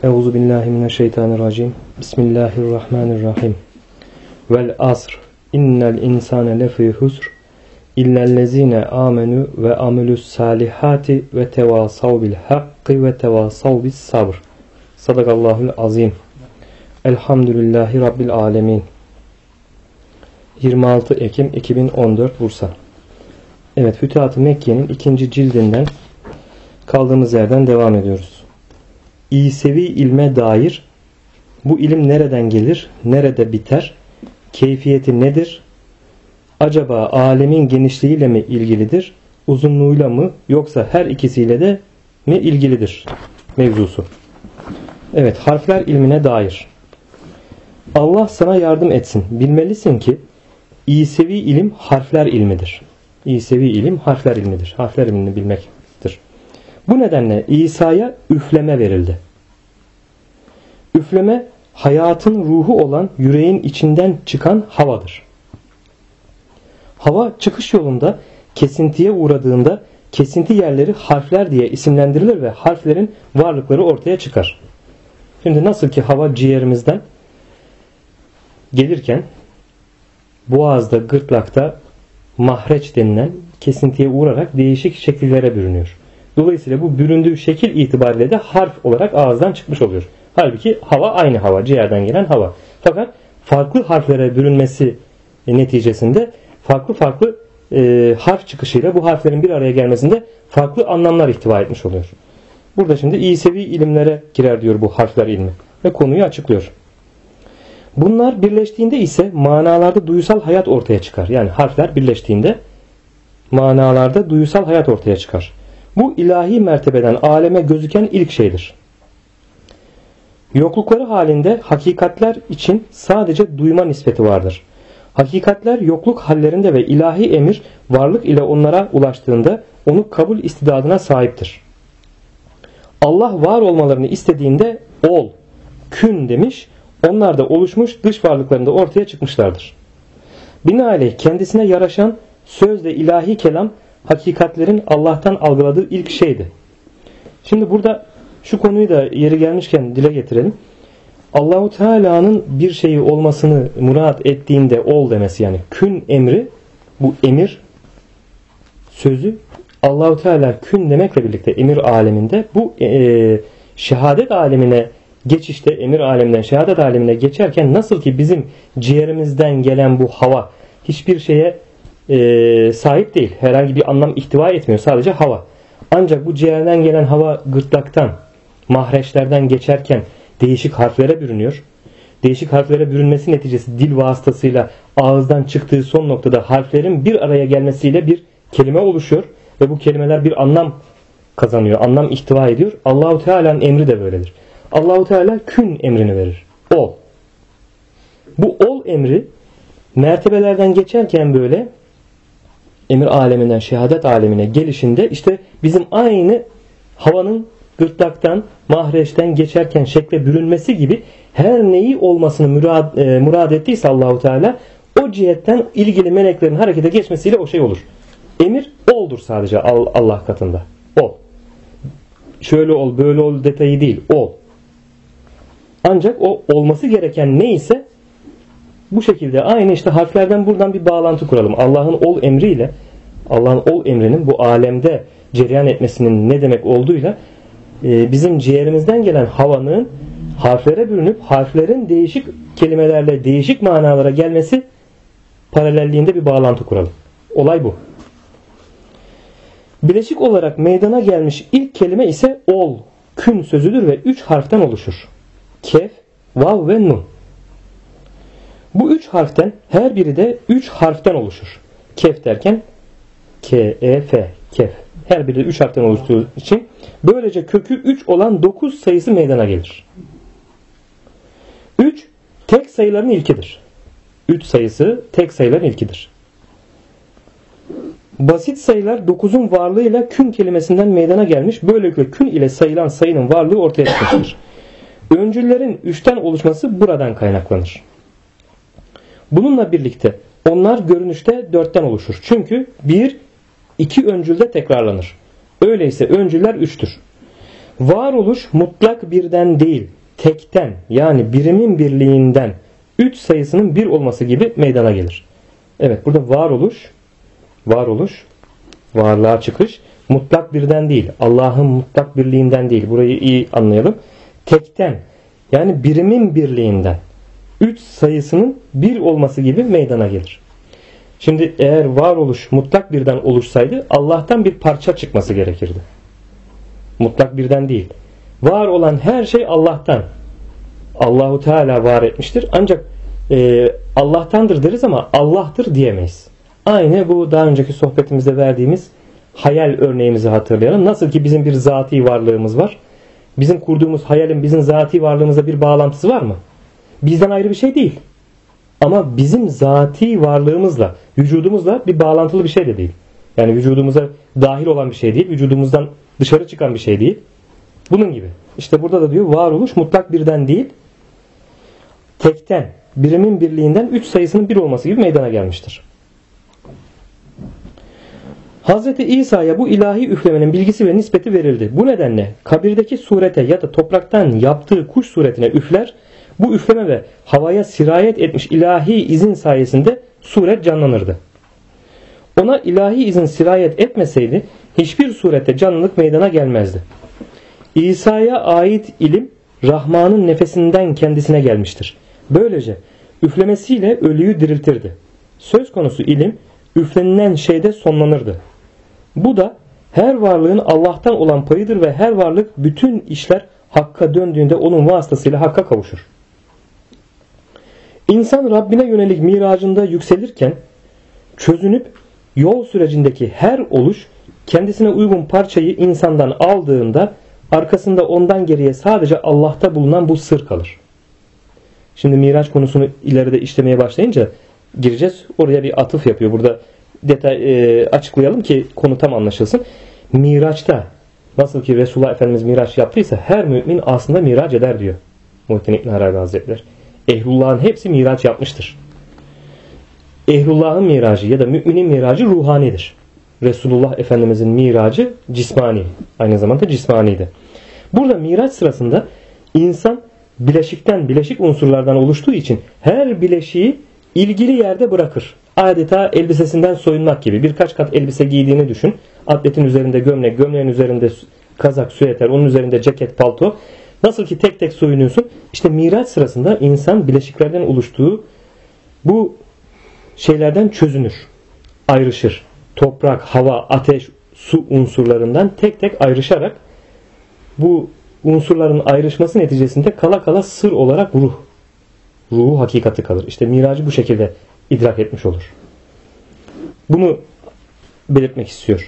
Euzubillahimineşşeytanirracim. Bismillahirrahmanirrahim. Vel asr. İnnel insane lefî husr. İllellezîne âmenû ve amilus salihati ve tevâsav bil hakkı ve tevâsav bis sabr. Sadakallahul azim. Elhamdülillahi Rabbil alemin. 26 Ekim 2014 Bursa. Evet, Fütuhat-ı Mekke'nin 2. cildinden kaldığımız yerden devam ediyoruz. İsevi ilme dair, bu ilim nereden gelir, nerede biter, keyfiyeti nedir, acaba alemin genişliğiyle mi ilgilidir, uzunluğuyla mı, yoksa her ikisiyle de mi ilgilidir mevzusu. Evet, harfler ilmine dair. Allah sana yardım etsin. Bilmelisin ki İsevi ilim harfler ilmidir. İsevi ilim harfler ilmidir. Harfler ilmini bilmektir. Bu nedenle İsa'ya üfleme verildi. Üfleme, hayatın ruhu olan yüreğin içinden çıkan havadır. Hava çıkış yolunda kesintiye uğradığında kesinti yerleri harfler diye isimlendirilir ve harflerin varlıkları ortaya çıkar. Şimdi nasıl ki hava ciğerimizden gelirken boğazda, gırtlakta mahreç denilen kesintiye uğrarak değişik şekillere bürünüyor. Dolayısıyla bu büründüğü şekil itibariyle de harf olarak ağızdan çıkmış oluyor. Halbuki hava aynı hava, ciğerden gelen hava. Fakat farklı harflere bürünmesi neticesinde farklı harf çıkışıyla bu harflerin bir araya gelmesinde farklı anlamlar ihtiva etmiş oluyor. Burada şimdi İsevi ilimlere girer diyor bu harfler ilmi ve konuyu açıklıyor. Bunlar birleştiğinde ise manalarda duysal hayat ortaya çıkar. Yani harfler birleştiğinde manalarda duysal hayat ortaya çıkar. Bu ilahi mertebeden aleme gözüken ilk şeydir. Yoklukları halinde hakikatler için sadece duyma nispeti vardır. Hakikatler yokluk hallerinde ve ilahi emir varlık ile onlara ulaştığında onu kabul istidadına sahiptir. Allah var olmalarını istediğinde ol, kün demiş, onlar da oluşmuş dış varlıklarında ortaya çıkmışlardır. Binaenaleyh kendisine yaraşan sözle ilahi kelam hakikatlerin Allah'tan algıladığı ilk şeydi. Şimdi burada şu konuyu da yeri gelmişken dile getirelim. Allahu Teala'nın bir şeyi olmasını murat ettiğinde ol demesi, yani kün emri, bu emir sözü Allahu Teala kün demekle birlikte emir aleminde bu şehadet alemine geçişte, emir aleminden şehadet alemine geçerken nasıl ki bizim ciğerimizden gelen bu hava hiçbir şeye sahip değil. Herhangi bir anlam ihtiva etmiyor. Sadece hava. Ancak bu ciğerden gelen hava gırtlaktan, mahreçlerden geçerken değişik harflere bürünüyor. Değişik harflere bürünmesi neticesi dil vasıtasıyla ağızdan çıktığı son noktada harflerin bir araya gelmesiyle bir kelime oluşuyor. Ve bu kelimeler bir anlam kazanıyor. Anlam ihtiva ediyor. Allahu Teala'nın emri de böyledir. Allahu Teala kün emrini verir. Ol. Bu ol emri mertebelerden geçerken böyle emir aleminden şehadet alemine gelişinde işte bizim aynı havanın gırtlaktan, mahreçten geçerken şekle bürünmesi gibi her neyi olmasını murad ettiyse Allahu Teala o cihetten ilgili meleklerin harekete geçmesiyle o şey olur. Emir oldur sadece Allah katında. Ol. Şöyle ol, böyle ol detayı değil. Ol. Ancak o olması gereken neyse bu şekilde aynı işte harflerden buradan bir bağlantı kuralım. Allah'ın ol emriyle, Allah'ın ol emrinin bu alemde cereyan etmesinin ne demek olduğuyla bizim ciğerimizden gelen havanın harflere bürünüp harflerin değişik kelimelerle değişik manalara gelmesi paralelliğinde bir bağlantı kuralım. Olay bu. Bileşik olarak meydana gelmiş ilk kelime ise ol, kün sözüdür ve 3 harften oluşur. Kef, vav ve nun. Bu 3 harften her biri de 3 harften oluşur. Kef derken K-E-F, kef. Her biri de 3 harften oluştuğu için böylece kökü 3 olan 9 sayısı meydana gelir. 3 tek sayıların ilkidir. 3 sayısı tek sayıların ilkidir. Basit sayılar 9'un varlığıyla kün kelimesinden meydana gelmiş. Böylelikle kün ile sayılan sayının varlığı ortaya çıkmıştır. Öncüllerin 3'ten oluşması buradan kaynaklanır. Bununla birlikte onlar görünüşte 4'ten oluşur. Çünkü 1, 2 öncülde tekrarlanır. Öyleyse öncüller 3'tür. Varoluş mutlak birden değil, tekten, yani birimin birliğinden 3 sayısının 1 olması gibi meydana gelir. Evet, burada varoluş, varlığa çıkış mutlak birden değil, Allah'ın mutlak birliğinden değil. Burayı iyi anlayalım. Tekten, yani birimin birliğinden 3 sayısının 1 olması gibi meydana gelir. Şimdi eğer varoluş mutlak birden oluşsaydı Allah'tan bir parça çıkması gerekirdi. Mutlak birden değil. Var olan her şey Allah'tan. Allahu Teala var etmiştir. Ancak Allah'tandır deriz ama Allah'tır diyemeyiz. Aynı bu daha önceki sohbetimizde verdiğimiz hayal örneğimizi hatırlayalım. Nasıl ki bizim bir zati varlığımız var. Bizim kurduğumuz hayalin bizim zati varlığımızla bir bağlantısı var mı? Bizden ayrı bir şey değil. Ama bizim zati varlığımızla, vücudumuzla bir bağlantılı bir şey de değil. Yani vücudumuza dahil olan bir şey değil. Vücudumuzdan dışarı çıkan bir şey değil. Bunun gibi. İşte burada da diyor varoluş mutlak birden değil, tekten, birimin birliğinden 3 sayısının 1 olması gibi meydana gelmiştir. Hz. İsa'ya bu ilahi üflemenin bilgisi ve nispeti verildi. Bu nedenle kabirdeki surete ya da topraktan yaptığı kuş suretine üfler, bu üfleme ve havaya sirayet etmiş ilahi izin sayesinde suret canlanırdı. Ona ilahi izin sirayet etmeseydi hiçbir surette canlılık meydana gelmezdi. İsa'ya ait ilim Rahman'ın nefesinden kendisine gelmiştir. Böylece üflemesiyle ölüyü diriltirdi. Söz konusu ilim üflenilen şeyde sonlanırdı. Bu da her varlığın Allah'tan olan payıdır ve her varlık bütün işler Hakk'a döndüğünde onun vasıtasıyla Hakk'a kavuşur. İnsan Rabbine yönelik miracında yükselirken çözünüp yol sürecindeki her oluş kendisine uygun parçayı insandan aldığında arkasında ondan geriye sadece Allah'ta bulunan bu sır kalır. Şimdi Miraç konusunu ileride işlemeye başlayınca gireceğiz. Oraya bir atıf yapıyor. Burada detay açıklayalım ki konu tam anlaşılsın. Miraç'ta nasıl ki Resulullah Efendimiz Miraç yaptıysa her mümin aslında miraç eder diyor Muhittin İbn Arabi Hazretleri. Ehlullah'ın hepsi miraç yapmıştır. Ehlullah'ın miracı ya da müminin miracı ruhanidir. Resulullah Efendimizin miracı cismani. Aynı zamanda cismaniydi. Burada miraç sırasında insan bileşik unsurlardan oluştuğu için her bileşiği ilgili yerde bırakır. Adeta elbisesinden soyunmak gibi. Birkaç kat elbise giydiğini düşün. Atletin üzerinde gömlek, gömleğin üzerinde kazak, süeter, onun üzerinde ceket, palto. Nasıl ki tek tek soyunuyorsun. İşte miraç sırasında insan bileşiklerden oluştuğu bu şeylerden çözünür. Ayrışır. Toprak, hava, ateş, su unsurlarından tek tek ayrışarak bu unsurların ayrışması neticesinde kala kala sır olarak ruhu hakikati kalır. İşte miracı bu şekilde idrak etmiş olur. Bunu belirtmek istiyor.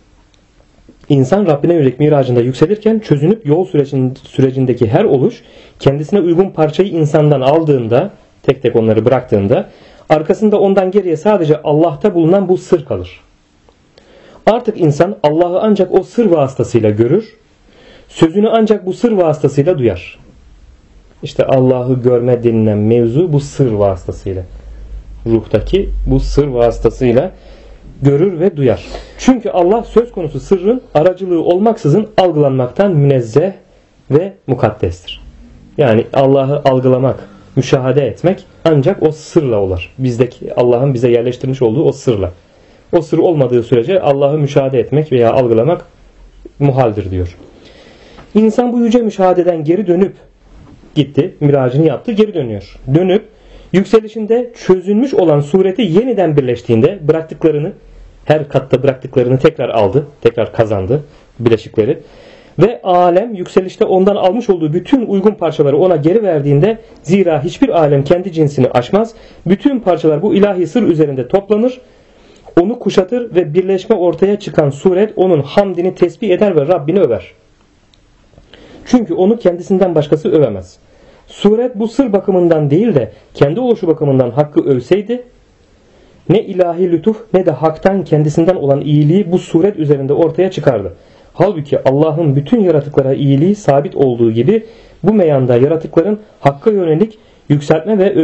İnsan Rabbine yönelik miracında yükselirken çözünüp yol sürecindeki her oluş kendisine uygun parçayı insandan aldığında, tek tek onları bıraktığında arkasında ondan geriye sadece Allah'ta bulunan bu sır kalır. Artık insan Allah'ı ancak o sır vasıtasıyla görür, sözünü ancak bu sır vasıtasıyla duyar. İşte Allah'ı görme denilen mevzu bu sır vasıtasıyla. Ruhtaki bu sır vasıtasıyla görür ve duyar. Çünkü Allah söz konusu sırrın aracılığı olmaksızın algılanmaktan münezzeh ve mukaddestir. Yani Allah'ı algılamak, müşahede etmek ancak o sırla olur. Bizdeki Allah'ın bize yerleştirmiş olduğu o sırla. O sır olmadığı sürece Allah'ı müşahede etmek veya algılamak muhaldir diyor. İnsan bu yüce müşahededen geri dönüp gitti, miracını yaptı, geri dönüyor. Dönüp yükselişinde çözülmüş olan sureti yeniden birleştiğinde bıraktıklarını, her katta bıraktıklarını tekrar aldı, tekrar kazandı bileşikleri. Ve alem yükselişte ondan almış olduğu bütün uygun parçaları ona geri verdiğinde, zira hiçbir alem kendi cinsini aşmaz, bütün parçalar bu ilahi sır üzerinde toplanır, onu kuşatır ve birleşme ortaya çıkan suret onun hamdini tesbih eder ve Rabbini över. Çünkü onu kendisinden başkası övemez. Suret bu sır bakımından değil de kendi oluşu bakımından Hakk'ı övseydi, ne ilahi lütuf ne de Hak'tan kendisinden olan iyiliği bu suret üzerinde ortaya çıkardı. Halbuki Allah'ın bütün yaratıklara iyiliği sabit olduğu gibi bu meyanda yaratıkların Hakk'a yönelik yükseltme ve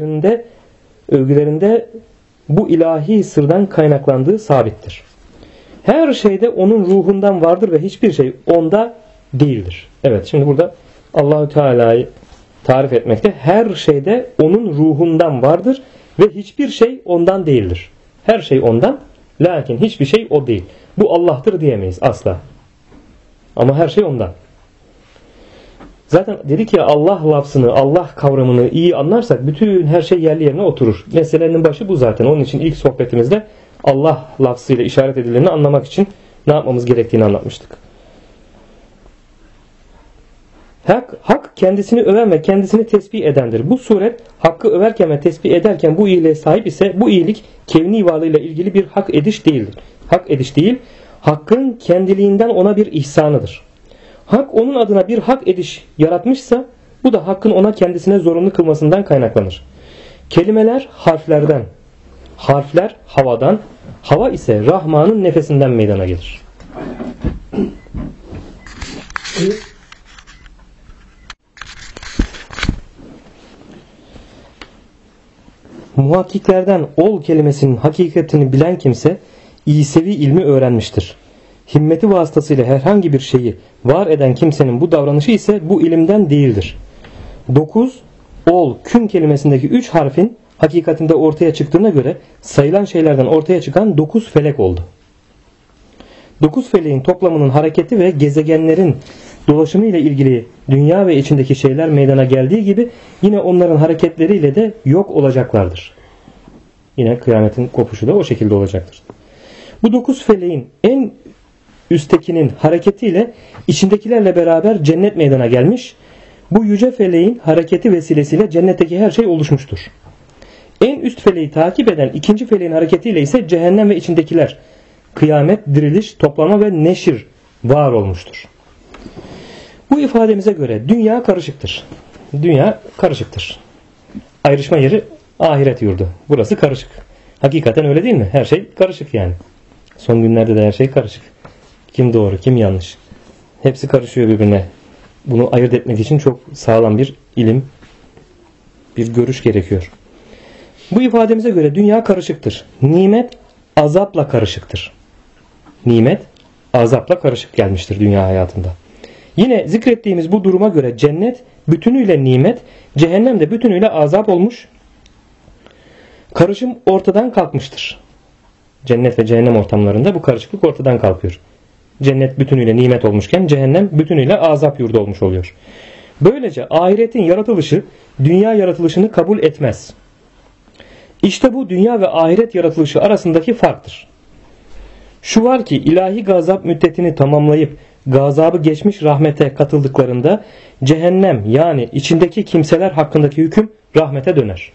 övgülerinde bu ilahi sırdan kaynaklandığı sabittir. Her şeyde onun ruhundan vardır ve hiçbir şey onda değildir. Evet, şimdi burada Allahü Teala'yı tarif etmekte. Her şeyde onun ruhundan vardır ve hiçbir şey ondan değildir. Her şey ondan, lakin hiçbir şey o değil. Bu Allah'tır diyemeyiz asla. Ama her şey ondan. Zaten dedik ya, Allah lafzını, Allah kavramını iyi anlarsak bütün her şey yerli yerine oturur. Meselenin başı bu zaten. Onun için ilk sohbetimizde Allah lafzıyla işaret edileni anlamak için ne yapmamız gerektiğini anlatmıştık. Hak kendisini öven ve kendisini tesbih edendir. Bu suret hakkı överken ve tesbih ederken bu iyiliğe sahip ise bu iyilik kevni varlığıyla ilgili bir hak ediş değildir. Hak ediş değil, hakkın kendiliğinden ona bir ihsanıdır. Hak onun adına bir hak ediş yaratmışsa bu da hakkın ona kendisine zorunlu kılmasından kaynaklanır. Kelimeler harflerden, harfler havadan, hava ise Rahman'ın nefesinden meydana gelir. Muhakkiklerden ol kelimesinin hakikatini bilen kimse İsevi ilmi öğrenmiştir. Himmeti vasıtasıyla herhangi bir şeyi var eden kimsenin bu davranışı ise bu ilimden değildir. 9. Ol, kün kelimesindeki 3 harfin hakikatinde ortaya çıktığına göre sayılan şeylerden ortaya çıkan 9 felek oldu. 9 feleğin toplamının hareketi ve gezegenlerin dolaşımı ile ilgili dünya ve içindeki şeyler meydana geldiği gibi yine onların hareketleriyle de yok olacaklardır. Yine kıyametin kopuşu da o şekilde olacaktır. Bu 9 feleğin en üsttekinin hareketiyle içindekilerle beraber cennet meydana gelmiş. Bu yüce feleğin hareketi vesilesiyle cennetteki her şey oluşmuştur. En üst feleği takip eden ikinci feleğin hareketiyle ise cehennem ve içindekiler, kıyamet, diriliş, toplama ve neşir var olmuştur. Bu ifademize göre dünya karışıktır. Dünya karışıktır. Ayrışma yeri ahiret yurdu. Burası karışık. Hakikaten öyle değil mi? Her şey karışık yani. Son günlerde de her şey karışık. Kim doğru, kim yanlış. Hepsi karışıyor birbirine. Bunu ayırt etmek için çok sağlam bir ilim, bir görüş gerekiyor. Bu ifademize göre dünya karışıktır. Nimet azapla karışıktır. Nimet azapla karışık gelmiştir dünya hayatında. Yine zikrettiğimiz bu duruma göre cennet bütünüyle nimet, cehennem de bütünüyle azap olmuş. Karışım ortadan kalkmıştır. Cennet ve cehennem ortamlarında bu karışıklık ortadan kalkıyor. Cennet bütünüyle nimet olmuşken cehennem bütünüyle azap yurdu olmuş oluyor. Böylece ahiretin yaratılışı dünya yaratılışını kabul etmez. İşte bu dünya ve ahiret yaratılışı arasındaki farktır. Şu var ki ilahi gazap müddetini tamamlayıp gazabı geçmiş rahmete katıldıklarında cehennem yani içindeki kimseler hakkındaki hüküm rahmete döner.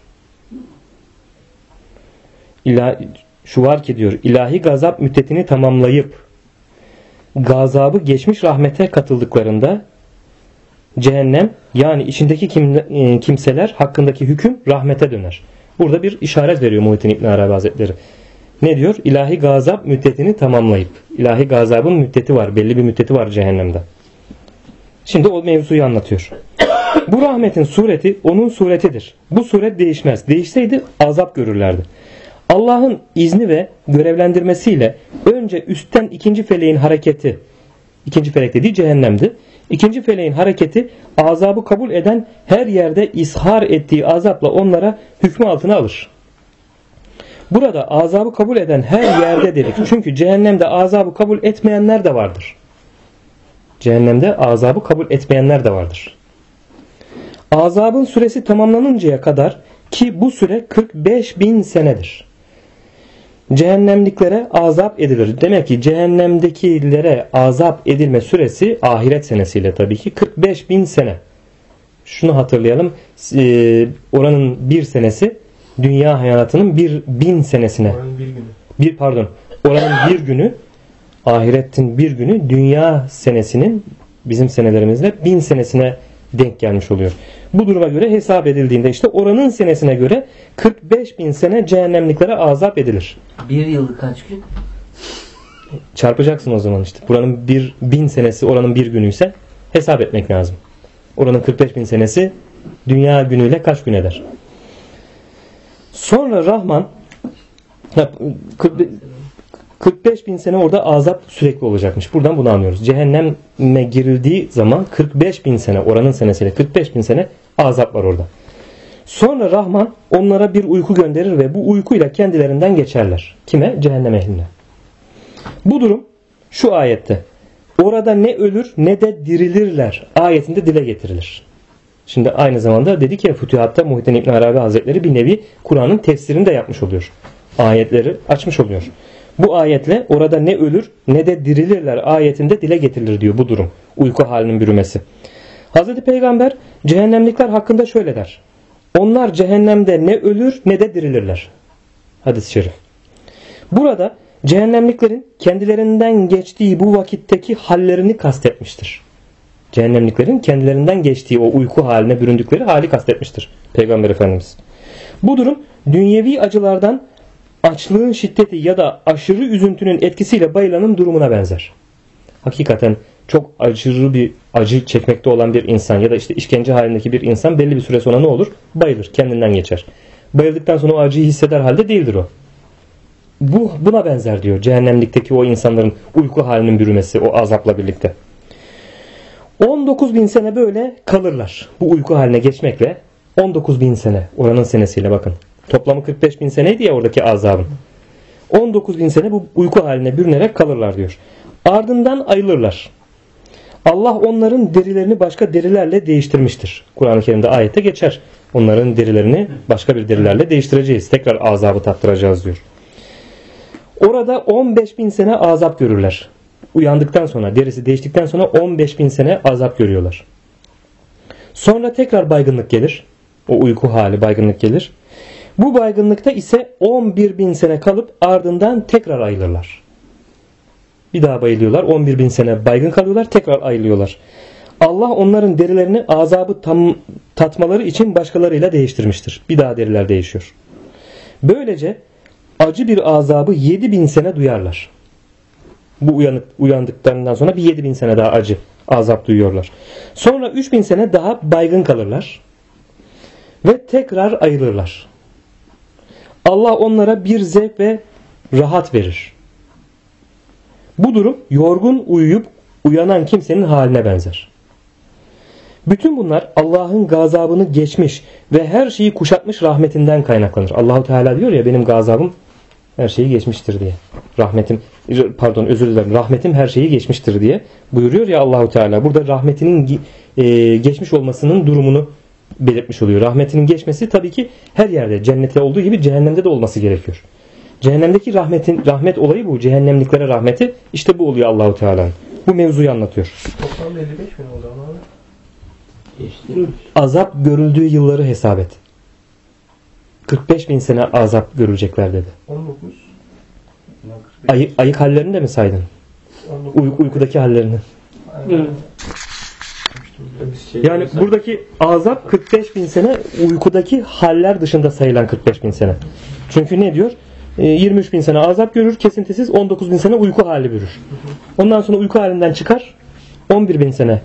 Şu var ki diyor, ilahi gazap müddetini tamamlayıp gazabı geçmiş rahmete katıldıklarında cehennem yani içindeki kimseler hakkındaki hüküm rahmete döner. Burada bir işaret veriyor Muhittin İbn Arabi Hazretleri. Ne diyor? İlahi gazap müddetini tamamlayıp. İlahi gazabın müddeti var. Belli bir müddeti var cehennemde. Şimdi o mevzuyu anlatıyor. Bu rahmetin sureti onun suretidir. Bu suret değişmez. Değişseydi azap görürlerdi. Allah'ın izni ve görevlendirmesiyle önce üstten ikinci feleğin hareketi, ikinci felek dediği cehennemdi. İkinci feleğin hareketi azabı kabul eden her yerde ishar ettiği azapla onlara hükmü altına alır. Burada azabı kabul eden her yerde dedik. Çünkü cehennemde azabı kabul etmeyenler de vardır. Cehennemde azabı kabul etmeyenler de vardır. Azabın süresi tamamlanıncaya kadar ki bu süre 45.000 senedir. Cehennemliklere azap edilir. Demek ki cehennemdekilere azap edilme süresi ahiret senesiyle tabii ki 45.000 sene. Şunu hatırlayalım. Oranın bir senesi dünya hayatının 1000 senesine. Oranın bir günü ahiretin bir günü dünya senesinin bizim senelerimizle 1000 senesine denk gelmiş oluyor. Bu duruma göre hesap edildiğinde işte oranın senesine göre 45.000 sene cehennemliklere azap edilir. Bir yılı kaç gün? Çarpacaksın o zaman işte. Buranın 1000 senesi oranın bir günüyse hesap etmek lazım. Oranın 45.000 senesi dünya günüyle kaç gün eder? Sonra Rahman 45 bin sene orada azap sürekli olacakmış. Buradan bunu anlıyoruz. Cehenneme girildiği zaman 45 bin sene, oranın senesiyle 45 bin sene azap var orada. Sonra Rahman onlara bir uyku gönderir ve bu uykuyla kendilerinden geçerler. Kime? Cehennem ehline. Bu durum şu ayette. Orada ne ölür ne de dirilirler ayetinde dile getirilir. Şimdi aynı zamanda dedik ya, Fütühat'ta Muhittin İbn Arabi Hazretleri bir nevi Kur'an'ın tefsirini de yapmış oluyor. Ayetleri açmış oluyor. Bu ayetle orada ne ölür ne de dirilirler ayetinde dile getirilir diyor bu durum. Uyku halinin bürümesi. Hazreti Peygamber cehennemlikler hakkında şöyle der. Onlar cehennemde ne ölür ne de dirilirler. Hadis-i şerif. Burada cehennemliklerin kendilerinden geçtiği bu vakitteki hallerini kastetmiştir. Cehennemliklerin kendilerinden geçtiği o uyku haline büründükleri hali kastetmiştir Peygamber Efendimiz. Bu durum dünyevi acılardan açlığın şiddeti ya da aşırı üzüntünün etkisiyle bayılanın durumuna benzer. Hakikaten çok aşırı bir acı çekmekte olan bir insan ya da işte işkence halindeki bir insan belli bir süre sonra ne olur? Bayılır, kendinden geçer. Bayıldıktan sonra o acıyı hisseder halde değildir o. Buna benzer diyor cehennemlikteki o insanların uyku halinin bürümesi o azapla birlikte. 19 bin sene böyle kalırlar. Bu uyku haline geçmekle 19 bin sene oranın senesiyle bakın. Toplamı 45 bin seneydi ya oradaki azabın. 19 bin sene bu uyku haline bürünerek kalırlar diyor. Ardından ayılırlar. Allah onların derilerini başka derilerle değiştirmiştir. Kur'an-ı Kerim'de ayette geçer. Onların derilerini başka bir derilerle değiştireceğiz. Tekrar azabı tattıracağız diyor. Orada 15 bin sene azap görürler. Uyandıktan sonra, derisi değiştikten sonra 15 bin sene azap görüyorlar. Sonra tekrar baygınlık gelir. O uyku hali baygınlık gelir. Bu baygınlıkta ise 11 bin sene kalıp ardından tekrar ayılırlar. Bir daha bayılıyorlar. 11 bin sene baygın kalıyorlar. Tekrar ayılıyorlar. Allah onların derilerini azabı tatmaları için başkalarıyla değiştirmiştir. Bir daha deriler değişiyor. Böylece acı bir azabı 7 bin sene duyarlar. Bu uyandıklarından sonra bir 7 bin sene daha acı azap duyuyorlar. Sonra 3 bin sene daha baygın kalırlar. Ve tekrar ayılırlar. Allah onlara bir zevk ve rahat verir. Bu durum yorgun uyuyup uyanan kimsenin haline benzer. Bütün bunlar Allah'ın gazabını geçmiş ve her şeyi kuşatmış rahmetinden kaynaklanır. Allahu Teala diyor ya, benim gazabım her şeyi geçmiştir diye. Rahmetim her şeyi geçmiştir diye buyuruyor ya Allahu Teala. Burada rahmetinin geçmiş olmasının durumunu belirtmiş oluyor. Rahmetinin geçmesi tabii ki her yerde, cennette olduğu gibi cehennemde de olması gerekiyor. Cehennemdeki rahmet olayı bu. Cehennemliklere rahmeti işte bu oluyor Allahu Teala'nın. Bu mevzuyu anlatıyor. Toplamda 55 bin oldu ama Geçti. Azap görüldüğü yılları hesap et. 45 bin sene azap görülecekler dedi. 19. Ayık hallerini de mi saydın? 19. Uykudaki hallerini. Evet. Yani buradaki azap 45 bin sene uykudaki haller dışında sayılan 45 bin sene. Çünkü ne diyor? 23 bin sene azap görür kesintisiz, 19 bin sene uyku hali bürür. Ondan sonra uyku halinden çıkar 11 bin sene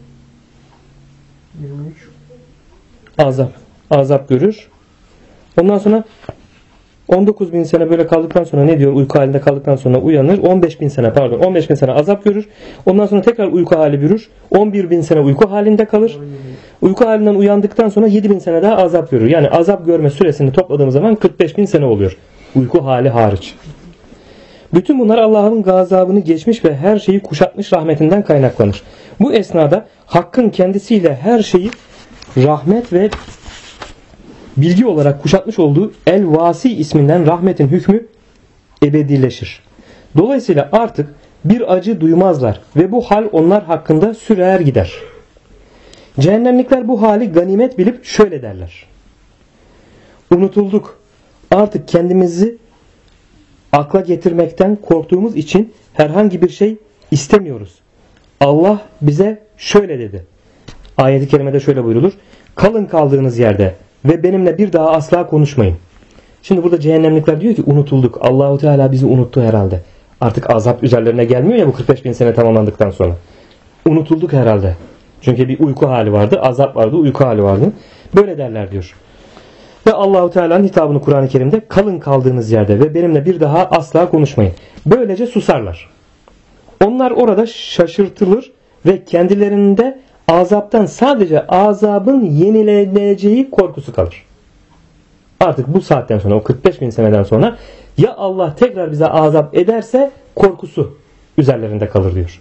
23. azap görür. Ondan sonra 19 bin sene böyle kaldıktan sonra ne diyor? Uyku halinde kaldıktan sonra uyanır. 15 bin sene azap görür. Ondan sonra tekrar uyku hali bürür. 11 bin sene uyku halinde kalır. Uyku halinden uyandıktan sonra 7 bin sene daha azap görür. Yani azap görme süresini topladığımız zaman 45 bin sene oluyor. Uyku hali hariç. Bütün bunlar Allah'ın gazabını geçmiş ve her şeyi kuşatmış rahmetinden kaynaklanır. Bu esnada Hakk'ın kendisiyle her şeyi rahmet ve bilgi olarak kuşatmış olduğu El-Vasi isminden rahmetin hükmü ebedileşir. Dolayısıyla artık bir acı duymazlar ve bu hal onlar hakkında sürer gider. Cehennemlikler bu hali ganimet bilip şöyle derler. Unutulduk. Artık kendimizi akla getirmekten korktuğumuz için herhangi bir şey istemiyoruz. Allah bize şöyle dedi. Ayet-i kerimede şöyle buyrulur. Kalın kaldığınız yerde ve benimle bir daha asla konuşmayın. Şimdi burada cehennemlikler diyor ki unutulduk. Allahu Teala bizi unuttu herhalde. Artık azap üzerlerine gelmiyor ya bu 45 bin sene tamamlandıktan sonra. Unutulduk herhalde. Çünkü bir uyku hali vardı, azap vardı, uyku hali vardı. Böyle derler diyor. Ve Allahu Teala'nın hitabını Kur'an-ı Kerim'de kalın kaldığınız yerde ve benimle bir daha asla konuşmayın. Böylece susarlar. Onlar orada şaşırtılır ve kendilerinde azaptan sadece azabın yenileneceği korkusu kalır. Artık bu saatten sonra, o 45.000 seneden sonra ya Allah tekrar bize azap ederse korkusu üzerlerinde kalır diyor.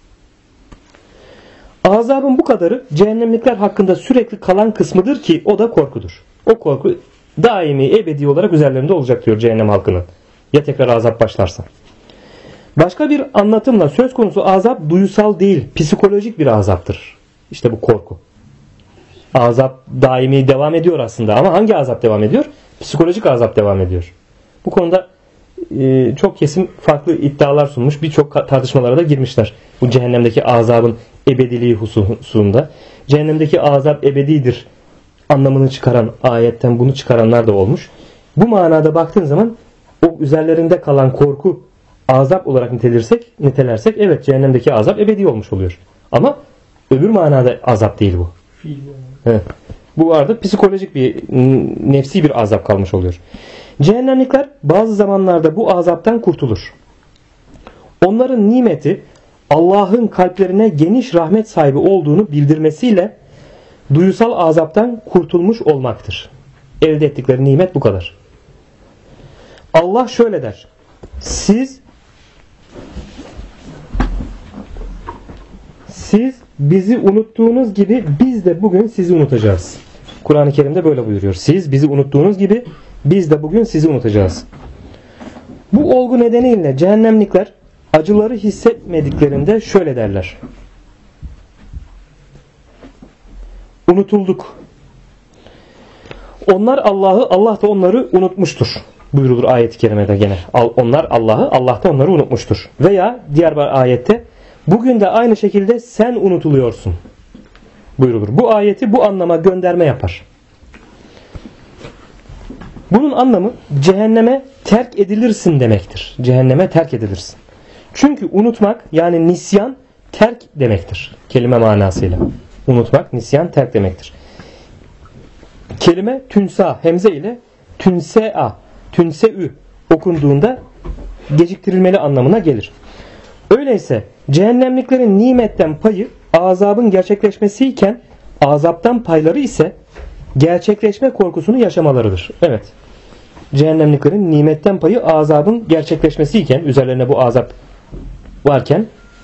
Azabın bu kadarı cehennemlikler hakkında sürekli kalan kısmıdır ki o da korkudur. O korku daimi, ebedi olarak üzerlerinde olacak diyor cehennem halkının. Ya tekrar azap başlarsa. Başka bir anlatımla söz konusu azap duysal değil, psikolojik bir azaptır. İşte bu korku. Azap daimi devam ediyor aslında ama hangi azap devam ediyor? Psikolojik azap devam ediyor. Bu konuda çok kesin farklı iddialar sunmuş. Birçok tartışmalara da girmişler. Bu cehennemdeki azabın ebediliği hususunda. Cehennemdeki azap ebedidir anlamını çıkaran, ayetten bunu çıkaranlar da olmuş. Bu manada baktığın zaman o üzerlerinde kalan korku azap olarak nitelersek evet cehennemdeki azap ebedi olmuş oluyor. Ama öbür manada azap değil bu. Evet. Bu arada psikolojik bir, nefsi bir azap kalmış oluyor. Cehennemlikler bazı zamanlarda bu azaptan kurtulur. Onların nimeti Allah'ın kalplerine geniş rahmet sahibi olduğunu bildirmesiyle duyusal azaptan kurtulmuş olmaktır. Elde ettikleri nimet bu kadar. Allah şöyle der. Siz bizi unuttuğunuz gibi biz de bugün sizi unutacağız. Kur'an-ı Kerim'de böyle buyuruyor. Siz bizi unuttuğunuz gibi biz de bugün sizi unutacağız. Bu olgu nedeniyle cehennemlikler acıları hissetmediklerinde şöyle derler. Unutulduk. Onlar Allah'ı, Allah da onları unutmuştur. Buyurulur ayet-i kerimede gene. Onlar Allah'ı, Allah da onları unutmuştur. Veya diğer bir ayette bugün de aynı şekilde sen unutuluyorsun buyurulur. Bu ayeti bu anlama gönderme yapar. Bunun anlamı cehenneme terk edilirsin demektir. Cehenneme terk edilirsin. Çünkü unutmak yani nisyan terk demektir. Kelime manasıyla. Unutmak, nisyan, terk demektir. Kelime tünsa, hemze ile tünsea, tünseü okunduğunda geciktirilmeli anlamına gelir. Öyleyse cehennemliklerin nimetten payı azabın gerçekleşmesiyken azaptan payları ise gerçekleşme korkusunu yaşamalarıdır. Evet. Cehennemliklerin nimetten payı azabın gerçekleşmesiyken, üzerlerine bu azap varken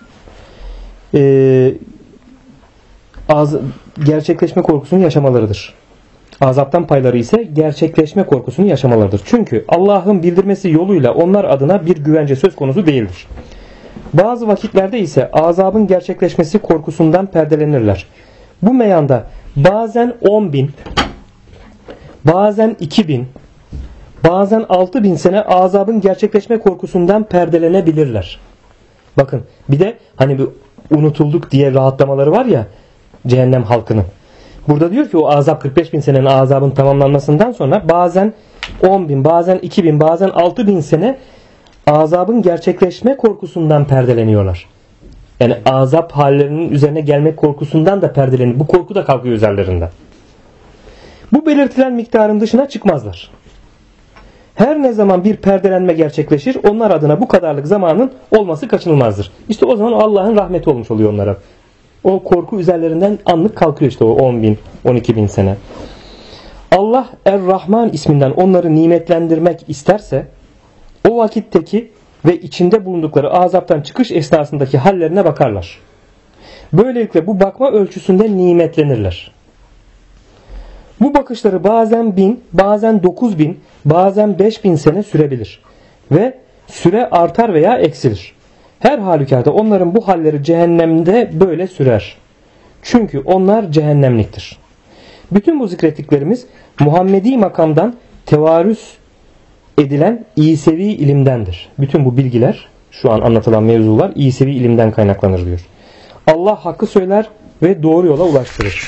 gerçekleşme korkusunu yaşamalarıdır. Azaptan payları ise gerçekleşme korkusunu yaşamalarıdır. Çünkü Allah'ın bildirmesi yoluyla onlar adına bir güvence söz konusu değildir. Bazı vakitlerde ise azabın gerçekleşmesi korkusundan perdelenirler. Bu meyanda bazen 10.000, bazen 2.000, bazen 6.000 sene azabın gerçekleşme korkusundan perdelenebilirler. Bakın bir de hani bir unutulduk diye rahatlamaları var ya cehennem halkının. Burada diyor ki o azap 45.000 senenin azabın tamamlanmasından sonra bazen 10.000, bazen 2.000, bazen 6.000 sene azabın gerçekleşme korkusundan perdeleniyorlar. Yani azap hallerinin üzerine gelmek korkusundan da perdeleniyor. Bu korku da kalkıyor üzerlerinden. Bu belirtilen miktarın dışına çıkmazlar. Her ne zaman bir perdelenme gerçekleşir onlar adına bu kadarlık zamanın olması kaçınılmazdır. İşte o zaman Allah'ın rahmeti olmuş oluyor onlara. O korku üzerlerinden anlık kalkıyor işte o 10.000, 12.000 sene. Allah Er-Rahman isminden onları nimetlendirmek isterse o vakitteki ve içinde bulundukları azaptan çıkış esnasındaki hallerine bakarlar. Böylelikle bu bakma ölçüsünde nimetlenirler. Bu bakışları bazen 1000, bazen 9000, bazen 5000 sene sürebilir. Ve süre artar veya eksilir. Her halükarda onların bu halleri cehennemde böyle sürer. Çünkü onlar cehennemliktir. Bütün bu zikrettiklerimiz Muhammedi makamdan tevarüs edilen İsevi ilimdendir. Bütün bu bilgiler, şu an anlatılan mevzular İsevi ilimden kaynaklanır diyor. Allah hakkı söyler ve doğru yola ulaştırır.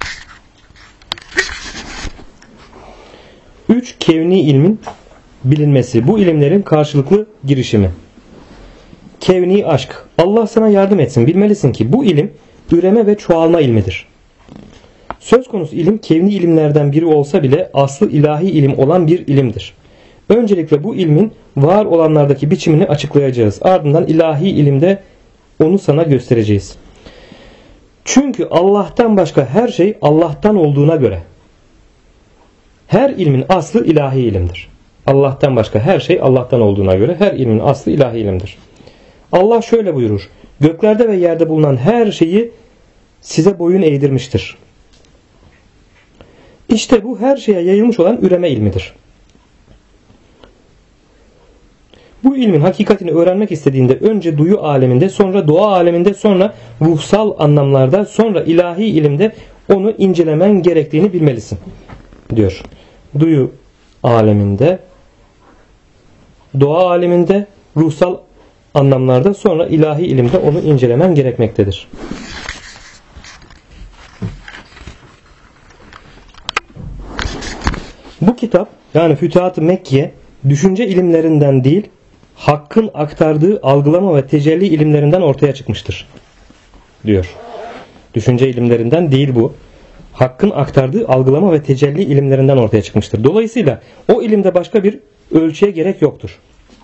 3. Kevni ilmin bilinmesi. Bu ilimlerin karşılıklı girişimi. Kevni aşk. Allah sana yardım etsin. Bilmelisin ki bu ilim üreme ve çoğalma ilmidir. Söz konusu ilim kevni ilimlerden biri olsa bile aslı ilahi ilim olan bir ilimdir. Öncelikle bu ilmin var olanlardaki biçimini açıklayacağız. Ardından ilahi ilimde onu sana göstereceğiz. Çünkü Allah'tan başka her şey Allah'tan olduğuna göre her ilmin aslı ilahi ilimdir. Allah'tan başka her şey Allah'tan olduğuna göre her ilmin aslı ilahi ilimdir. Allah şöyle buyurur. Göklerde ve yerde bulunan her şeyi size boyun eğdirmiştir. İşte bu her şeye yayılmış olan üreme ilmidir. Bu ilmin hakikatini öğrenmek istediğinde önce duyu aleminde, sonra doğa aleminde, sonra ruhsal anlamlarda, sonra ilahi ilimde onu incelemen gerektiğini bilmelisin diyor. Duyu aleminde, doğa aleminde, ruhsal anlamlarda, sonra ilahi ilimde onu incelemen gerekmektedir. Bu kitap yani Fütuhat-ı Mekkiye düşünce ilimlerinden değil, Hakk'ın aktardığı algılama ve tecelli ilimlerinden ortaya çıkmıştır diyor. Düşünce ilimlerinden değil bu. Hakk'ın aktardığı algılama ve tecelli ilimlerinden ortaya çıkmıştır. Dolayısıyla o ilimde başka bir ölçüye gerek yoktur.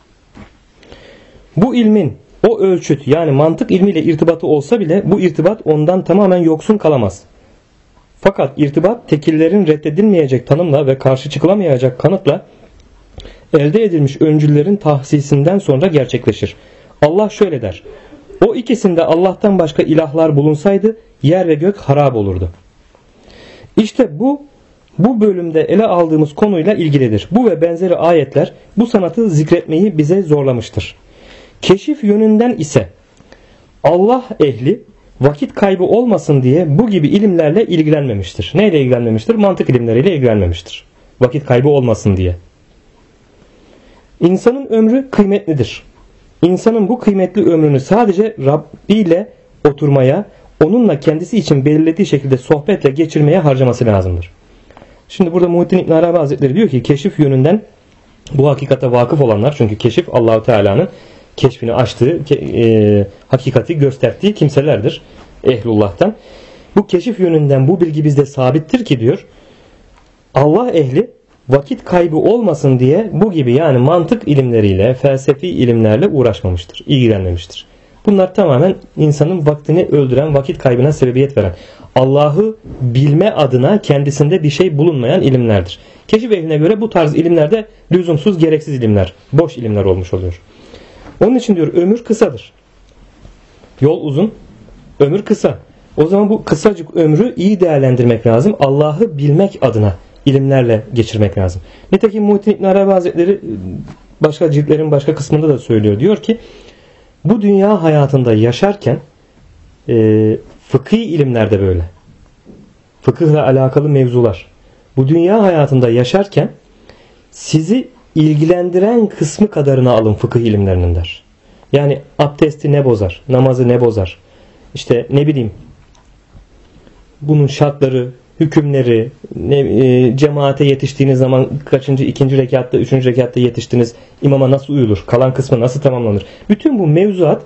Bu ilmin o ölçüt yani mantık ilmiyle irtibatı olsa bile bu irtibat ondan tamamen yoksun kalamaz. Fakat irtibat tekillerin reddedilmeyecek tanımla ve karşı çıkılamayacak kanıtla elde edilmiş öncüllerin tahsisinden sonra gerçekleşir. Allah şöyle der. O ikisinde Allah'tan başka ilahlar bulunsaydı yer ve gök harap olurdu. İşte bu bölümde ele aldığımız konuyla ilgilidir. Bu ve benzeri ayetler bu sanatı zikretmeyi bize zorlamıştır. Keşif yönünden ise Allah ehli vakit kaybı olmasın diye bu gibi ilimlerle ilgilenmemiştir. Neyle ilgilenmemiştir? Mantık ilimleriyle ilgilenmemiştir. Vakit kaybı olmasın diye. İnsanın ömrü kıymetlidir. İnsanın bu kıymetli ömrünü sadece Rabbi ile oturmaya, onunla kendisi için belirlediği şekilde sohbetle geçirmeye harcaması lazımdır. Şimdi burada Muhittin İbn Arabi Hazretleri diyor ki keşif yönünden bu hakikate vakıf olanlar, çünkü keşif Allah-u Teala'nın keşfini açtığı, hakikati gösterdiği kimselerdir ehlullah'tan. Bu keşif yönünden bu bilgi bizde sabittir ki diyor Allah ehli vakit kaybı olmasın diye bu gibi yani mantık ilimleriyle, felsefi ilimlerle uğraşmamıştır, ilgilenmemiştir. Bunlar tamamen insanın vaktini öldüren, vakit kaybına sebebiyet veren, Allah'ı bilme adına kendisinde bir şey bulunmayan ilimlerdir. Keşif ehline göre bu tarz ilimlerde lüzumsuz, gereksiz ilimler, boş ilimler olmuş oluyor. Onun için diyor ömür kısadır. Yol uzun, ömür kısa. O zaman bu kısacık ömrü iyi değerlendirmek lazım. Allah'ı bilmek adına ilimlerle geçirmek lazım. Nitekim Muhittin İbn Arabi Hazretleri başka ciltlerin başka kısmında da söylüyor. Diyor ki bu dünya hayatında yaşarken fıkhi ilimlerde böyle. Fıkıhla alakalı mevzular. Bu dünya hayatında yaşarken sizi ilgilendiren kısmı kadarını alın fıkıh ilimlerinin der. Yani abdesti ne bozar? Namazı ne bozar? İşte ne bileyim bunun şartları, hükümleri, cemaate yetiştiğiniz zaman kaçıncı, ikinci rekatta, üçüncü rekatta yetiştiniz, imama nasıl uyulur, kalan kısmı nasıl tamamlanır? Bütün bu mevzuat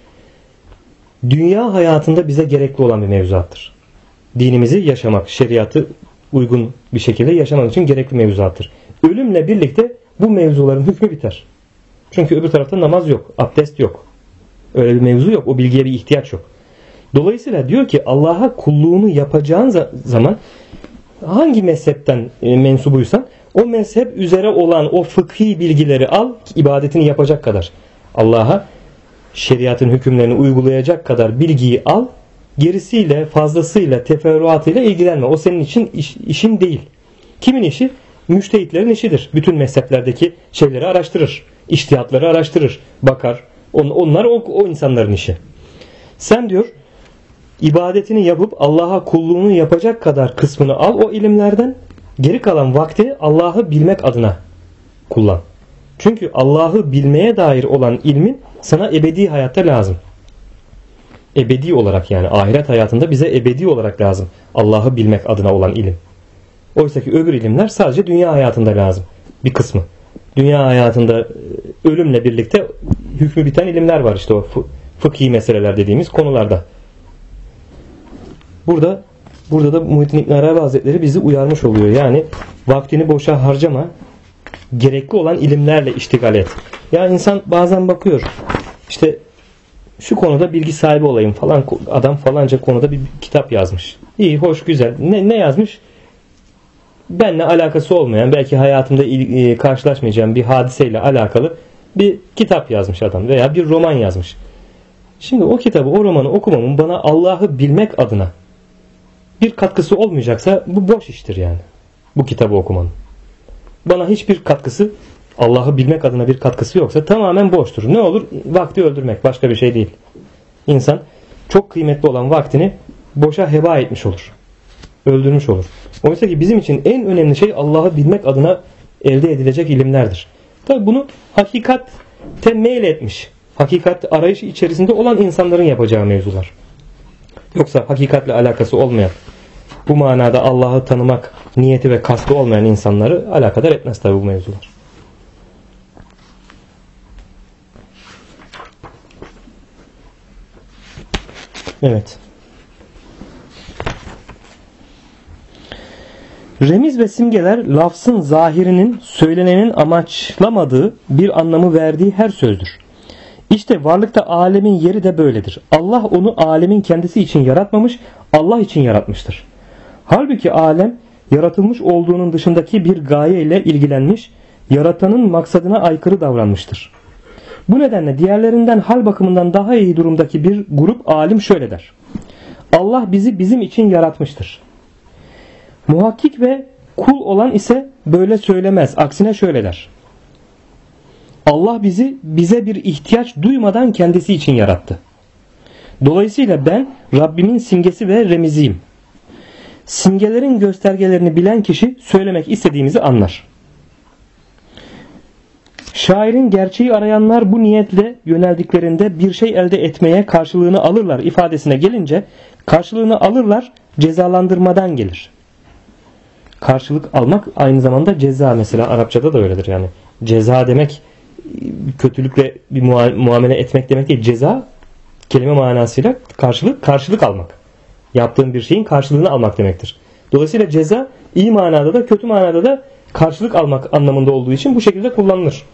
dünya hayatında bize gerekli olan bir mevzuattır. Dinimizi yaşamak, şeriatı uygun bir şekilde yaşamak için gerekli mevzuattır. Ölümle birlikte bu mevzuların hükmü biter. Çünkü öbür tarafta namaz yok, abdest yok. Öyle bir mevzu yok, o bilgiye bir ihtiyaç yok. Dolayısıyla diyor ki Allah'a kulluğunu yapacağın zaman hangi mezhepten mensubuysan o mezhep üzere olan o fıkhi bilgileri al, ibadetini yapacak kadar. Allah'a şeriatın hükümlerini uygulayacak kadar bilgiyi al, gerisiyle, fazlasıyla, teferruatıyla ilgilenme. O senin için işin değil. Kimin işi? Müştehitlerin işidir. Bütün mezheplerdeki şeyleri araştırır. İçtihatları araştırır. Bakar. Onlar o insanların işi. Sen diyor ibadetini yapıp Allah'a kulluğunu yapacak kadar kısmını al o ilimlerden. Geri kalan vakti Allah'ı bilmek adına kullan. Çünkü Allah'ı bilmeye dair olan ilmin sana ebedi hayatta lazım. Ebedi olarak yani ahiret hayatında bize ebedi olarak lazım. Allah'ı bilmek adına olan ilim. Oysa ki öbür ilimler sadece dünya hayatında lazım. Bir kısmı. Dünya hayatında ölümle birlikte hükmü biten ilimler var işte o fıkhi meseleler dediğimiz konularda. Burada Burada da Muhittin İbn Arabi Hazretleri bizi uyarmış oluyor. Yani vaktini boşa harcama. Gerekli olan ilimlerle iştigal et. Ya insan bazen bakıyor. İşte şu konuda bilgi sahibi olayım falan, adam falanca konuda bir kitap yazmış. İyi, hoş, güzel. Ne yazmış? Benimle alakası olmayan, belki hayatımda karşılaşmayacağım bir hadiseyle alakalı bir kitap yazmış adam veya bir roman yazmış. Şimdi o kitabı, o romanı okumamın bana Allah'ı bilmek adına bir katkısı olmayacaksa bu boş iştir yani. Bu kitabı okumanın. Bana hiçbir katkısı, Allah'ı bilmek adına bir katkısı yoksa tamamen boştur. Ne olur? Vakti öldürmek, başka bir şey değil. İnsan çok kıymetli olan vaktini boşa heba etmiş olur. Öldürmüş olur. Oysa ki bizim için en önemli şey Allah'ı bilmek adına elde edilecek ilimlerdir. Tabi bunu hakikatte meyletmiş, hakikat arayışı içerisinde olan insanların yapacağı mevzular. Yoksa hakikatle alakası olmayan, bu manada Allah'ı tanımak niyeti ve kastı olmayan insanları alakadar etmez tabi bu mevzular. Evet. Remiz ve simgeler lafzın zahirinin söylenenin amaçlamadığı bir anlamı verdiği her sözdür. İşte varlıkta alemin yeri de böyledir. Allah onu alemin kendisi için yaratmamış, Allah için yaratmıştır. Halbuki alem yaratılmış olduğunun dışındaki bir gaye ile ilgilenmiş, yaratanın maksadına aykırı davranmıştır. Bu nedenle diğerlerinden hal bakımından daha iyi durumdaki bir grup alim şöyle der: Allah bizi bizim için yaratmıştır. Muhakkik ve kul olan ise böyle söylemez. Aksine şöyle der: Allah bize bir ihtiyaç duymadan kendisi için yarattı. Dolayısıyla ben Rabbimin simgesi ve remiziyim. Simgelerin göstergelerini bilen kişi söylemek istediğimizi anlar. Şairin gerçeği arayanlar bu niyetle yöneldiklerinde bir şey elde etmeye karşılığını alırlar ifadesine gelince, karşılığını alırlar cezalandırmadan gelir. Karşılık almak aynı zamanda ceza, mesela Arapçada da öyledir yani. Ceza demek kötülükle bir muamele etmek demek değil. Ceza kelime manasıyla karşılık almak. Yaptığın bir şeyin karşılığını almak demektir. Dolayısıyla ceza iyi manada da kötü manada da karşılık almak anlamında olduğu için bu şekilde kullanılır.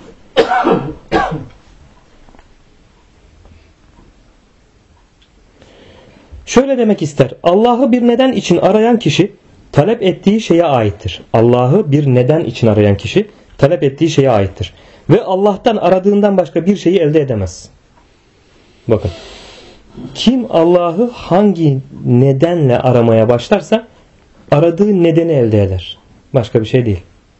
Şöyle demek ister: Allah'ı bir neden için arayan kişi talep ettiği şeye aittir. Allah'ı bir neden için arayan kişi talep ettiği şeye aittir. Ve Allah'tan aradığından başka bir şeyi elde edemez. Bakın. Kim Allah'ı hangi nedenle aramaya başlarsa aradığı nedeni elde eder. Başka bir şey değil.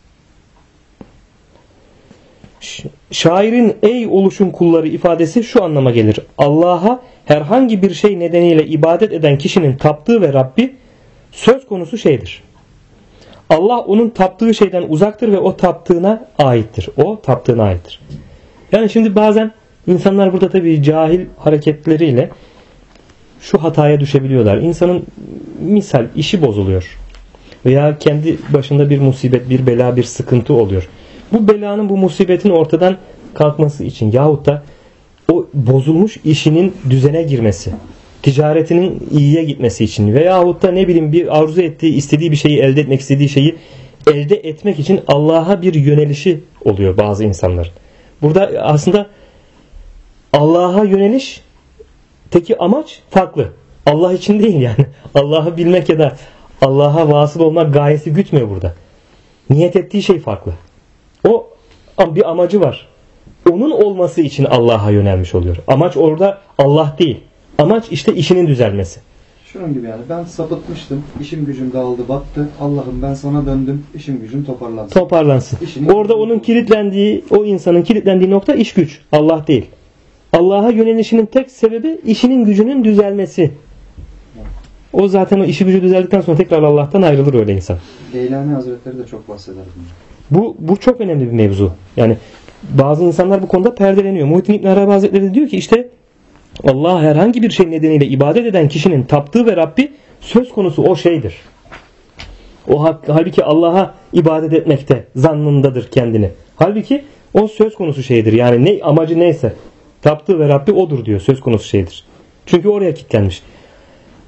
Şairin ey oluşun kulları ifadesi şu anlama gelir: Allah'a herhangi bir şey nedeniyle ibadet eden kişinin taptığı ve Rabbi söz konusu şeydir. Allah onun taptığı şeyden uzaktır ve o taptığına aittir. O taptığına aittir. Yani şimdi bazen insanlar burada tabii cahil hareketleriyle şu hataya düşebiliyorlar. İnsanın misal işi bozuluyor. Veya kendi başında bir musibet, bir bela, bir sıkıntı oluyor. Bu belanın, bu musibetin ortadan kalkması için yahut da o bozulmuş işinin düzene girmesi, ticaretinin iyiye gitmesi için veyahut da ne bileyim bir arzu ettiği, istediği bir şeyi elde etmek, istediği şeyi elde etmek için Allah'a bir yönelişi oluyor bazı insanların. Burada aslında Allah'a yöneliş teki amaç farklı. Allah için değil yani. Allah'ı bilmek ya da Allah'a vasıl olmak gayesi gütmüyor burada. Niyet ettiği şey farklı. O bir amacı var. Onun olması için Allah'a yönelmiş oluyor. Amaç orada Allah değil. Amaç işte işinin düzelmesi. Şunun gibi yani, ben sapıtmıştım, işim gücüm dağıldı battı, Allah'ım ben sana döndüm, işim gücüm toparlansın. Toparlansın. Orada onun kilitlendiği, o insanın kilitlendiği nokta iş güç, Allah değil. Allah'a yönelişinin tek sebebi işinin gücünün düzelmesi. O zaten o işi gücü düzeldikten sonra tekrar Allah'tan ayrılır öyle insan. Geylani Hazretleri de çok bahseder bundan. Bu çok önemli bir mevzu. Yani bazı insanlar bu konuda perdeleniyor. Muhittin İbn Arabi Hazretleri de diyor ki işte Allah herhangi bir şey nedeniyle ibadet eden kişinin taptığı ve Rabbi söz konusu o şeydir. O halbuki Allah'a ibadet etmekte zannındadır kendini. Halbuki o söz konusu şeydir. Yani ne amacı neyse taptığı ve Rabbi odur diyor, söz konusu şeydir. Çünkü oraya kilitlenmiş.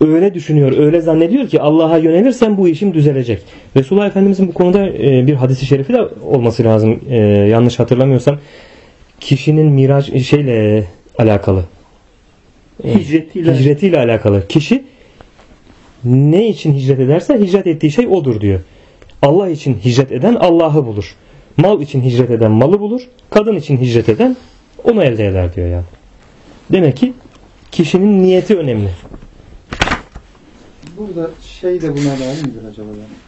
öyle düşünüyor, öyle zannediyor ki Allah'a yönelirsen bu işim düzelecek. Resulullah Efendimizin bu konuda bir hadisi şerifi de olması lazım. Yanlış hatırlamıyorsam kişinin miraç şeyle alakalı. Hicretiyle alakalı. Kişi ne için hicret ederse hicret ettiği şey odur diyor. Allah için hicret eden Allah'ı bulur. Mal için hicret eden malı bulur. Kadın için hicret eden onu elde eder diyor yani. Demek ki kişinin niyeti önemli. Burada şey de buna dahil midir acaba?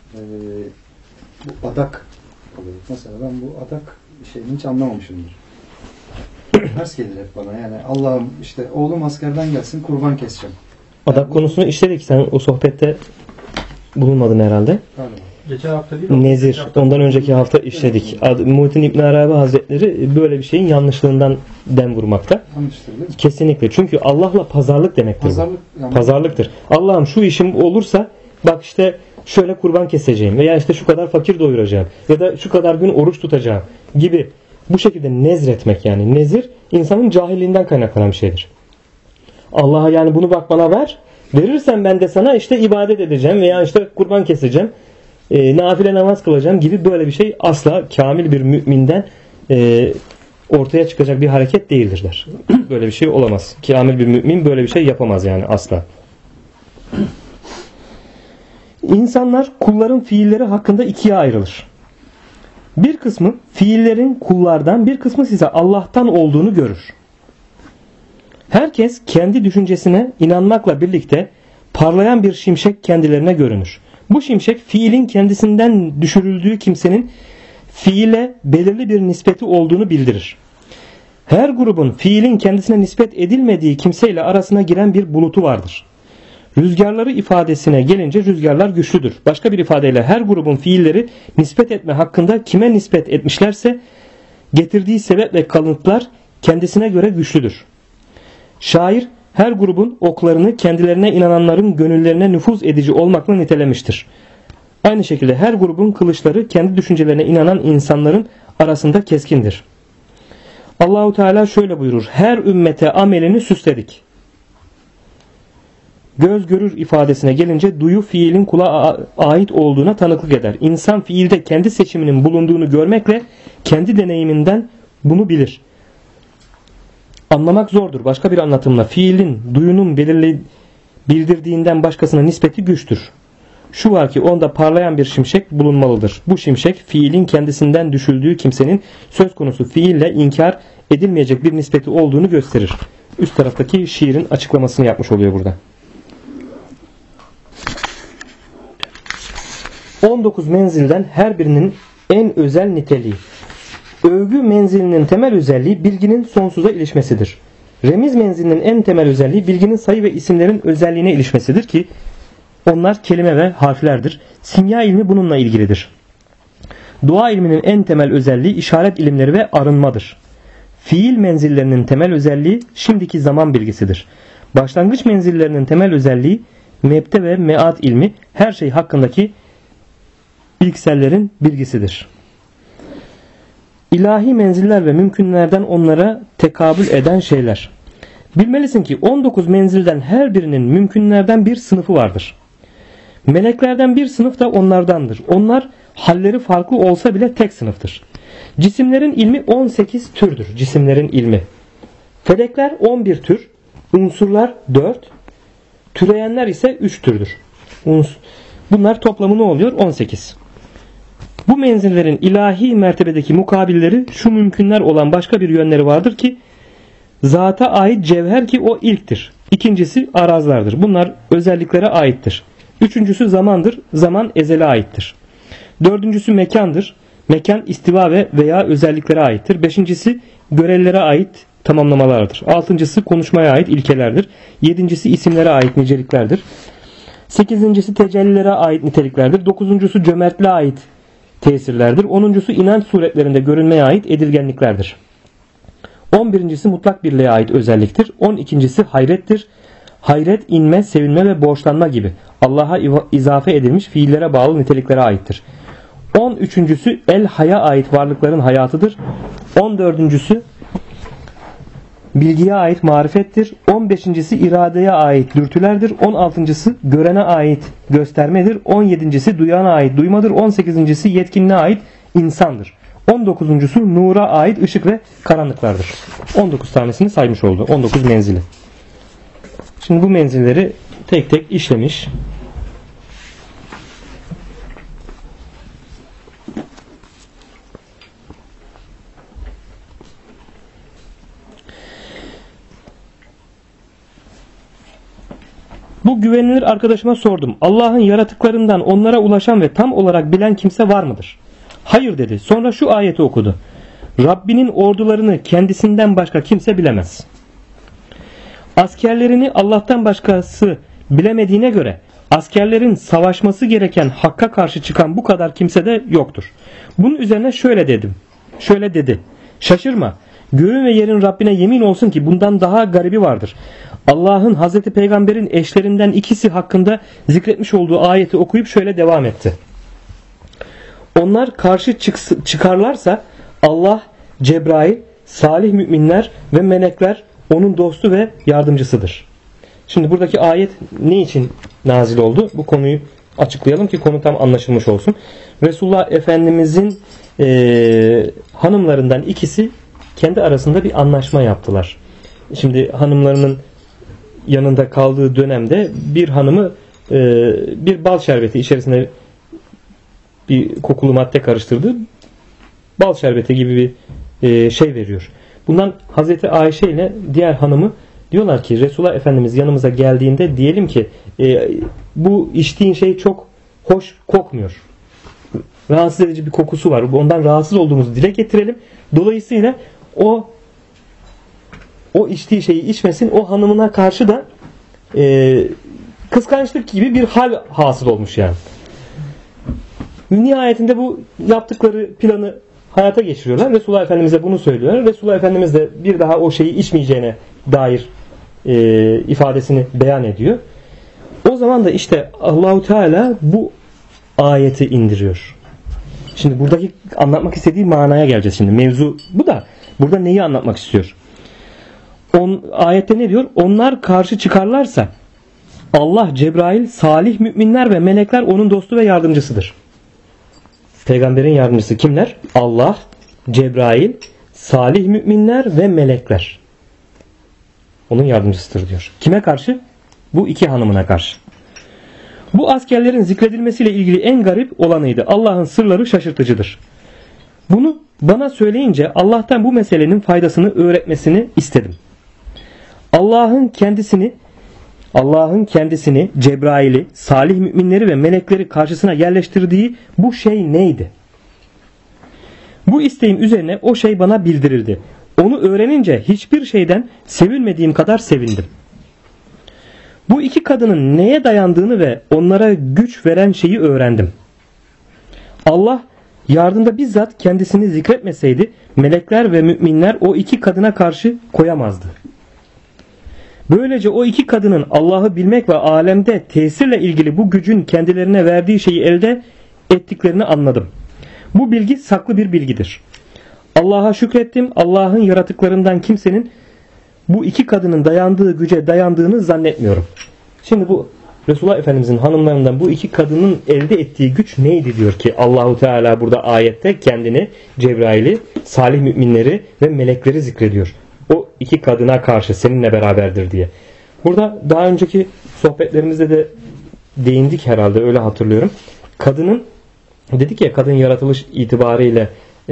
Bu adak oluyor. Mesela ben bu adak şeyini hiç anlamamışımdır. Ters gelir hep bana. Yani Allah'ım işte oğlum askerden gelsin kurban keseceğim. Adak konusunu işledik. Sen o sohbette bulunmadın herhalde. Galiba. Geçen hafta değil mi? Nezir. Ondan önceki hafta işledik. Muhittin İbn Arabi Hazretleri böyle bir şeyin yanlışlığından dem vurmakta. Yanlıştır değil mi? Kesinlikle. Çünkü Allah'la pazarlık demektir. Pazarlık, yani Pazarlıktır. Allah'ım şu işim olursa bak işte şöyle kurban keseceğim veya işte şu kadar fakir doyuracağım ya da şu kadar gün oruç tutacağım gibi bu şekilde nezretmek yani. Nezir insanın cahilliğinden kaynaklanan bir şeydir. Allah'a yani bunu bak bana ver. Verirsen ben de sana işte ibadet edeceğim veya işte kurban keseceğim. Nafile namaz kılacağım gibi böyle bir şey asla kamil bir müminden ortaya çıkacak bir hareket değildir der. Böyle bir şey olamaz. Kamil bir mümin böyle bir şey yapamaz yani asla. İnsanlar kulların fiilleri hakkında ikiye ayrılır. Bir kısmı fiillerin kullardan, bir kısmı ise Allah'tan olduğunu görür. Herkes kendi düşüncesine inanmakla birlikte parlayan bir şimşek kendilerine görünür. Bu şimşek fiilin kendisinden düşürüldüğü kimsenin fiile belirli bir nispeti olduğunu bildirir. Her grubun fiilin kendisine nispet edilmediği kimseyle arasına giren bir bulutu vardır. Rüzgarları ifadesine gelince rüzgarlar güçlüdür. Başka bir ifadeyle her grubun fiilleri nispet etme hakkında kime nispet etmişlerse getirdiği sebep ve kanıtlar kendisine göre güçlüdür. Şair her grubun oklarını kendilerine inananların gönüllerine nüfuz edici olmakla nitelemiştir. Aynı şekilde her grubun kılıçları kendi düşüncelerine inanan insanların arasında keskindir. Allahu Teala şöyle buyurur: her ümmete amelini süsledik. Göz görür ifadesine gelince duyu fiilin kula ait olduğuna tanıklık eder. İnsan fiilde kendi seçiminin bulunduğunu görmekle kendi deneyiminden bunu bilir. Anlamak zordur. Başka bir anlatımla fiilin duyunun bildirdiğinden başkasına nispeti güçtür. Şu var ki onda parlayan bir şimşek bulunmalıdır. Bu şimşek fiilin kendisinden düşüldüğü kimsenin söz konusu fiille inkar edilmeyecek bir nispeti olduğunu gösterir. Üst taraftaki şiirin açıklamasını yapmış oluyor burada. 19 menzilden her birinin en özel niteliği. Övgü menzilinin temel özelliği bilginin sonsuza ilişmesidir. Remiz menzilinin en temel özelliği bilginin sayı ve isimlerin özelliğine ilişmesidir ki onlar kelime ve harflerdir. Simya ilmi bununla ilgilidir. Dua ilminin en temel özelliği işaret ilimleri ve arınmadır. Fiil menzillerinin temel özelliği şimdiki zaman bilgisidir. Başlangıç menzillerinin temel özelliği mebde ve mead ilmi her şey hakkındaki ilksellerin bilgisidir. İlahi menziller ve mümkünlerden onlara tekabül eden şeyler. Bilmelisin ki 19 menzilden her birinin mümkünlerden bir sınıfı vardır. Meleklerden bir sınıf da onlardandır. Onlar halleri farklı olsa bile tek sınıftır. Cisimlerin ilmi 18 türdür. Cisimlerin ilmi. Felekler 11 tür. Unsurlar 4. Türeyenler ise 3 türdür. Bunlar toplamı ne oluyor? 18. Bu menzillerin ilahi mertebedeki mukabilleri şu mümkünler olan başka bir yönleri vardır ki zata ait cevher ki o ilktir. İkincisi arazlardır. Bunlar özelliklere aittir. Üçüncüsü zamandır. Zaman ezele aittir. Dördüncüsü mekandır. Mekan istiva veya özelliklere aittir. Beşincisi görellere ait tamamlamalardır. Altıncısı konuşmaya ait ilkelerdir. Yedincisi isimlere ait niceliklerdir. Sekizincisi tecellilere ait niteliklerdir. Dokuzuncusu cömertliğe ait tesirlerdir. Onuncusu inanç suretlerinde görünmeye ait edilgenliklerdir. 11.si mutlak birliğe ait özelliktir. 12.si hayrettir. Hayret, inme, sevinme ve borçlanma gibi Allah'a izafe edilmiş fiillere bağlı niteliklere aittir. 13.sü el haya ait varlıkların hayatıdır. 14.sü bilgiye ait marifettir. 15.si iradeye ait dürtülerdir. 16.sı görene ait göstermedir. 17.si duyana ait duymadır. 18.si yetkinliğe ait insandır. 19.sü nura ait ışık ve karanlıklardır. 19 tanesini saymış oldu. 19 menzili. Şimdi bu menzilleri tek tek işlemiş. Bu güvenilir arkadaşıma sordum. Allah'ın yaratıklarından onlara ulaşan ve tam olarak bilen kimse var mıdır? Hayır dedi. Sonra şu ayeti okudu. Rabbinin ordularını kendisinden başka kimse bilemez. Askerlerini Allah'tan başkası bilemediğine göre askerlerin savaşması gereken hakka karşı çıkan bu kadar kimse de yoktur. Bunun üzerine şöyle dedi. Şaşırma. Göğün ve yerin Rabbine yemin olsun ki bundan daha garibi vardır. Allah'ın Hazreti Peygamber'in eşlerinden ikisi hakkında zikretmiş olduğu ayeti okuyup şöyle devam etti. Onlar karşı çıkarlarsa Allah, Cebrail, salih müminler ve melekler onun dostu ve yardımcısıdır. Şimdi buradaki ayet ne için nazil oldu? Bu konuyu açıklayalım ki konu tam anlaşılmış olsun. Resulullah Efendimizin hanımlarından ikisi kendi arasında bir anlaşma yaptılar. Şimdi hanımlarının yanında kaldığı dönemde bir hanımı bir bal şerbeti içerisine bir kokulu madde karıştırdı. Bal şerbeti gibi bir şey veriyor. Bundan Hazreti Ayşe ile diğer hanımı diyorlar ki Resulullah Efendimiz yanımıza geldiğinde diyelim ki bu içtiğin şey çok hoş kokmuyor. Rahatsız edici bir kokusu var. Ondan rahatsız olduğumuzu dile getirelim. Dolayısıyla o içtiği şeyi içmesin. O hanımına karşı da kıskançlık gibi bir hal hasıl olmuş yani. Nihayetinde bu yaptıkları planı hayata geçiriyorlar. Resulullah Efendimiz'e bunu söylüyorlar. Resulullah Efendimiz de bir daha o şeyi içmeyeceğine dair ifadesini beyan ediyor. O zaman da işte Allahu Teala bu ayeti indiriyor. Şimdi buradaki anlatmak istediği manaya geleceğiz şimdi. Mevzu bu da. Burada neyi anlatmak istiyor? Ayette ne diyor? Onlar karşı çıkarlarsa Allah, Cebrail, salih müminler ve melekler onun dostu ve yardımcısıdır. Peygamberin yardımcısı kimler? Allah, Cebrail, salih müminler ve melekler. Onun yardımcısıdır diyor. Kime karşı? Bu iki hanımına karşı. Bu askerlerin zikredilmesiyle ilgili en garip olanıydı. Allah'ın sırları şaşırtıcıdır. Bunu bana söyleyince Allah'tan bu meselenin faydasını öğretmesini istedim. Allah'ın kendisini, Cebrail'i, salih müminleri ve melekleri karşısına yerleştirdiği bu şey neydi? Bu isteğim üzerine o şey bana bildirildi. Onu öğrenince hiçbir şeyden sevinmediğim kadar sevindim. Bu iki kadının neye dayandığını ve onlara güç veren şeyi öğrendim. Allah yardımda bizzat kendisini zikretmeseydi melekler ve müminler o iki kadına karşı koyamazdı. Böylece o iki kadının Allah'ı bilmek ve alemde tesirle ilgili bu gücün kendilerine verdiği şeyi elde ettiklerini anladım. Bu bilgi saklı bir bilgidir. Allah'a şükrettim. Allah'ın yaratıklarından kimsenin bu iki kadının dayandığı güce dayandığını zannetmiyorum. Şimdi bu Resulullah Efendimizin hanımlarından bu iki kadının elde ettiği güç neydi diyor ki Allahu Teala burada ayette kendini, Cebrail'i, salih müminleri ve melekleri zikrediyor. O iki kadına karşı seninle beraberdir diye. Burada daha önceki sohbetlerimizde de değindik herhalde, öyle hatırlıyorum. Kadının, dedik ya, kadın yaratılış itibariyle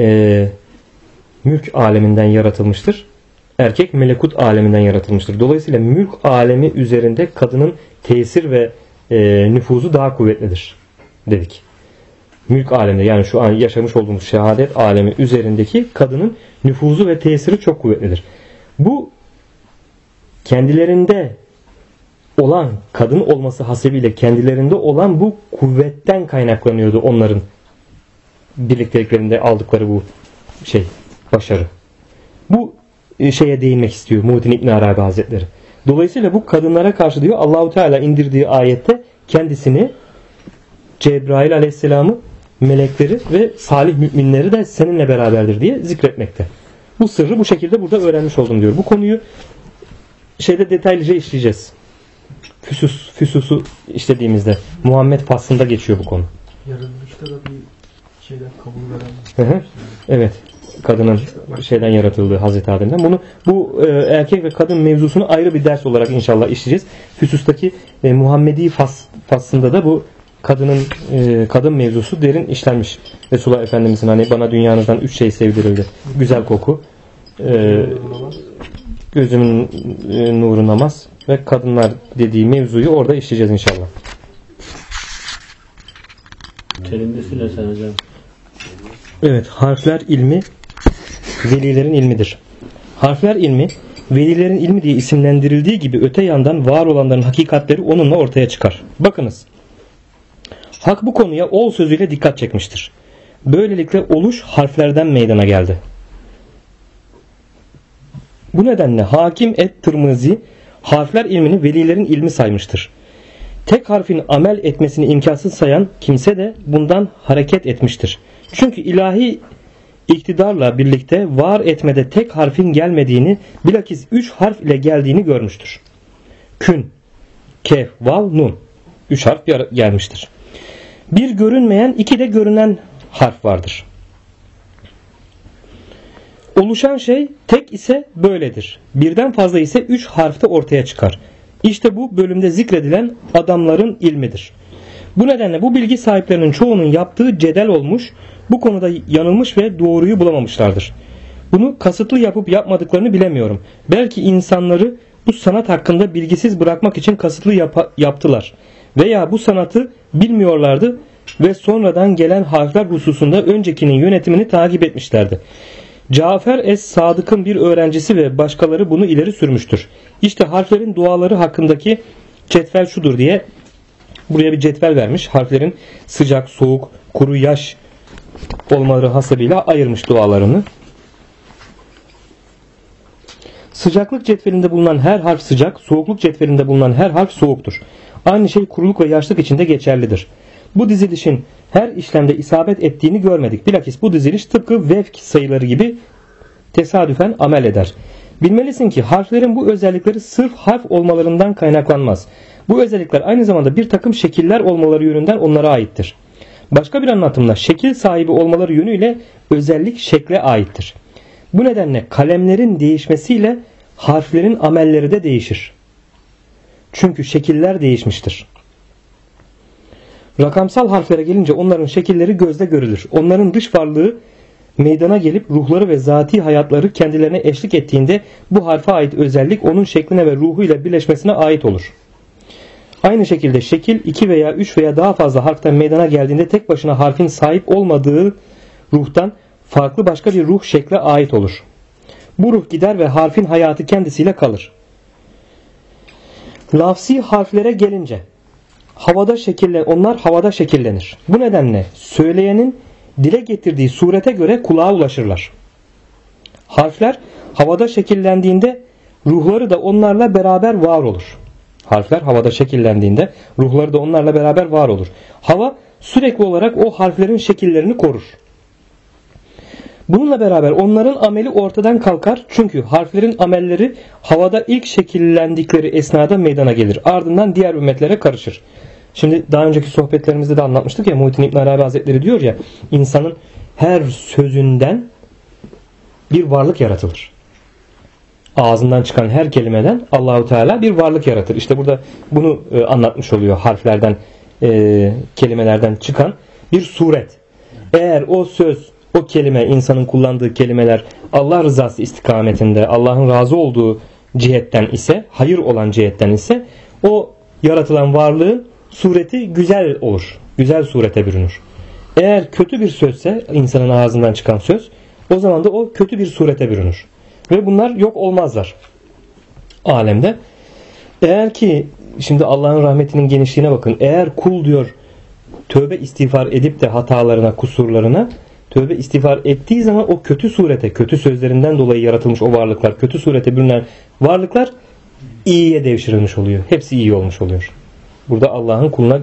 mülk aleminden yaratılmıştır. Erkek melekut aleminden yaratılmıştır. Dolayısıyla mülk alemi üzerinde kadının tesir ve nüfuzu daha kuvvetlidir dedik. Mülk aleminde, yani şu an yaşamış olduğumuz şehadet alemi üzerindeki kadının nüfuzu ve tesiri çok kuvvetlidir. Bu kendilerinde olan, kadın olması hasebiyle kendilerinde olan bu kuvvetten kaynaklanıyordu onların birlikteliklerinde aldıkları bu başarı. Bu şeye değinmek istiyor Muhittin İbn Arabi Hazretleri. Dolayısıyla bu kadınlara karşı diyor Allahu Teala indirdiği ayette kendisini, Cebrail Aleyhisselam'ı, melekleri ve salih müminleri de seninle beraberdir diye zikretmekte. Bu sırrı bu şekilde burada öğrenmiş oldum diyor. Bu konuyu detaylıca işleyeceğiz. Füsusu işlediğimizde Muhammed faslında geçiyor bu konu. Yaratılışta da bir şeyden kabul veren. Evet. Kadının yaratıldığı Hazreti Adem'den. Bu erkek ve kadın mevzusunu ayrı bir ders olarak inşallah işleyeceğiz. Füsustaki Muhammedi faslında da bu kadın mevzusu derin işlenmiş. Resulullah Efendimizin hani bana dünyanızdan 3 şey sevdirildi. Güzel koku, gözümün nuru namaz ve kadınlar dediği mevzuyu orada işleyeceğiz inşallah. Terimde söylesen hocam. Evet, harfler ilmi velilerin ilmidir. Harfler ilmi velilerin ilmi diye isimlendirildiği gibi öte yandan var olanların hakikatleri onunla ortaya çıkar. Bakınız. Hak bu konuya ol sözüyle dikkat çekmiştir. Böylelikle oluş harflerden meydana geldi. Bu nedenle Hakim et-Tirmizi harfler ilmini velilerin ilmi saymıştır. Tek harfin amel etmesini imkansız sayan kimse de bundan hareket etmiştir. Çünkü ilahi iktidarla birlikte var etmede tek harfin gelmediğini, bilakis 3 harf ile geldiğini görmüştür. Kün, kef, vav, nun. 3 harf gelmiştir. Bir görünmeyen, 2 de görünen harf vardır. Oluşan şey tek ise böyledir. Birden fazla ise 3 harfte ortaya çıkar. İşte bu bölümde zikredilen adamların ilmidir. Bu nedenle bu bilgi sahiplerinin çoğunun yaptığı cedel olmuş, bu konuda yanılmış ve doğruyu bulamamışlardır. Bunu kasıtlı yapıp yapmadıklarını bilemiyorum. Belki insanları bu sanat hakkında bilgisiz bırakmak için kasıtlı yaptılar. Veya bu sanatı bilmiyorlardı ve sonradan gelen harfler hususunda öncekinin yönetimini takip etmişlerdi. Cafer es-Sadık'ın bir öğrencisi ve başkaları bunu ileri sürmüştür. İşte harflerin duaları hakkındaki cetvel şudur diye buraya bir cetvel vermiş. Harflerin sıcak, soğuk, kuru, yaş olmaları hasabıyla ayırmış dualarını. Sıcaklık cetvelinde bulunan her harf sıcak, soğukluk cetvelinde bulunan her harf soğuktur. Aynı şey kuruluk ve yaşlık için de geçerlidir. Bu dizilişin her işlemde isabet ettiğini görmedik. Bilakis bu diziliş tıpkı vefk sayıları gibi tesadüfen amel eder. Bilmelisin ki harflerin bu özellikleri sırf harf olmalarından kaynaklanmaz. Bu özellikler aynı zamanda bir takım şekiller olmaları yönünden onlara aittir. Başka bir anlatımla şekil sahibi olmaları yönüyle özellik şekle aittir. Bu nedenle kalemlerin değişmesiyle harflerin amelleri de değişir. Çünkü şekiller değişmiştir. Rakamsal harflere gelince onların şekilleri gözle görülür. Onların dış varlığı meydana gelip ruhları ve zati hayatları kendilerine eşlik ettiğinde bu harfe ait özellik onun şekline ve ruhuyla birleşmesine ait olur. Aynı şekilde şekil 2 veya 3 veya daha fazla harften meydana geldiğinde tek başına harfin sahip olmadığı ruhtan farklı başka bir ruh şekle ait olur. Bu ruh gider ve harfin hayatı kendisiyle kalır. Lafsi harflere gelince onlar havada şekillenir. Bu nedenle söyleyenin dile getirdiği surete göre kulağa ulaşırlar. Harfler havada şekillendiğinde ruhları da onlarla beraber var olur. Harfler havada şekillendiğinde ruhları da onlarla beraber var olur. Hava sürekli olarak o harflerin şekillerini korur. Bununla beraber onların ameli ortadan kalkar. Çünkü harflerin amelleri havada ilk şekillendikleri esnada meydana gelir. Ardından diğer ümmetlere karışır. Şimdi daha önceki sohbetlerimizde de anlatmıştık ya, Muhittin İbn Arabi Hazretleri diyor ya, insanın her sözünden bir varlık yaratılır. Ağzından çıkan her kelimeden Allahu Teala bir varlık yaratır. İşte burada bunu anlatmış oluyor, harflerden, kelimelerden çıkan bir suret. Eğer o söz, o kelime, insanın kullandığı kelimeler Allah rızası istikametinde, Allah'ın razı olduğu cihetten ise, hayır olan cihetten ise, o yaratılan varlığın sureti güzel olur. Güzel surete bürünür. Eğer kötü bir sözse, insanın ağzından çıkan söz, o zaman da o kötü bir surete bürünür. Ve bunlar yok olmazlar alemde. Eğer ki, şimdi Allah'ın rahmetinin genişliğine bakın. Eğer kul diyor tövbe istiğfar edip de hatalarına, kusurlarına tövbe istiğfar ettiği zaman o kötü surete, kötü sözlerinden dolayı yaratılmış o varlıklar, kötü surete bürünen varlıklar iyiye devşirilmiş oluyor. Hepsi iyi olmuş oluyor. Burada Allah'ın kuluna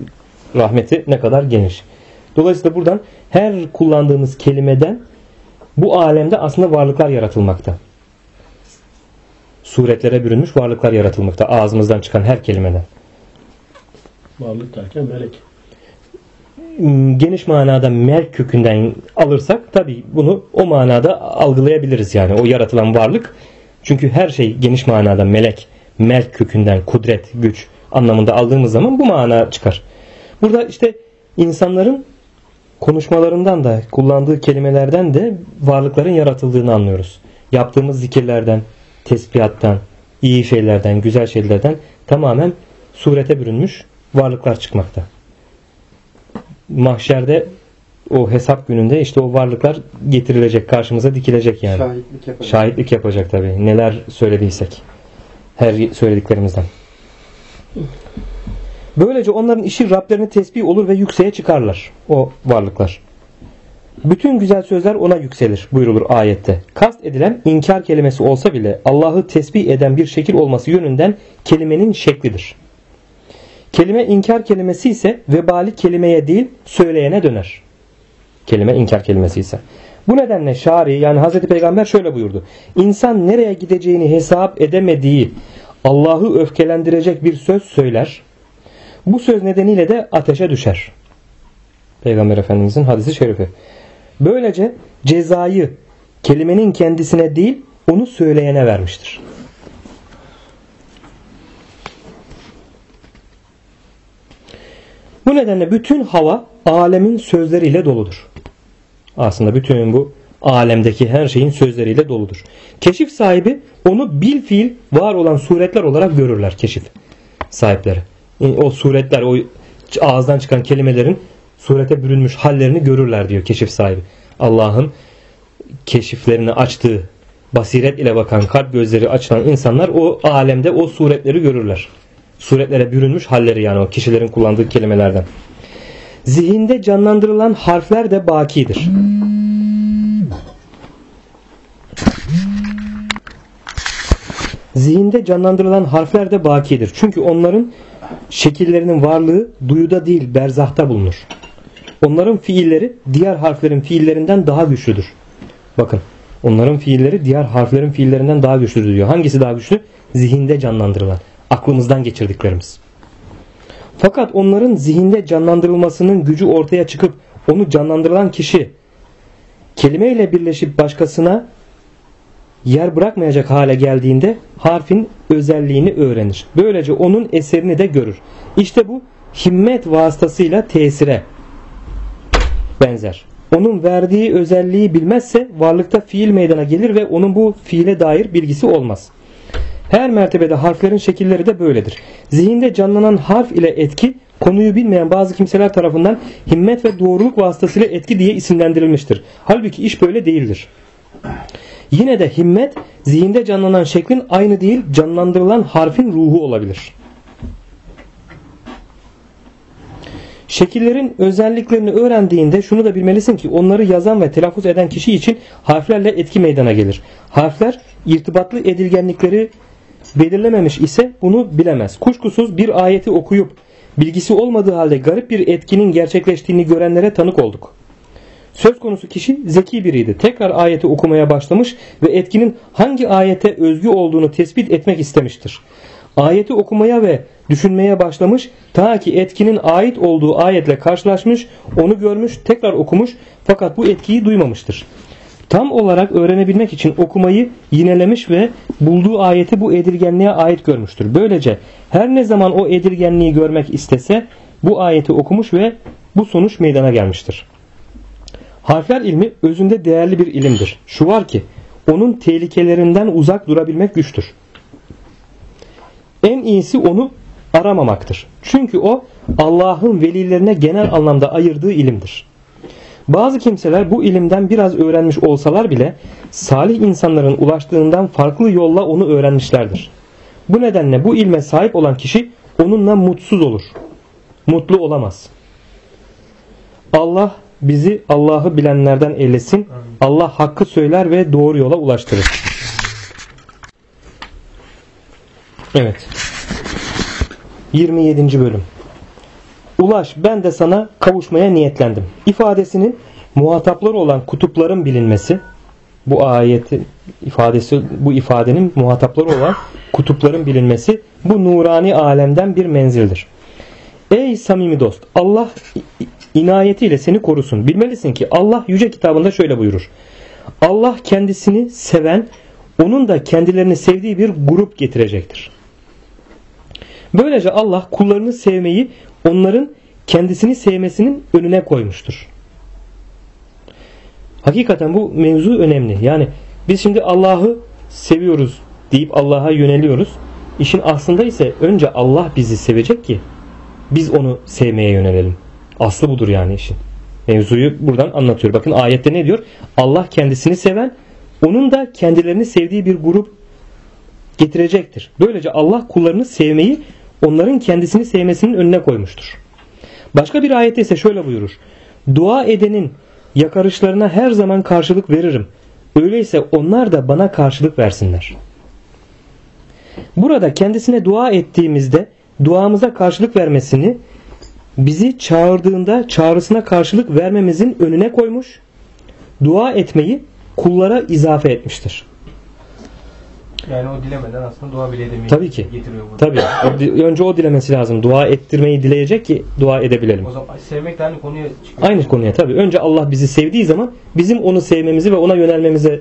rahmeti ne kadar geniş. Dolayısıyla buradan her kullandığımız kelimeden Bu alemde aslında varlıklar yaratılmakta. Suretlere bürünmüş varlıklar yaratılmakta. Ağzımızdan çıkan her kelimeden. Varlık derken melek. Geniş manada melk kökünden alırsak tabii bunu o manada algılayabiliriz yani. O yaratılan varlık. Çünkü her şey geniş manada melek, melk kökünden kudret, güç anlamında aldığımız zaman bu mana çıkar. Burada işte insanların konuşmalarından da kullandığı kelimelerden de varlıkların yaratıldığını anlıyoruz. Yaptığımız zikirlerden, tesbihattan, iyi şeylerden, güzel şeylerden tamamen surete bürünmüş varlıklar çıkmakta. Mahşerde o hesap gününde işte o varlıklar getirilecek, karşımıza dikilecek yani. Şahitlik yapacak. Şahitlik yapacak tabii. Neler söylediysek. Her söylediklerimizden. Böylece onların işi Rablerini tesbih olur ve yükseğe çıkarlar. O varlıklar. Bütün güzel sözler ona yükselir buyurulur ayette. Kast edilen inkar kelimesi olsa bile Allah'ı tesbih eden bir şekil olması yönünden kelimenin şeklidir. Kelime inkar kelimesi ise vebali kelimeye değil söyleyene döner. Kelime inkar kelimesi ise. Bu nedenle şari yani Hazreti Peygamber şöyle buyurdu. İnsan nereye gideceğini hesap edemediği Allah'ı öfkelendirecek bir söz söyler. Bu söz nedeniyle de ateşe düşer. Peygamber Efendimizin hadisi şerifi. Böylece cezayı kelimenin kendisine değil onu söyleyene vermiştir. Bu nedenle bütün hava alemin sözleriyle doludur. Aslında bütün bu alemdeki her şeyin sözleriyle doludur. Keşif sahibi onu bil fiil var olan suretler olarak görürler keşif sahipleri. O suretler, o ağızdan çıkan kelimelerin surete bürünmüş hallerini görürler diyor keşif sahibi. Allah'ın keşiflerini açtığı, basiret ile bakan, kalp gözleri açılan insanlar o alemde o suretleri görürler. Suretlere bürünmüş halleri yani o kişilerin kullandığı kelimelerden. Zihinde canlandırılan harfler de bakidir. Zihinde canlandırılan harfler de bakidir. Çünkü onların şekillerinin varlığı duyuda değil berzahta bulunur. Onların fiilleri diğer harflerin fiillerinden daha güçlüdür. Bakın onların fiilleri diğer harflerin fiillerinden daha güçlüdür diyor. Hangisi daha güçlü? Zihinde canlandırılan. Aklımızdan geçirdiklerimiz. Fakat onların zihinde canlandırılmasının gücü ortaya çıkıp onu canlandırılan kişi kelimeyle birleşip başkasına yer bırakmayacak hale geldiğinde harfin özelliğini öğrenir. Böylece onun eserini de görür. İşte bu himmet vasıtasıyla tesire benzer. Onun verdiği özelliği bilmezse varlıkta fiil meydana gelir ve onun bu fiile dair bilgisi olmaz. Her mertebede harflerin şekilleri de böyledir. Zihinde canlanan harf ile etki konuyu bilmeyen bazı kimseler tarafından himmet ve doğruluk vasıtasıyla etki diye isimlendirilmiştir. Halbuki iş böyle değildir. Yine de himmet zihinde canlanan şeklin aynı değil canlandırılan harfin ruhu olabilir. Şekillerin özelliklerini öğrendiğinde şunu da bilmelisin ki onları yazan ve telaffuz eden kişi için harflerle etki meydana gelir. Harfler irtibatlı edilgenlikleri belirlememiş ise bunu bilemez. Kuşkusuz bir ayeti okuyup bilgisi olmadığı halde garip bir etkinin gerçekleştiğini görenlere tanık olduk. Söz konusu kişi zeki biriydi. Tekrar ayeti okumaya başlamış ve etkinin hangi ayete özgü olduğunu tespit etmek istemiştir. Ayeti okumaya ve düşünmeye başlamış ta ki etkinin ait olduğu ayetle karşılaşmış, onu görmüş, tekrar okumuş fakat bu etkiyi duymamıştır. Tam olarak öğrenebilmek için okumayı yinelemiş ve bulduğu ayeti bu edilgenliğe ait görmüştür. Böylece her ne zaman o edilgenliği görmek istese bu ayeti okumuş ve bu sonuç meydana gelmiştir. Harfler ilmi özünde değerli bir ilimdir. Şu var ki onun tehlikelerinden uzak durabilmek güçtür. En iyisi onu aramamaktır. Çünkü o Allah'ın velilerine genel anlamda ayırdığı ilimdir. Bazı kimseler bu ilimden biraz öğrenmiş olsalar bile salih insanların ulaştığından farklı yolla onu öğrenmişlerdir. Bu nedenle bu ilme sahip olan kişi onunla mutsuz olur. Mutlu olamaz. Allah bizi Allah'ı bilenlerden eylesin. Allah hakkı söyler ve doğru yola ulaştırır. Evet. 27. bölüm. Ulaş ben de sana kavuşmaya niyetlendim. İfadesinin muhatapları olan kutupların bilinmesi, bu ayetin ifadesi, bu ifadenin muhatapları olan kutupların bilinmesi bu nurani alemden bir menzildir. Ey samimi dost, Allah inayetiyle seni korusun. Bilmelisin ki Allah yüce kitabında şöyle buyurur. Allah kendisini seven, onun da kendilerini sevdiği bir grup getirecektir. Böylece Allah kullarını sevmeyi onların kendisini sevmesinin önüne koymuştur. Hakikaten bu mevzu önemli. Yani biz şimdi Allah'ı seviyoruz deyip Allah'a yöneliyoruz. İşin aslında ise önce Allah bizi sevecek ki biz onu sevmeye yönelelim. Aslı budur yani işin. Mevzuyu buradan anlatıyor. Bakın ayette ne diyor? Allah kendisini seven, onun da kendilerini sevdiği bir grup getirecektir. Böylece Allah kullarını sevmeyi onların kendisini sevmesinin önüne koymuştur. Başka bir ayette ise şöyle buyurur. Dua edenin yakarışlarına her zaman karşılık veririm. Öyleyse onlar da bana karşılık versinler. Burada kendisine dua ettiğimizde duamıza karşılık vermesini, bizi çağırdığında çağrısına karşılık vermemizin önüne koymuş, dua etmeyi kullara izafe etmiştir. Yani o dilemeden aslında dua bile edemeyi Tabii ki. getiriyor burada. Tabii. Önce o dilemesi lazım. Dua ettirmeyi dileyecek ki dua edebilelim. O zaman sevmek de aynı konuya çıkıyor. Aynı konuya tabii. Önce Allah bizi sevdiği zaman bizim onu sevmemizi ve ona yönelmemize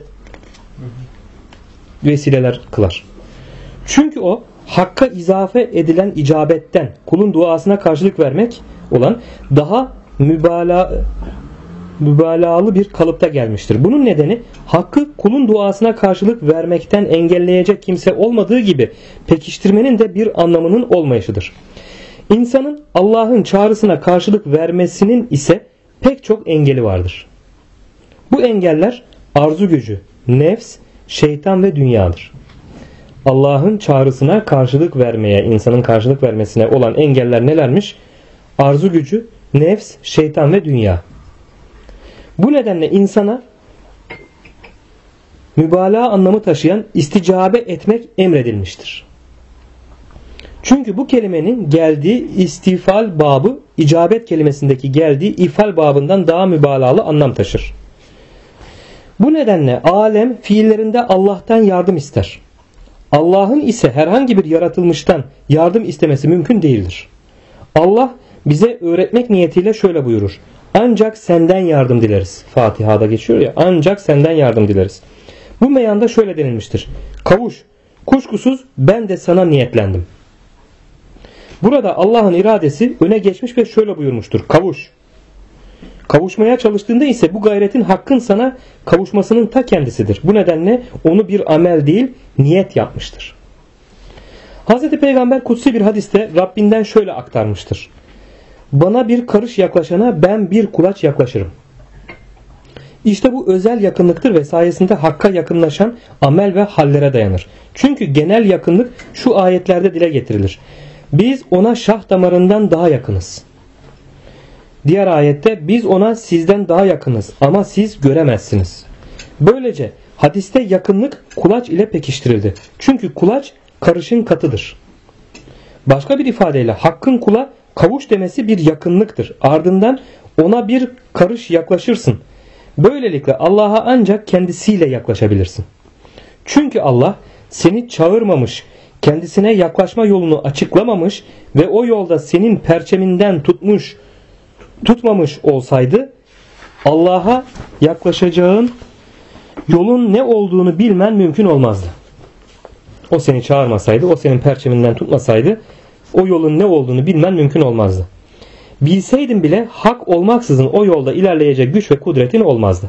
vesileler kılar. Çünkü o hakka izafe edilen icabetten, kulun duasına karşılık vermek olan daha mübalağalı bir kalıpta gelmiştir. Bunun nedeni hakkı kulun duasına karşılık vermekten engelleyecek kimse olmadığı gibi pekiştirmenin de bir anlamının olmayışıdır. İnsanın Allah'ın çağrısına karşılık vermesinin ise pek çok engeli vardır. Bu engeller arzu gücü, nefs, şeytan ve dünyadır. Allah'ın çağrısına karşılık vermeye, insanın karşılık vermesine olan engeller nelermiş? Arzu gücü, nefs, şeytan ve dünya. Bu nedenle insana mübalağa anlamı taşıyan isticabe etmek emredilmiştir. Çünkü bu kelimenin geldiği istifal babı icabet kelimesindeki geldiği ifal babından daha mübalağalı anlam taşır. Bu nedenle alem fiillerinde Allah'tan yardım ister. Allah'ın ise herhangi bir yaratılmıştan yardım istemesi mümkün değildir. Allah bize öğretmek niyetiyle şöyle buyurur. Ancak senden yardım dileriz. Fatiha'da geçiyor ya. Ancak senden yardım dileriz. Bu meyanda şöyle denilmiştir. Kavuş. Kuşkusuz ben de sana niyetlendim. Burada Allah'ın iradesi öne geçmiş ve şöyle buyurmuştur. Kavuş. Kavuşmaya çalıştığında ise bu gayretin hakkın sana kavuşmasının ta kendisidir. Bu nedenle onu bir amel değil niyet yapmıştır. Hz. Peygamber kutsi bir hadiste Rabbinden şöyle aktarmıştır. Bana bir karış yaklaşana ben bir kulaç yaklaşırım. İşte bu özel yakınlıktır ve sayesinde hakka yakınlaşan amel ve hallere dayanır. Çünkü genel yakınlık şu ayetlerde dile getirilir. Biz ona şah damarından daha yakınız. Diğer ayette biz ona sizden daha yakınız ama siz göremezsiniz. Böylece hadiste yakınlık kulaç ile pekiştirildi. Çünkü kulaç karışın katıdır. Başka bir ifadeyle hakkın kula kavuş demesi bir yakınlıktır. Ardından ona bir karış yaklaşırsın. Böylelikle Allah'a ancak kendisiyle yaklaşabilirsin. Çünkü Allah seni çağırmamış, kendisine yaklaşma yolunu açıklamamış ve o yolda senin perçeminden tutmamış olsaydı Allah'a yaklaşacağın yolun ne olduğunu bilmen mümkün olmazdı. O seni çağırmasaydı, o senin perçeminden tutmasaydı o yolun ne olduğunu bilmen mümkün olmazdı. Bilseydin bile hak olmaksızın o yolda ilerleyecek güç ve kudretin olmazdı.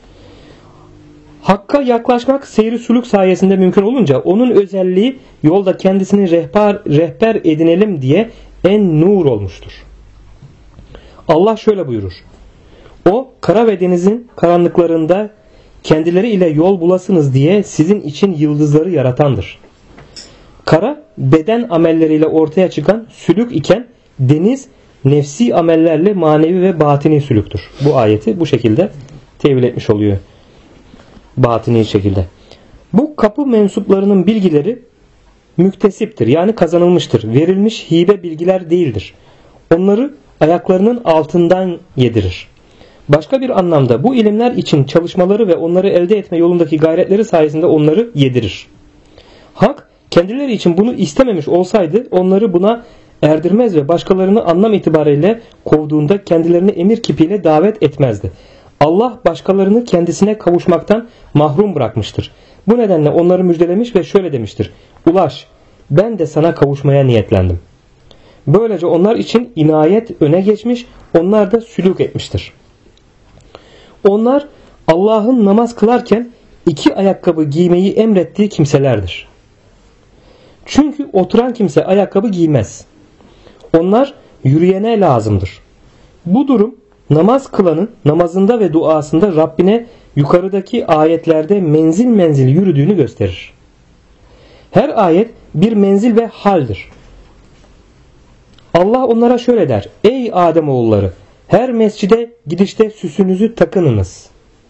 Hakka yaklaşmak seyri sülük sayesinde mümkün olunca onun özelliği yolda kendisini rehber edinelim diye en nur olmuştur. Allah şöyle buyurur. O kara ve denizin karanlıklarında kendileri ile yol bulasınız diye sizin için yıldızları yaratandır. Kara beden amelleriyle ortaya çıkan sülük iken deniz nefsi amellerle manevi ve batini sülüktür. Bu ayeti bu şekilde tevil etmiş oluyor. Batini şekilde. Bu kapı mensuplarının bilgileri müktesiptir. Yani kazanılmıştır. Verilmiş hibe bilgiler değildir. Onları ayaklarının altından yedirir. Başka bir anlamda bu ilimler için çalışmaları ve onları elde etme yolundaki gayretleri sayesinde onları yedirir. Hak kendileri için bunu istememiş olsaydı onları buna erdirmez ve başkalarını anlam itibariyle kovduğunda kendilerini emir kipiyle davet etmezdi. Allah başkalarını kendisine kavuşmaktan mahrum bırakmıştır. Bu nedenle onları müjdelemiş ve şöyle demiştir: Ulaş, ben de sana kavuşmaya niyetlendim. Böylece onlar için inayet öne geçmiş, onlar da sülûk etmiştir. Onlar Allah'ın namaz kılarken 2 ayakkabı giymeyi emrettiği kimselerdir. Çünkü oturan kimse ayakkabı giymez. Onlar yürüyene lazımdır. Bu durum namaz kılanın namazında ve duasında Rabbine yukarıdaki ayetlerde menzil menzil yürüdüğünü gösterir. Her ayet bir menzil ve haldir. Allah onlara şöyle der: Ey Ademoğulları, her mescide gidişte süsünüzü takınınız.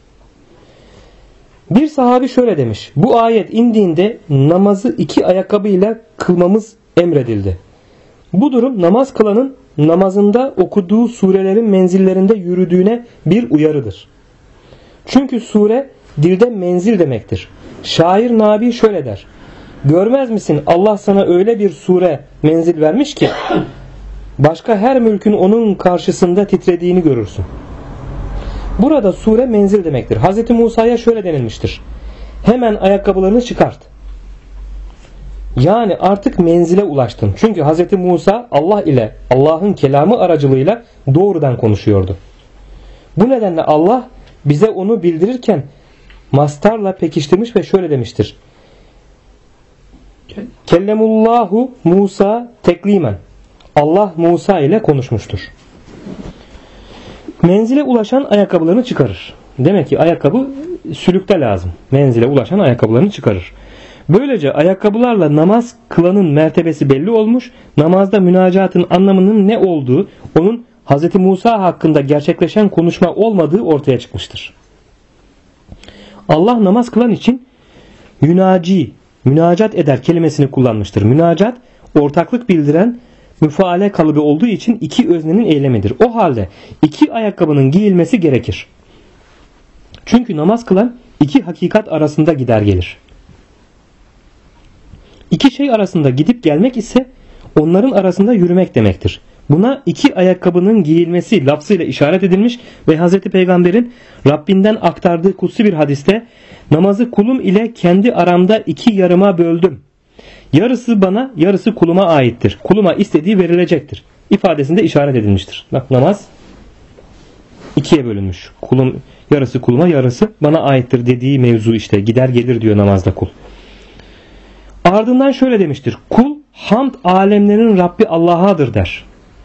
Bir sahabi şöyle demiş: bu ayet indiğinde namazı 2 ayakkabıyla kılmamız emredildi. Bu durum namaz kılanın namazında okuduğu surelerin menzillerinde yürüdüğüne bir uyarıdır. Çünkü sure dilde menzil demektir. Şair Nabi şöyle der: görmez misin Allah sana öyle bir sure menzil vermiş ki başka her mülkün onun karşısında titrediğini görürsün. Burada sure menzil demektir. Hz. Musa'ya şöyle denilmiştir: hemen ayakkabılarını çıkart. Yani artık menzile ulaştın. Çünkü Hz. Musa Allah ile Allah'ın kelamı aracılığıyla doğrudan konuşuyordu. Bu nedenle Allah bize onu bildirirken mastarla pekiştirmiş ve şöyle demiştir: Kellemullahu Musa teklimen. Allah Musa ile konuşmuştur. Menzile ulaşan ayakkabılarını çıkarır. Demek ki ayakkabı sülükte lazım. Menzile ulaşan ayakkabılarını çıkarır. Böylece ayakkabılarla namaz kılanın mertebesi belli olmuş, namazda münacatın anlamının ne olduğu, onun Hz. Musa hakkında gerçekleşen konuşma olmadığı ortaya çıkmıştır. Allah namaz kılan için yünaci, münacat eder kelimesini kullanmıştır. Münacat, ortaklık bildiren müfaale kalıbı olduğu için 2 öznenin eylemidir. O halde 2 ayakkabının giyilmesi gerekir. Çünkü namaz kılan 2 hakikat arasında gider gelir. 2 şey arasında gidip gelmek ise onların arasında yürümek demektir. Buna 2 ayakkabının giyilmesi lafzıyla işaret edilmiş ve Hz. Peygamber'in Rabbinden aktardığı kutsi bir hadiste namazı kulum ile kendi aramda 2 yarıma böldüm. Yarısı bana, yarısı kuluma aittir. Kuluma istediği verilecektir ifadesinde işaret edilmiştir. Bak, namaz 2'ye bölünmüş. Kulum, yarısı kuluma, yarısı bana aittir dediği mevzu işte. Gider gelir diyor namazda kul. Ardından şöyle demiştir: kul hamd alemlerin Rabbi Allah'adır der.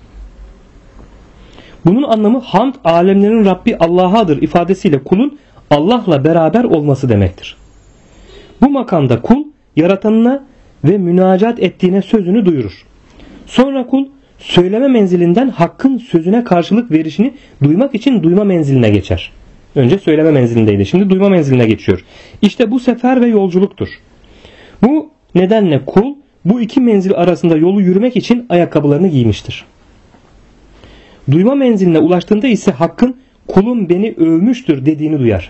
Bunun anlamı hamd alemlerin Rabbi Allah'adır ifadesiyle kulun Allah'la beraber olması demektir. Bu makamda kul yaratanına ve münacat ettiğine sözünü duyurur. Sonra kul söyleme menzilinden hakkın sözüne karşılık verişini duymak için duyma menziline geçer. Önce söyleme menzilindeydi, şimdi duyma menziline geçiyor. İşte bu sefer ve yolculuktur. Bu nedenle kul bu 2 menzil arasında yolu yürümek için ayakkabılarını giymiştir. Duyma menziline ulaştığında ise hakkın kulum beni övmüştür dediğini duyar.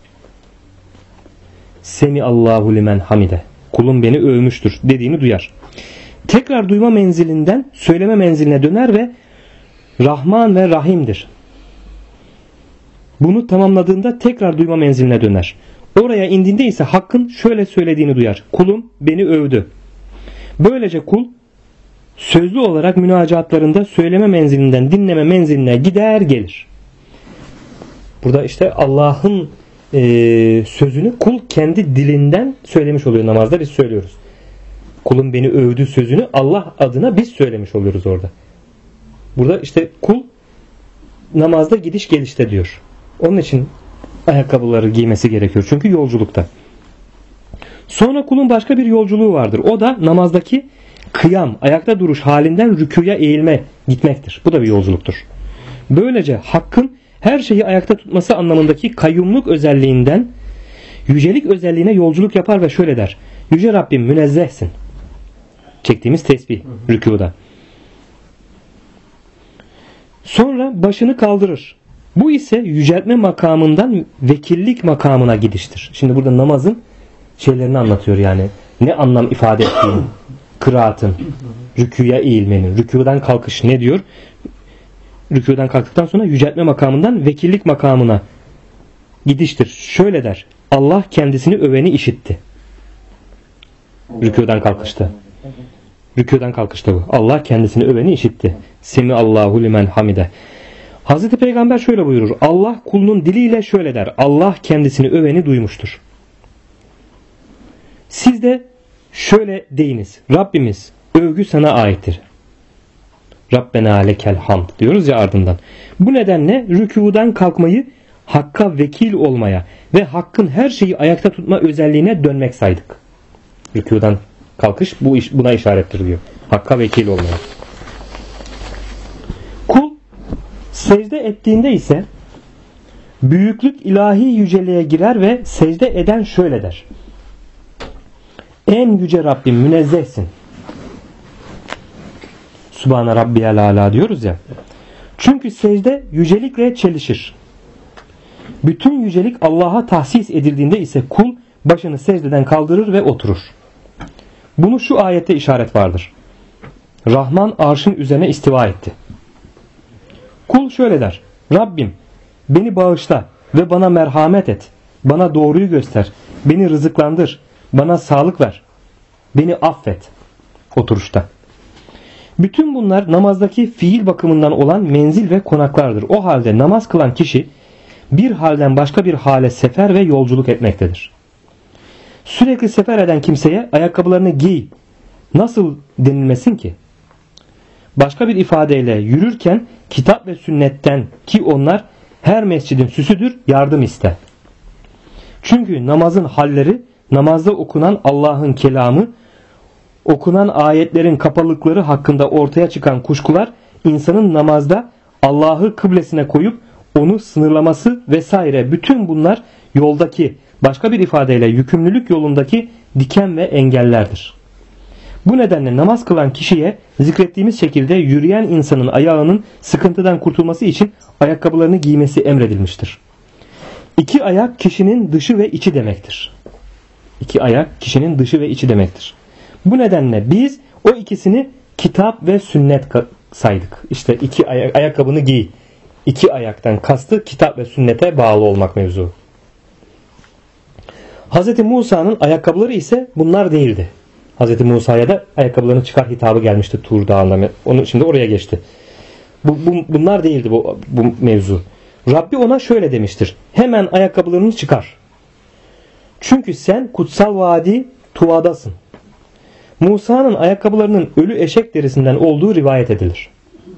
Semi Allahu limen hamide. Kulum beni övmüştür dediğini duyar. Tekrar duyma menzilinden söyleme menziline döner ve Rahman ve Rahim'dir. Bunu tamamladığında tekrar duyma menziline döner. Oraya indiğinde ise hakkın şöyle söylediğini duyar: kulum beni övdü. Böylece kul sözlü olarak münacatlarında söyleme menzilinden dinleme menziline gider gelir. Burada işte Allah'ın sözünü kul kendi dilinden söylemiş oluyor. Namazda biz söylüyoruz. Kulum beni övdü sözünü Allah adına biz söylemiş oluyoruz orada. Burada işte kul namazda gidiş gelişte diyor. Onun için ayakkabıları giymesi gerekiyor. Çünkü yolculukta. Sonra kulun başka bir yolculuğu vardır. O da namazdaki kıyam, ayakta duruş halinden rükûya eğilme gitmektir. Bu da bir yolculuktur. Böylece hakkın her şeyi ayakta tutması anlamındaki kayyumluk özelliğinden yücelik özelliğine yolculuk yapar ve şöyle der: Yüce Rabbim münezzehsin. Çektiğimiz tesbih rükûda. Sonra başını kaldırır. Bu ise yüceltme makamından vekillik makamına gidiştir. Şimdi burada namazın şeylerini anlatıyor yani. Ne anlam ifade ettiğini. Kıraatın, rüküye eğilmenin, rükûdan kalkış ne diyor? Rükûdan kalktıktan sonra yüceltme makamından vekillik makamına gidiştir. Şöyle der. Allah kendisini öveni işitti. Rükûdan kalkışta. Rükûdan kalkışta bu. Allah kendisini öveni işitti. Semi Allahu limen hamide. Hazreti Peygamber şöyle buyurur. Allah kulunun diliyle şöyle der. Allah kendisini öveni duymuştur. Siz de şöyle deyiniz. Rabbimiz övgü sana aittir. Rabbena lekel hamd diyoruz ya ardından. Bu nedenle rükûdan kalkmayı Hakk'a vekil olmaya ve Hakk'ın her şeyi ayakta tutma özelliğine dönmek saydık. Rükûdan kalkış buna işarettir diyor. Hakk'a vekil olmaya. Kul secde ettiğinde ise büyüklük ilahi yüceliğe girer ve secde eden şöyle der. En yüce Rabbim münezzehsin. Subhane Rabbiyel Ala diyoruz ya. Çünkü secde yücelikle çelişir. Bütün yücelik Allah'a tahsis edildiğinde ise kul başını secdeden kaldırır ve oturur. Bunu şu ayette işaret vardır. Rahman arşın üzerine istiva etti. Kul şöyle der. Rabbim beni bağışla ve bana merhamet et. Bana doğruyu göster. Beni rızıklandır. Bana sağlık ver. Beni affet. Oturuşta. Bütün bunlar namazdaki fiil bakımından olan menzil ve konaklardır. O halde namaz kılan kişi bir halden başka bir hale sefer ve yolculuk etmektedir. Sürekli sefer eden kimseye ayakkabılarını giy nasıl denilmesin ki? Başka bir ifadeyle yürürken kitap ve sünnetten ki onlar her mescidin süsüdür yardım iste. Çünkü namazın halleri, namazda okunan Allah'ın kelamı, okunan ayetlerin kapalıkları hakkında ortaya çıkan kuşkular insanın namazda Allah'ı kıblesine koyup onu sınırlaması vesaire bütün bunlar yoldaki başka bir ifadeyle yükümlülük yolundaki diken ve engellerdir. Bu nedenle namaz kılan kişiye zikrettiğimiz şekilde yürüyen insanın ayağının sıkıntıdan kurtulması için ayakkabılarını giymesi emredilmiştir. İki ayak kişinin dışı ve içi demektir. İki ayak kişinin dışı ve içi demektir. Bu nedenle biz o ikisini kitap ve sünnet saydık. İşte iki ayakkabını giy. İki ayaktan kastı kitap ve sünnete bağlı olmak mevzu. Hz. Musa'nın ayakkabıları ise bunlar değildi. Hz. Musa'ya da ayakkabılarını çıkar hitabı gelmişti Tur Dağı'nda. Onu şimdi oraya geçti. Bunlar değildi bu mevzu. Rabbi ona şöyle demiştir. Hemen ayakkabılarını çıkar. Çünkü sen kutsal vadi Tuva'dasın. Musa'nın ayakkabılarının ölü eşek derisinden olduğu rivayet edilir.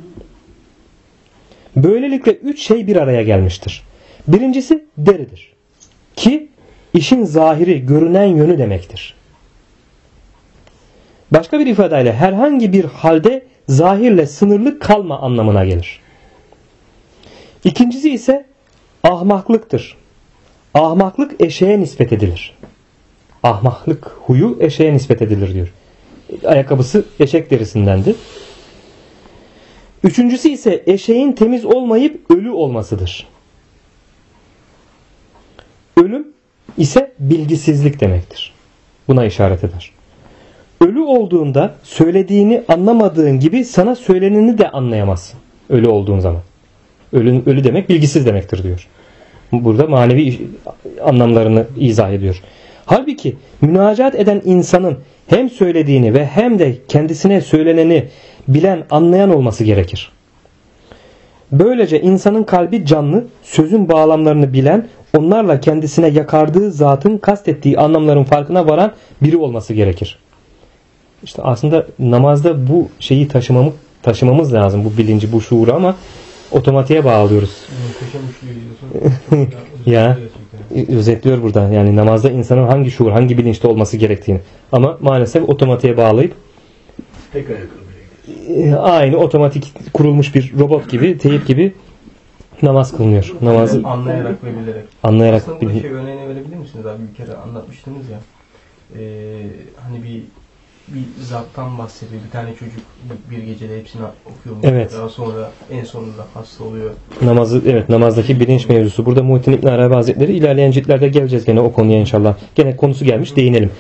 Böylelikle üç şey bir araya gelmiştir. Birincisi deridir. Ki işin zahiri, görünen yönü demektir. Başka bir ifadeyle herhangi bir halde zahirle sınırlı kalma anlamına gelir. İkincisi ise ahmaklıktır. Ahmaklık eşeğe nispet edilir. Ahmaklık huyu eşeğe nispet edilir diyor. Ayakkabısı eşek derisindendir. Üçüncüsü ise eşeğin temiz olmayıp ölü olmasıdır. Ölüm ise bilgisizlik demektir. Buna işaret eder. Ölü olduğunda söylediğini anlamadığın gibi sana söyleneni de anlayamazsın. Ölü olduğun zaman. Ölü demek bilgisiz demektir diyor. Burada manevi anlamlarını izah ediyor. Halbuki münacat eden insanın hem söylediğini ve hem de kendisine söyleneni bilen, anlayan olması gerekir. Böylece insanın kalbi canlı, sözün bağlamlarını bilen, onlarla kendisine yakardığı zatın kastettiği anlamların farkına varan biri olması gerekir. İşte aslında namazda bu şeyi taşımamız lazım, bu bilinci, bu şuuru ama otomatiğe bağlıyoruz. Ya özetliyor burada. Yani namazda insanın hangi şuur, hangi bilinçte olması gerektiğini. Ama maalesef otomatiğe bağlayıp aynı otomatik kurulmuş bir robot gibi, teyip gibi namaz kılınıyor. Namazı anlayarak ve bilerek. Anlayarak aslında bu örneğini verebilir misiniz abi? Bir kere anlatmıştınız ya. Hani bir bir zattan bahsediyor. Bir tane çocuk bir gecede hepsini okuyormuş. Evet. Daha sonra en sonunda hasta oluyor. Namazdaki bilinç mevzusu. Burada Muhittin İbn Arabi Hazretleri, ilerleyen ciltlerde geleceğiz gene o konuya inşallah. Gene konusu gelmiş, değinelim.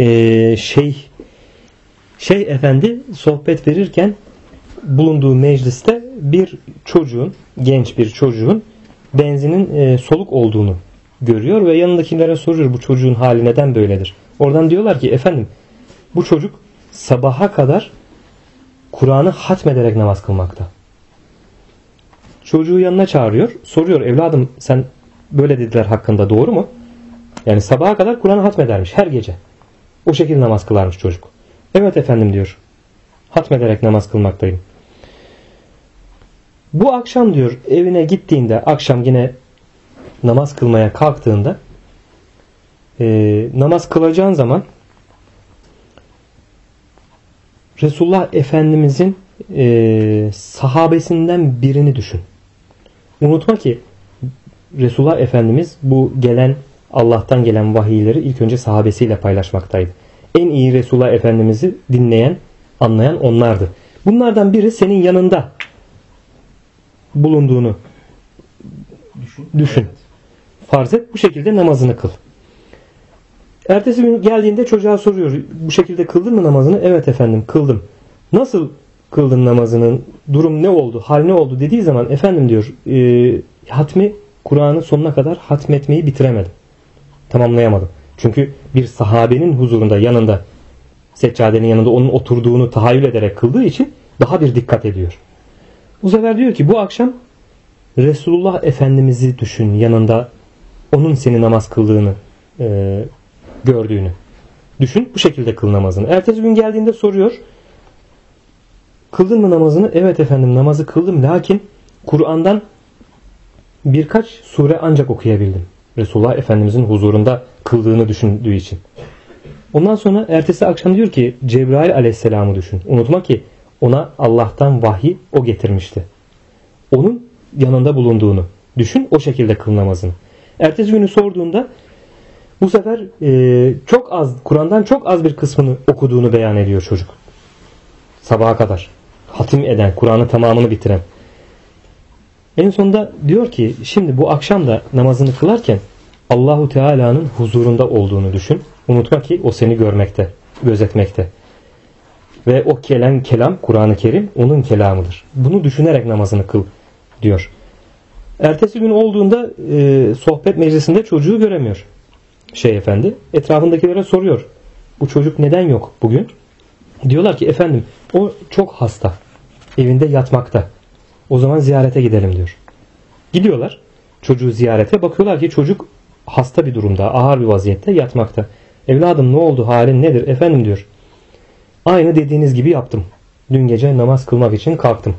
Şeyh Efendi sohbet verirken bulunduğu mecliste bir çocuğun, genç bir çocuğun benzinin soluk olduğunu görüyor ve yanındakilere soruyor, bu çocuğun hali neden böyledir? Oradan diyorlar ki, efendim bu çocuk sabaha kadar Kur'an'ı hatmederek namaz kılmakta. Çocuğu yanına çağırıyor, soruyor, evladım sen böyle dediler hakkında, doğru mu? Yani sabaha kadar Kur'an'ı hatmedermiş her gece. O şekilde namaz kılarmış çocuk. Evet efendim diyor, hatmederek namaz kılmaktayım. Bu akşam diyor evine gittiğinde, akşam yine namaz kılmaya kalktığında namaz kılacağın zaman Resulullah Efendimizin sahabesinden birini düşün. Unutma ki Resulullah Efendimiz bu gelen, Allah'tan gelen vahiyleri ilk önce sahabesiyle paylaşmaktaydı. En iyi Resulullah Efendimiz'i dinleyen, anlayan onlardı. Bunlardan biri senin yanında bulunduğunu düşün. Farz et, bu şekilde namazını kıl. Ertesi gün geldiğinde çocuğa soruyor, bu şekilde kıldın mı namazını? Evet efendim kıldım. Nasıl kıldın namazının? Durum ne oldu? Hal ne oldu? Dediği zaman efendim diyor, hatmi Kur'an'ın sonuna kadar hatmetmeyi bitiremedim. Tamamlayamadım. Çünkü bir sahabenin huzurunda, yanında, seccadenin yanında onun oturduğunu tahayyül ederek kıldığı için daha bir dikkat ediyor. Bu sefer diyor ki, bu akşam Resulullah Efendimiz'i düşün, yanında onun seni namaz kıldığını gördüğünü düşün, bu şekilde kıl namazını. Ertesi gün geldiğinde soruyor, kıldın mı namazını? Evet efendim namazı kıldım, lakin Kur'an'dan birkaç sure ancak okuyabildim. Resulullah Efendimizin huzurunda kıldığını düşündüğü için. Ondan sonra ertesi akşam diyor ki, Cebrail Aleyhisselam'ı düşün. Unutma ki ona Allah'tan vahiy o getirmişti. Onun yanında bulunduğunu düşün, o şekilde kıl namazını. Ertesi günü sorduğunda bu sefer çok az, Kur'an'dan çok az bir kısmını okuduğunu beyan ediyor çocuk. Sabaha kadar hatim eden, Kur'an'ın tamamını bitiren. En sonunda diyor ki, şimdi bu akşam da namazını kılarken Allahu Teala'nın huzurunda olduğunu düşün. Unutma ki o seni görmekte, gözetmekte. Ve o kelam, Kur'an-ı Kerim onun kelamıdır. Bunu düşünerek namazını kıl diyor. Ertesi gün olduğunda sohbet meclisinde çocuğu göremiyor Şeyh Efendi. Etrafındakilere soruyor, bu çocuk neden yok bugün? Diyorlar ki, efendim o çok hasta, evinde yatmakta. O zaman ziyarete gidelim diyor. Gidiyorlar çocuğu ziyarete, bakıyorlar ki çocuk hasta bir durumda, ağır bir vaziyette yatmakta. Evladım ne oldu, halin nedir? Efendim diyor, aynı dediğiniz gibi yaptım. Dün gece namaz kılmak için kalktım.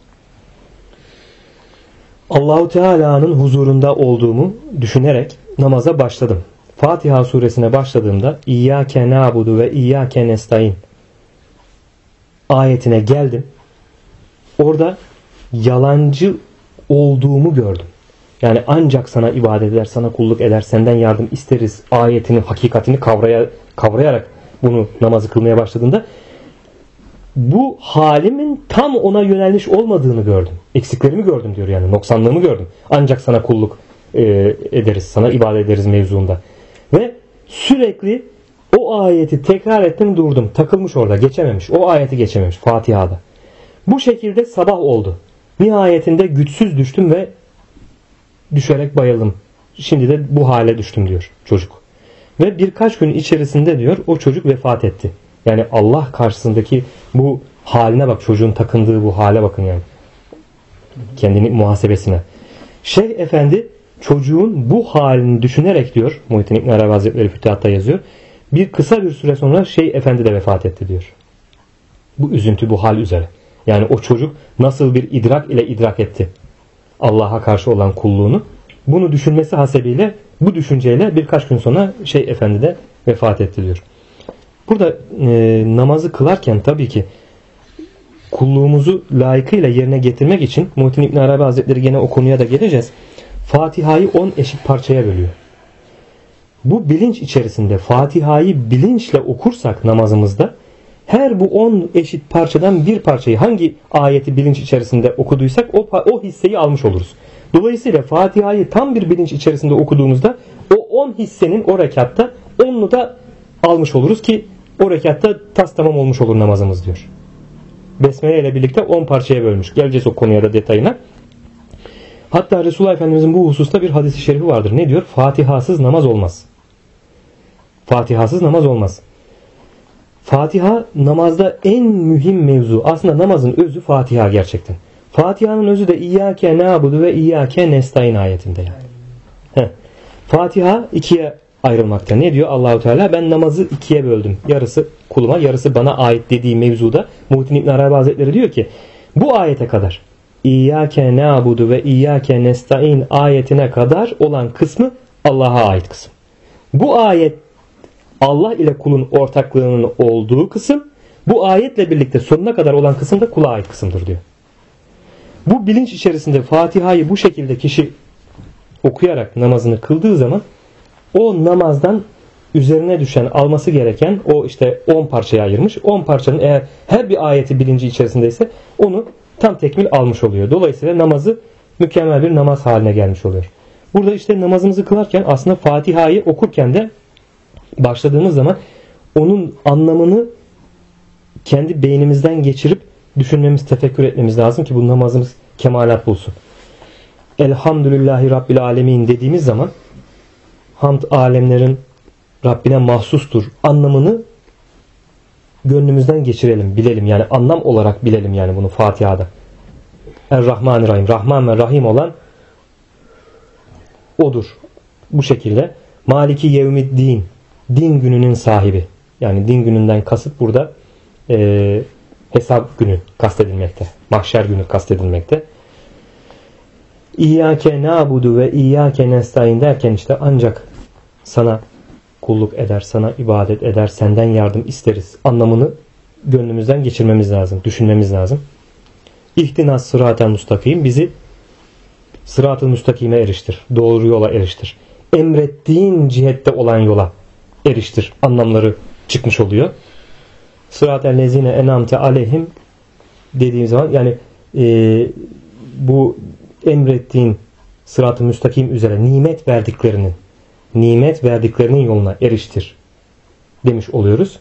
Allahu Teala'nın huzurunda olduğumu düşünerek namaza başladım. Fatiha suresine başladığımda İyyâke nâbudu ve İyyâke nestaîn ayetine geldim. Orada yalancı olduğumu gördüm. Yani ancak sana ibadet eder, sana kulluk eder, senden yardım isteriz ayetinin hakikatini kavrayarak bunu namazı kılmaya başladığında bu halimin tam ona yönelmiş olmadığını gördüm. Eksiklerimi gördüm diyor, yani noksanlığımı gördüm. Ancak sana kulluk ederiz, sana ibadet ederiz mevzuunda. Ve sürekli o ayeti tekrar ettim, durdum. Takılmış orada, geçememiş. O ayeti geçememiş Fatiha'da. Bu şekilde sabah oldu. Nihayetinde güçsüz düştüm ve düşerek bayıldım. Şimdi de bu hale düştüm diyor çocuk. Ve birkaç gün içerisinde diyor o çocuk vefat etti. Yani Allah karşısındaki bu haline bak, çocuğun takındığı bu hale bakın yani. Kendini muhasebesine. Şeyh Efendi çocuğun bu halini düşünerek diyor, Muhittin İbn Arabi Hazretleri Fütuhat'ta yazıyor. Kısa bir süre sonra Şeyh Efendi de vefat etti diyor. Bu üzüntü, bu hal üzere. Yani o çocuk nasıl bir idrak ile idrak etti Allah'a karşı olan kulluğunu. Bunu düşünmesi hasebiyle, bu düşünceyle birkaç gün sonra Şeyh Efendi de vefat etti diyor. Burada namazı kılarken tabii ki kulluğumuzu layıkıyla yerine getirmek için Muhittin İbn Arabi Hazretleri, gene o konuya da geleceğiz, Fatiha'yı 10 eşit parçaya bölüyor. Bu bilinç içerisinde Fatiha'yı bilinçle okursak namazımızda Her bu 10 eşit parçadan bir parçayı hangi ayeti bilinç içerisinde okuduysak o hisseyi almış oluruz. Dolayısıyla Fatiha'yı tam bir bilinç içerisinde okuduğumuzda o 10 hissenin o rekatta 10'unu da almış oluruz ki o rekatta tas tamam olmuş olur namazımız diyor. Besmele ile birlikte 10 parçaya bölmüş. Geleceğiz o konuya da detayına. Hatta Resulullah Efendimizin bu hususta bir hadis-i şerifi vardır. Ne diyor? Fatihasız namaz olmaz. Fatihasız namaz olmaz. Fatiha namazda en mühim mevzu. Aslında namazın özü Fatiha gerçekten. Fatiha'nın özü de İyyâke nâbudu ve İyyâke nestaîn ayetinde yani. Fatiha ikiye ayrılmakta. Ne diyor Allahu Teala? Ben namazı ikiye böldüm. Yarısı kuluma, yarısı bana ait dediği mevzuda Muhittin İbn Arabi Hazretleri diyor ki bu ayete kadar İyyâke nâbudu ve İyyâke nestaîn ayetine kadar olan kısmı Allah'a ait kısım. Bu ayet Allah ile kulun ortaklığının olduğu kısım, bu ayetle birlikte sonuna kadar olan kısım da kula ait kısımdır diyor. Bu bilinç içerisinde Fatiha'yı bu şekilde kişi okuyarak namazını kıldığı zaman o namazdan üzerine düşen alması gereken o işte 10 parçaya ayırmış. 10 parçanın eğer her bir ayeti bilinci içerisindeyse onu tam tekmil almış oluyor. Dolayısıyla namazı mükemmel bir namaz haline gelmiş oluyor. Burada işte namazımızı kılarken aslında Fatiha'yı okurken de başladığımız zaman onun anlamını kendi beynimizden geçirip düşünmemiz, tefekkür etmemiz lazım ki bu namazımız kemalat bulsun. Elhamdülillahi Rabbil Alemin dediğimiz zaman hamd alemlerin Rabbine mahsustur anlamını gönlümüzden geçirelim, bilelim. Yani anlam olarak bilelim yani bunu Fatiha'da. Er-Rahmanir-Rahim. Rahman ve Rahim olan odur. Bu şekilde. Maliki Yevmiddin. Din gününün sahibi. Yani din gününden kasıt burada hesap günü kastedilmekte. Mahşer günü kastedilmekte. İyyâke nâbudu ve İyyâke nestaîn derken işte ancak sana kulluk eder, sana ibadet eder, senden yardım isteriz anlamını gönlümüzden geçirmemiz lazım, düşünmemiz lazım. İhtinas sıratel mustakim, bizi sırat-ı müstakime eriştir, doğru yola eriştir. Emrettiğin cihette olan yola eriştir anlamları çıkmış oluyor. Sıratel lezine enamte aleyhim dediğim zaman yani bu emrettiğin sırat-ı müstakim üzere nimet verdiklerinin yoluna eriştir demiş oluyoruz.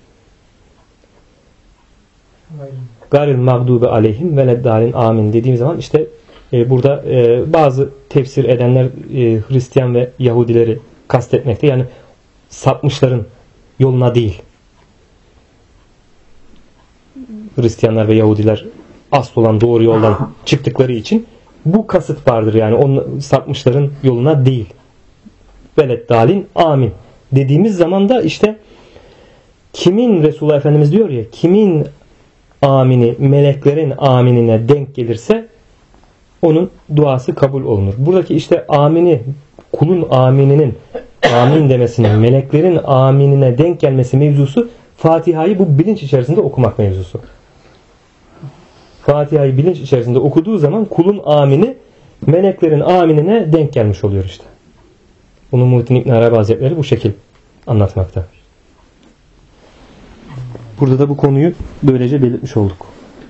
Garil mağdubi aleyhim veleddalin amin dediğim zaman işte burada bazı tefsir edenler Hristiyan ve Yahudileri kastetmekte. Yani sapmışların yoluna değil. Hristiyanlar ve Yahudiler asıl olan doğru yoldan çıktıkları için bu kasıt vardır yani onun sapmışların yoluna değil. Veleddalin amin dediğimiz zaman da işte kimin Resulullah Efendimiz diyor ya kimin amini meleklerin aminine denk gelirse onun duası kabul olunur. Buradaki işte amini kulun amininin amin demesinin meleklerin aminine denk gelmesi mevzusu Fatiha'yı bu bilinç içerisinde okumak mevzusu. Fatiha'yı bilinç içerisinde okuduğu zaman kulun amini meleklerin aminine denk gelmiş oluyor işte. Bunu Muhittin İbn Arabi Hazretleri bu şekil anlatmakta. Burada da bu konuyu böylece belirtmiş olduk.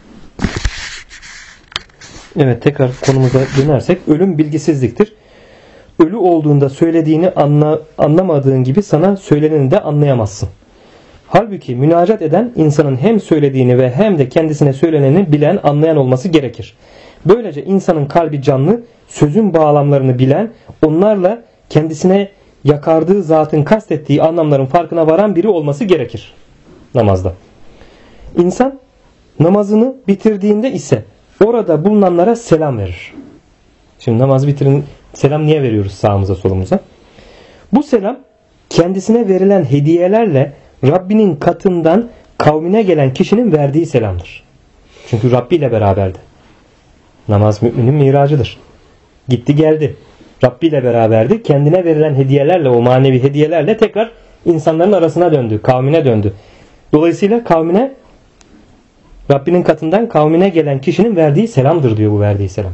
Evet tekrar konumuza dönersek ölüm bilgisizliktir. Ölü olduğunda söylediğini anlamadığın gibi sana söyleneni de anlayamazsın. Halbuki münacat eden insanın hem söylediğini ve hem de kendisine söyleneni bilen, anlayan olması gerekir. Böylece insanın kalbi canlı, sözün bağlamlarını bilen, onlarla kendisine yakardığı zatın kastettiği anlamların farkına varan biri olması gerekir namazda. İnsan namazını bitirdiğinde ise orada bulunanlara selam verir. Şimdi namazı bitirin, selam niye veriyoruz sağımıza solumuza? Bu selam kendisine verilen hediyelerle Rabbinin katından kavmine gelen kişinin verdiği selamdır. Çünkü Rabbi ile beraberdi. Namaz müminin miracıdır. Gitti geldi. Rabbi ile beraberdi. Kendine verilen hediyelerle, o manevi hediyelerle tekrar insanların arasına döndü. Kavmine döndü. Dolayısıyla kavmine, Rabbinin katından kavmine gelen kişinin verdiği selamdır diyor bu verdiği selam.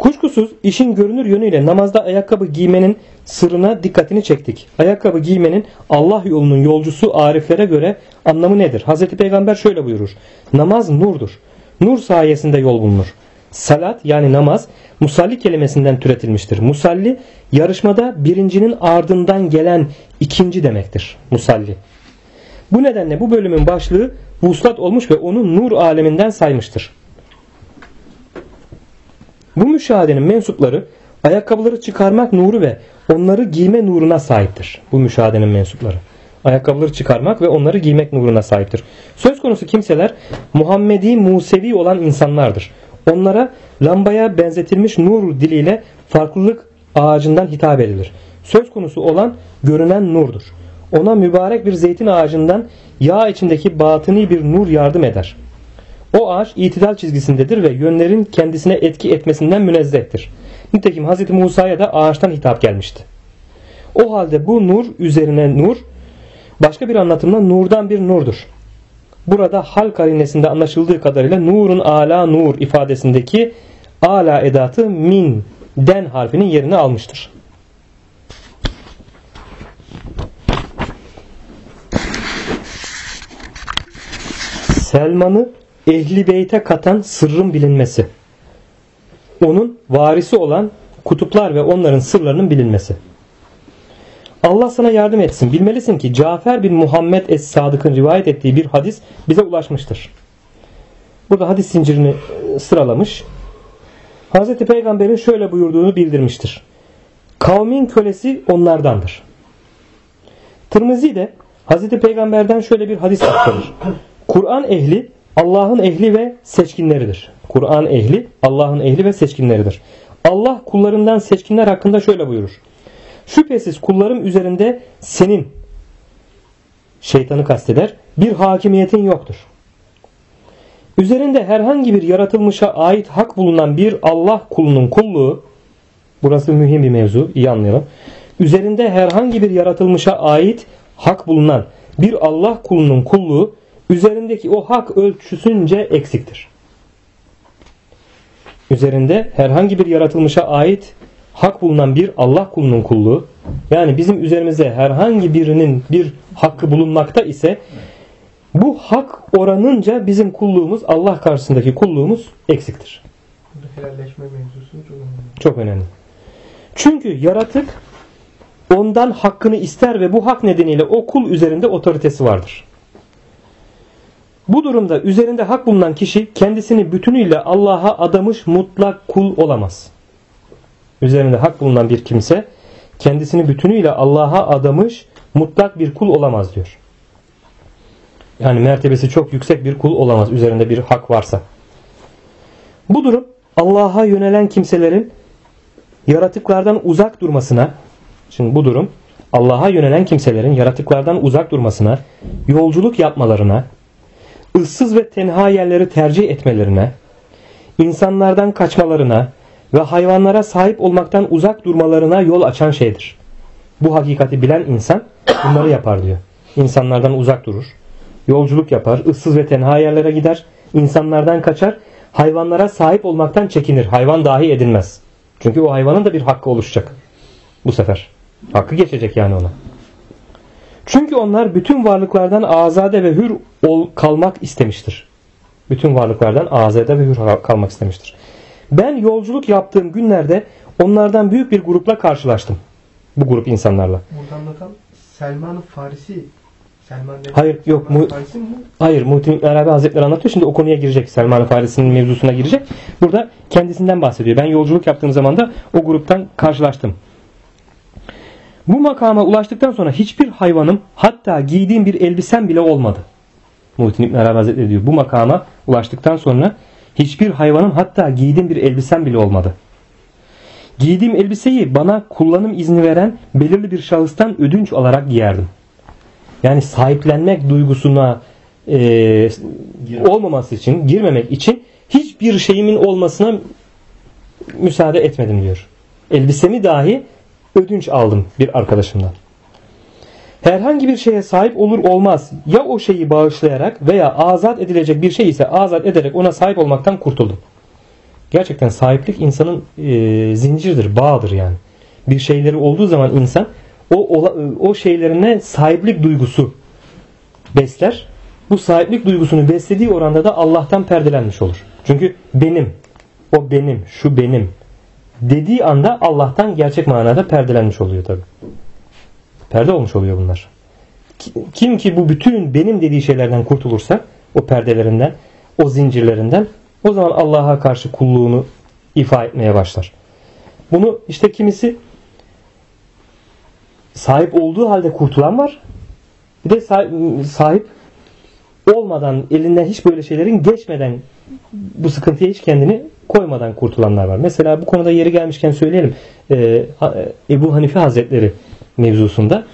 Kuşkusuz işin görünür yönüyle namazda ayakkabı giymenin sırrına dikkatini çektik. Ayakkabı giymenin Allah yolunun yolcusu ariflere göre anlamı nedir? Hazreti Peygamber şöyle buyurur. Namaz nurdur. Nur sayesinde yol bulunur. Salat yani namaz musalli kelimesinden türetilmiştir. Musalli yarışmada birincinin ardından gelen ikinci demektir. Musalli. Bu nedenle bu bölümün başlığı vuslat olmuş ve onu nur aleminden saymıştır. Bu müşahedenin mensupları ayakkabıları çıkarmak nuru ve onları giyme nuruna sahiptir. Bu müşahedenin mensupları ayakkabıları çıkarmak ve onları giymek nuruna sahiptir. Söz konusu kimseler Muhammedi Musevi olan insanlardır. Onlara lambaya benzetilmiş nur diliyle farklılık ağacından hitap edilir. Söz konusu olan görünen nurdur. Ona mübarek bir zeytin ağacından yağ içindeki batıni bir nur yardım eder. O ağaç itidal çizgisindedir ve yönlerin kendisine etki etmesinden münezzehtir. Nitekim Hz. Musa'ya da ağaçtan hitap gelmişti. O halde bu nur üzerine nur, başka bir anlatımda nurdan bir nurdur. Burada hal karinesinde anlaşıldığı kadarıyla nurun ala nur ifadesindeki ala edatı min den harfinin yerini almıştır. Selman'ı Ehli Beyt'e katan sırrın bilinmesi. Onun varisi olan kutuplar ve onların sırlarının bilinmesi. Allah sana yardım etsin. Bilmelisin ki Cafer bin Muhammed Es-Sadık'ın rivayet ettiği bir hadis bize ulaşmıştır. Burada hadis zincirini sıralamış. Hz. Peygamber'in şöyle buyurduğunu bildirmiştir. Kavmin kölesi onlardandır. Tirmizi de Hz. Peygamber'den şöyle bir hadis aktarır. Kur'an ehli Allah'ın ehli ve seçkinleridir. Kur'an ehli Allah'ın ehli ve seçkinleridir. Allah kullarından seçkinler hakkında şöyle buyurur. Şüphesiz kullarım üzerinde senin, şeytanı kasteder, bir hakimiyetin yoktur. Üzerinde herhangi bir yaratılmışa ait hak bulunan bir Allah kulunun kulluğu, burası mühim bir mevzu, iyi anlayalım. Üzerinde herhangi bir yaratılmışa ait hak bulunan bir Allah kulunun kulluğu, üzerindeki o hak ölçüsünce eksiktir. Üzerinde herhangi bir yaratılmışa ait hak bulunan bir Allah kulunun kulluğu, yani bizim üzerimizde herhangi birinin bir hakkı bulunmakta ise bu hak oranınca bizim kulluğumuz, Allah karşısındaki kulluğumuz eksiktir. Helalleşme mevzusu çok önemli. Çok önemli. Çünkü yaratık ondan hakkını ister ve bu hak nedeniyle o kul üzerinde otoritesi vardır. Bu durumda üzerinde hak bulunan kişi kendisini bütünüyle Allah'a adamış mutlak kul olamaz. Üzerinde hak bulunan bir kimse kendisini bütünüyle Allah'a adamış mutlak bir kul olamaz diyor. Yani mertebesi çok yüksek bir kul olamaz üzerinde bir hak varsa. Bu durum Allah'a yönelen kimselerin yaratıklardan uzak durmasına, şimdi bu durum Allah'a yönelen kimselerin yaratıklardan uzak durmasına, yolculuk yapmalarına, ıssız ve tenha yerleri tercih etmelerine, insanlardan kaçmalarına ve hayvanlara sahip olmaktan uzak durmalarına yol açan şeydir. Bu hakikati bilen insan bunları yapar diyor. İnsanlardan uzak durur, yolculuk yapar, ıssız ve tenha yerlere gider, insanlardan kaçar, hayvanlara sahip olmaktan çekinir. Hayvan dahi edinmez. Çünkü o hayvanın da bir hakkı oluşacak bu sefer. Hakkı geçecek yani ona. Çünkü onlar bütün varlıklardan azade ve hür kalmak istemiştir. Bütün varlıklardan azade ve hür kalmak istemiştir. Ben yolculuk yaptığım günlerde onlardan büyük bir grupla karşılaştım. Bu grup insanlarla. Burada anlatan Selman-ı Farisi. Hayır yok. Hayır, Muhittin İbn Arabi Hazretleri anlatıyor. Şimdi o konuya girecek. Selman-ı Farisi'nin mevzusuna girecek. Burada kendisinden bahsediyor. Ben yolculuk yaptığım zaman da o gruptan karşılaştım. Bu makama ulaştıktan sonra hiçbir hayvanım, hatta giydiğim bir elbisem bile olmadı. Muhittin İbn Arabi Hazretleri diyor. Bu makama ulaştıktan sonra hiçbir hayvanım, hatta giydiğim bir elbisem bile olmadı. Giydiğim elbiseyi bana kullanım izni veren belirli bir şahıstan ödünç alarak giyerdim. Yani sahiplenmek duygusuna olmaması için, girmemek için hiçbir şeyimin olmasına müsaade etmedim diyor. Elbisemi dahi ödünç aldım bir arkadaşımdan. Herhangi bir şeye sahip olur olmaz ya o şeyi bağışlayarak veya azat edilecek bir şey ise azat ederek ona sahip olmaktan kurtuldum. Gerçekten sahiplik insanın zincirdir, bağdır yani. Bir şeyleri olduğu zaman insan o şeylerine sahiplik duygusu besler. Bu sahiplik duygusunu beslediği oranda da Allah'tan perdelenmiş olur. Çünkü benim, o benim, şu benim dediği anda Allah'tan gerçek manada perdelenmiş oluyor tabi. Perde olmuş oluyor bunlar. Kim ki bu bütün benim dediği şeylerden kurtulursa, o perdelerinden, o zincirlerinden, o zaman Allah'a karşı kulluğunu ifa etmeye başlar. Bunu işte kimisi sahip olduğu halde kurtulan var. Bir de sahip olmadan, elinden hiç böyle şeylerin geçmeden, bu sıkıntıya hiç kendini koymadan kurtulanlar var. Mesela bu konuda yeri gelmişken söyleyelim. Ebu Hanife Hazretleri mevzusunda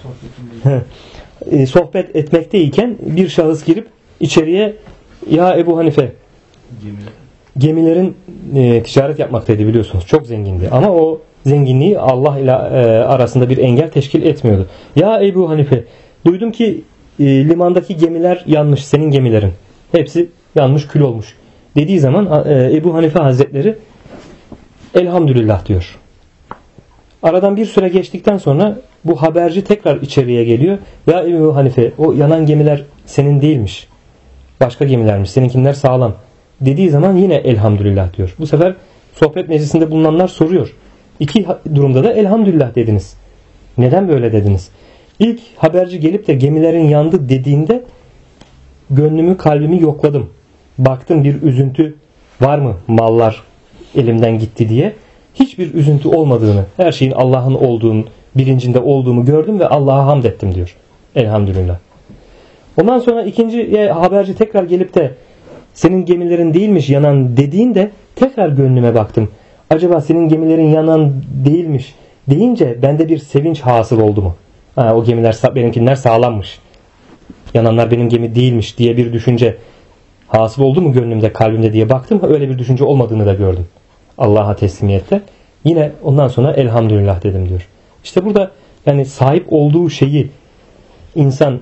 sohbet etmekteyken bir şahıs girip içeriye, ya Ebu Hanife, gemilerin ticaret yapmaktaydı biliyorsunuz. Çok zengindi. Ama o zenginliği Allah ile arasında bir engel teşkil etmiyordu. Ya Ebu Hanife, duydum ki limandaki gemiler yanmış, senin gemilerin. Hepsi yanmış, kül olmuş. Dediği zaman Ebu Hanife Hazretleri elhamdülillah diyor. Aradan bir süre geçtikten sonra bu haberci tekrar içeriye geliyor. Ya Ebu Hanife, o yanan gemiler senin değilmiş. Başka gemilermiş. Seninkiler sağlam. Dediği zaman yine elhamdülillah diyor. Bu sefer sohbet meclisinde bulunanlar soruyor. İki durumda da elhamdülillah dediniz. Neden böyle dediniz? İlk haberci gelip de gemilerin yandı dediğinde gönlümü, kalbimi yokladım. Baktım bir üzüntü var mı, mallar elimden gitti diye. Hiçbir üzüntü olmadığını, her şeyin Allah'ın olduğunu, bilincinde olduğumu gördüm ve Allah'a hamd ettim diyor. Elhamdülillah. Ondan sonra ikinci haberci tekrar gelip de senin gemilerin değilmiş yanan dediğinde tekrar gönlüme baktım. Acaba senin gemilerin yanan değilmiş deyince bende bir sevinç hasıl oldu mu? O gemiler, benimkiler sağlammış. Yananlar benim gemi değilmiş diye bir düşünce hasıl oldu mu gönlümde, kalbimde diye baktım. Öyle bir düşünce olmadığını da gördüm. Allah'a teslimiyette. Yine ondan sonra elhamdülillah dedim diyor. İşte burada yani sahip olduğu şeyi insan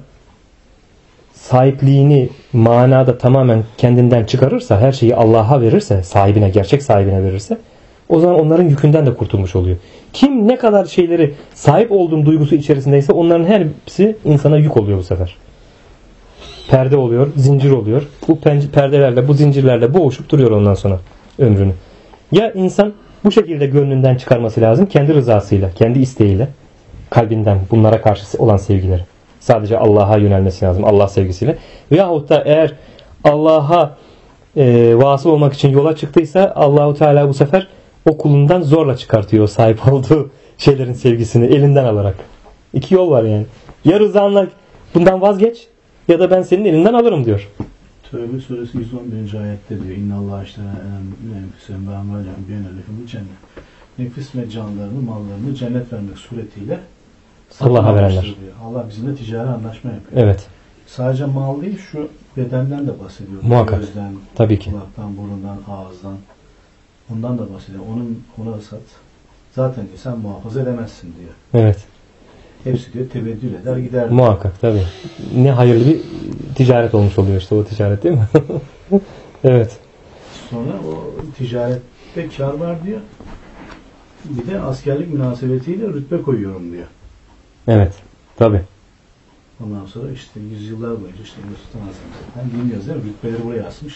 sahipliğini manada tamamen kendinden çıkarırsa, her şeyi Allah'a verirse, sahibine, gerçek sahibine verirse, o zaman onların yükünden de kurtulmuş oluyor. Kim ne kadar şeyleri sahip olduğum duygusu içerisindeyse onların hepsi insana yük oluyor bu sefer. Perde oluyor, zincir oluyor. Bu perdelerle, bu zincirlerle boğuşup duruyor ondan sonra ömrünü. Ya insan bu şekilde gönlünden çıkarması lazım, kendi rızasıyla, kendi isteğiyle, kalbinden bunlara karşı olan sevgileri. Sadece Allah'a yönelmesi lazım, Allah sevgisiyle. Veyahut da eğer Allah'a vasıl olmak için yola çıktıysa Allahu Teala bu sefer o kulundan zorla çıkartıyor sahip olduğu şeylerin sevgisini elinden alarak. İki yol var yani. Ya rızanla bundan vazgeç ya da ben senin elinden alırım diyor. Tövbe suresi 111. ayette diyor. İnnallâhe iştera nefisen ve amalen bi'enelefimul cennet. Nefis ve canlarını, mallarını cennet vermek suretiyle Allah'a verenler. diyor. Allah bizimle ticari anlaşma yapıyor. Evet. Sadece mal değil, şu bedenden de bahsediyor. Muhakkak. Gözden, tabii ki. kulaktan, burundan, ağızdan. Ondan da bahsediyor. Ona sat. Zaten diyor, sen muhafaza edemezsin diyor. Evet. Hepsi diyor teveddül eder gider diyor. Muhakkak tabii. Ne hayırlı bir ticaret olmuş oluyor işte o ticaret değil mi? Evet. Sonra o ticarette kar var diyor. Bir de askerlik münasebetiyle rütbe koyuyorum diyor. Evet. Tabii. Ondan sonra işte yüzyıllar boyunca işte Sultan Hazretleri bilmiyoruz değil mi? Rütbeleri buraya asmış.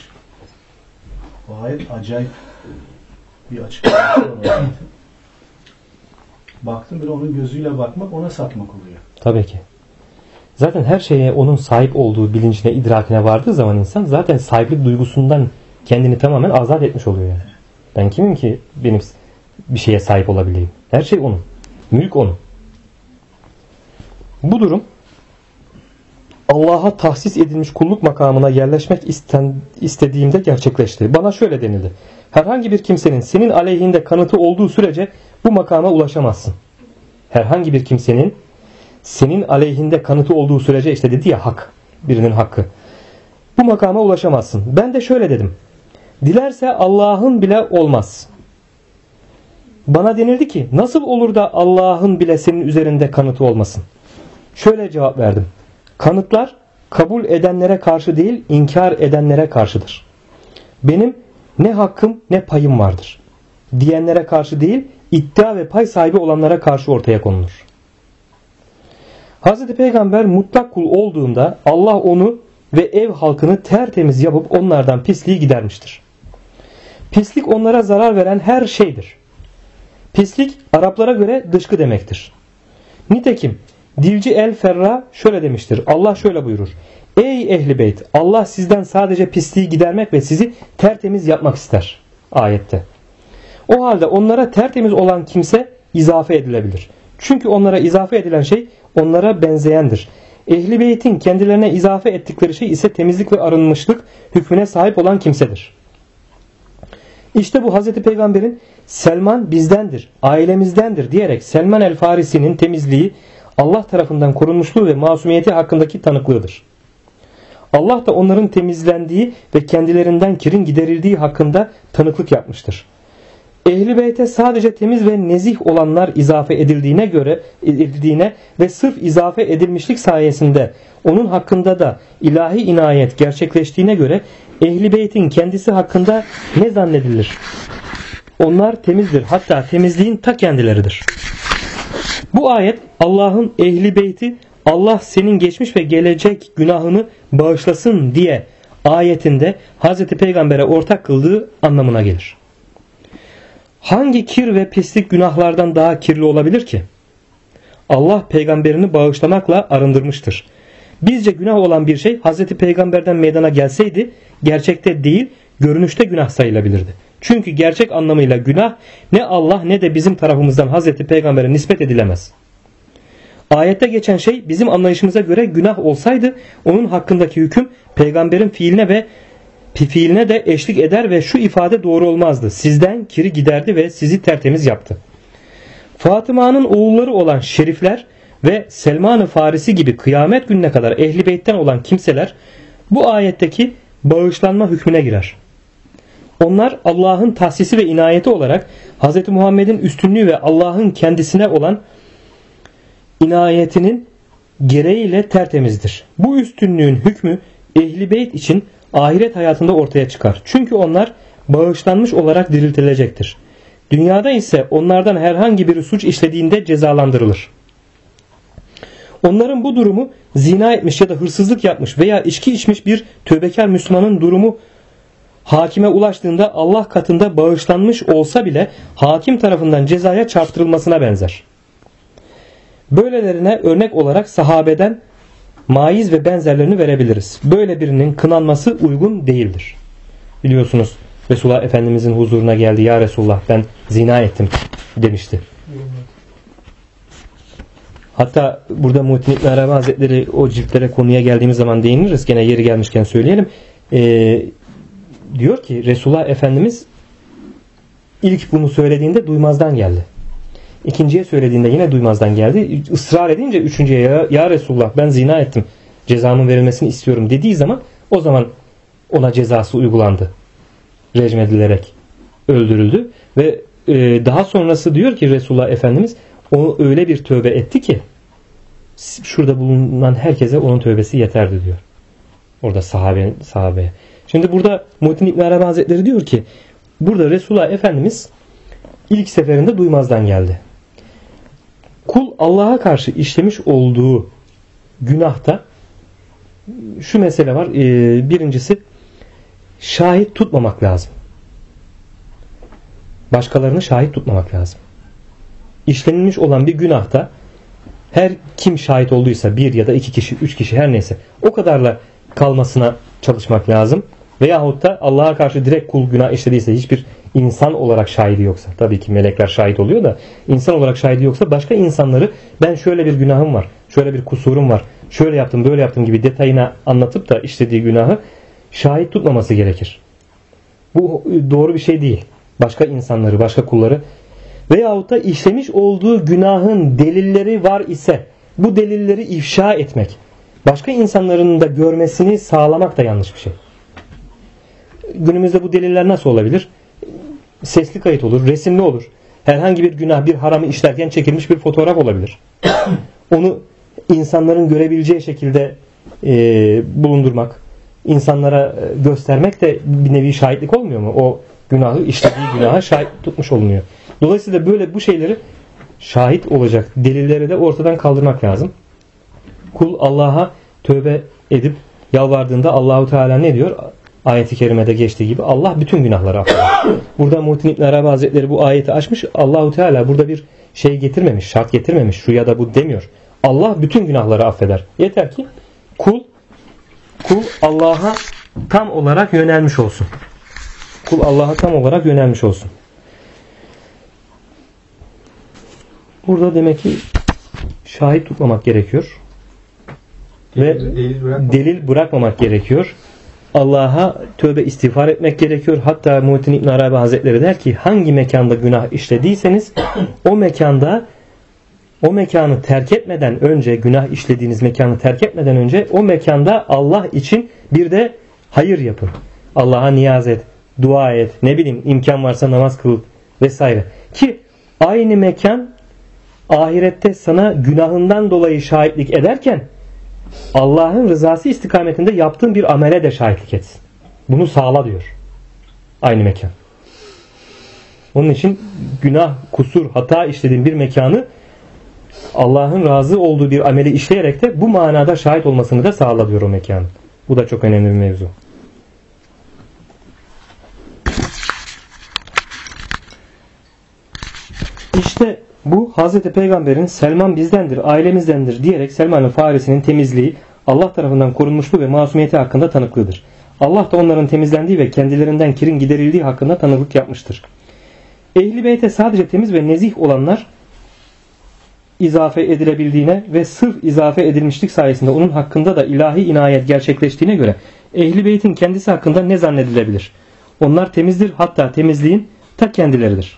O ayet acayip bir açıklaması var. Baktım bir onun gözüyle bakmak ona satmak oluyor. Tabii ki. Zaten her şeye onun sahip olduğu bilincine, idrakine vardığı zaman insan zaten sahiplik duygusundan kendini tamamen azat etmiş oluyor yani. Ben kimim ki benim bir şeye sahip olabileyim? Her şey onun. Mülk onun. Bu durum Allah'a tahsis edilmiş kulluk makamına yerleşmek istediğimde gerçekleşti. Bana şöyle denildi. Herhangi bir kimsenin senin aleyhinde kanıtı olduğu sürece bu makama ulaşamazsın. Herhangi bir kimsenin senin aleyhinde kanıtı olduğu sürece işte dedi ya hak, birinin hakkı. Bu makama ulaşamazsın. Ben de şöyle dedim. Dilerse Allah'ın bile olmaz. Bana denildi ki nasıl olur da Allah'ın bile senin üzerinde kanıtı olmasın? Şöyle cevap verdim. Kanıtlar kabul edenlere karşı değil, inkar edenlere karşıdır. Benim ne hakkım ne payım vardır diyenlere karşı değil, iddia ve pay sahibi olanlara karşı ortaya konulur. Hz. Peygamber mutlak kul olduğunda Allah onu ve ev halkını tertemiz yapıp onlardan pisliği gidermiştir. Pislik onlara zarar veren her şeydir. Pislik Araplara göre dışkı demektir. Nitekim Dilci el-Ferra şöyle demiştir. Allah şöyle buyurur. Ey ehli beyt, Allah sizden sadece pisliği gidermek ve sizi tertemiz yapmak ister. Ayette. O halde onlara tertemiz olan kimse izafe edilebilir. Çünkü onlara izafe edilen şey onlara benzeyendir. Ehli beytin kendilerine izafe ettikleri şey ise temizlik ve arınmışlık hükmüne sahip olan kimsedir. İşte bu Hazreti Peygamber'in Selman bizdendir, ailemizdendir diyerek Selman el-Farisi'nin temizliği Allah tarafından korunmuşluğu ve masumiyeti hakkındaki tanıklığıdır. Allah da onların temizlendiği ve kendilerinden kirin giderildiği hakkında tanıklık yapmıştır. Ehl-i Beyt'e sadece temiz ve nezih olanlar izafe edildiğine ve sırf izafe edilmişlik sayesinde onun hakkında da ilahi inayet gerçekleştiğine göre Ehl-i Beyt'in kendisi hakkında ne zannedilir? Onlar temizdir. Hatta temizliğin ta kendileridir. Bu ayet Allah'ın Ehl-i Beyt'i Allah senin geçmiş ve gelecek günahını bağışlasın diye ayetinde Hz. Peygamber'e ortak kıldığı anlamına gelir. Hangi kir ve pislik günahlardan daha kirli olabilir ki? Allah peygamberini bağışlamakla arındırmıştır. Bizce günah olan bir şey Hz. Peygamber'den meydana gelseydi gerçekte değil görünüşte günah sayılabilirdi. Çünkü gerçek anlamıyla günah ne Allah ne de bizim tarafımızdan Hz. Peygamber'e nispet edilemez. Ayette geçen şey bizim anlayışımıza göre günah olsaydı onun hakkındaki hüküm peygamberin fiiline de eşlik eder ve şu ifade doğru olmazdı. Sizden kiri giderdi ve sizi tertemiz yaptı. Fatıma'nın oğulları olan şerifler ve Selman-ı Farisi gibi kıyamet gününe kadar Ehl-i Beyt'ten olan kimseler bu ayetteki bağışlanma hükmüne girer. Onlar Allah'ın tahsisi ve inayeti olarak Hz. Muhammed'in üstünlüğü ve Allah'ın kendisine olan inayetinin gereğiyle tertemizdir. Bu üstünlüğün hükmü Ehl-i Beyt için ahiret hayatında ortaya çıkar. Çünkü onlar bağışlanmış olarak diriltilecektir. Dünyada ise onlardan herhangi bir suç işlediğinde cezalandırılır. Onların bu durumu zina etmiş ya da hırsızlık yapmış veya içki içmiş bir tövbekar Müslümanın durumu hakime ulaştığında Allah katında bağışlanmış olsa bile hakim tarafından cezaya çarptırılmasına benzer. Böylelerine örnek olarak sahabeden Maiz ve benzerlerini verebiliriz. Böyle birinin kınanması uygun değildir. Biliyorsunuz Resulullah Efendimizin huzuruna geldi. Ya Resulullah ben zina ettim demişti. Hatta burada Muhittin İbn Arabi Hazretleri o ciltlere konuya geldiğimiz zaman değiniriz. Gene yeri gelmişken söyleyelim. Diyor ki Resulullah Efendimiz ilk bunu söylediğinde duymazdan geldi. İkinciye söylediğinde yine duymazdan geldi. Israr edince üçüncüye ya Resulullah ben zina ettim. Cezamın verilmesini istiyorum dediği zaman o zaman ona cezası uygulandı. Recm edilerek öldürüldü. Ve daha sonrası diyor ki Resulullah Efendimiz o öyle bir tövbe etti ki şurada bulunan herkese onun tövbesi yeterdi diyor. Orada sahabeye. Şimdi burada Muhittin İbn Arabi Hazretleri diyor ki burada Resulullah Efendimiz ilk seferinde duymazdan geldi. Kul Allah'a karşı işlemiş olduğu günahta şu mesele var. Birincisi şahit tutmamak lazım. Başkalarını şahit tutmamak lazım. İşlenilmiş olan bir günahta her kim şahit olduysa bir ya da iki kişi, üç kişi her neyse o kadarla kalmasına çalışmak lazım. Veyahut da Allah'a karşı direkt kul günah işlediyse hiçbir insan olarak şahidi yoksa tabii ki melekler şahit oluyor da insan olarak şahidi yoksa başka insanları ben şöyle bir günahım var, şöyle bir kusurum var, şöyle yaptım böyle yaptım gibi detayına anlatıp da işlediği günahı şahit tutmaması gerekir. Bu doğru bir şey değil. Başka insanları, başka kulları veyahut da işlemiş olduğu günahın delilleri var ise bu delilleri ifşa etmek, başka insanların da görmesini sağlamak da yanlış bir şey. Günümüzde bu deliller nasıl olabilir? Sesli kayıt olur, resimli olur. Herhangi bir günah, bir haramı işlerken çekilmiş bir fotoğraf olabilir. Onu insanların görebileceği şekilde bulundurmak insanlara göstermek de bir nevi şahitlik olmuyor mu? O günahı, işlediği günaha şahit tutmuş olunuyor. Dolayısıyla böyle bu şeyleri şahit olacak delilleri de ortadan kaldırmak lazım. Kul Allah'a tövbe edip yalvardığında Allahu Teala ne diyor? Ayet-i kerimede geçtiği gibi Allah bütün günahları affeder. Burada Muhittin İbn Arabi Hazretleri bu ayeti açmış. Allahu Teala burada bir şey getirmemiş, şart getirmemiş. Şu ya da bu demiyor. Allah bütün günahları affeder. Yeter ki kul Allah'a tam olarak yönelmiş olsun. Kul Allah'a tam olarak yönelmiş olsun. Burada demek ki şahit tutmamak gerekiyor. Ve delil bırakmamak gerekiyor. Allah'a tövbe istiğfar etmek gerekiyor. Hatta Muhittin İbn Arabi Hazretleri der ki hangi mekanda günah işlediyseniz o mekanı terk etmeden önce, günah işlediğiniz mekanı terk etmeden önce o mekanda Allah için bir de hayır yapın. Allah'a niyaz et, dua et, ne bileyim imkan varsa namaz kıl vesaire. Ki aynı mekan ahirette sana günahından dolayı şahitlik ederken Allah'ın rızası istikametinde yaptığın bir amele de şahitlik etsin. Bunu sağla diyor. Aynı mekan. Onun için günah, kusur, hata işlediğin bir mekanı Allah'ın razı olduğu bir ameli işleyerek de bu manada şahit olmasını da sağla diyor o mekanı. Bu da çok önemli bir mevzu. İşte bu Hazreti Peygamber'in Selman bizdendir, ailemizdendir diyerek Selman-ı Farisi'nin temizliği Allah tarafından korunmuşluğu ve masumiyeti hakkında tanıklığıdır. Allah da onların temizlendiği ve kendilerinden kirin giderildiği hakkında tanıklık yapmıştır. Ehl-i Beyt'e sadece temiz ve nezih olanlar izafe edilebildiğine ve sırf izafe edilmişlik sayesinde onun hakkında da ilahi inayet gerçekleştiğine göre Ehl-i Beyt'in kendisi hakkında ne zannedilebilir? Onlar temizdir, hatta temizliğin ta kendileridir.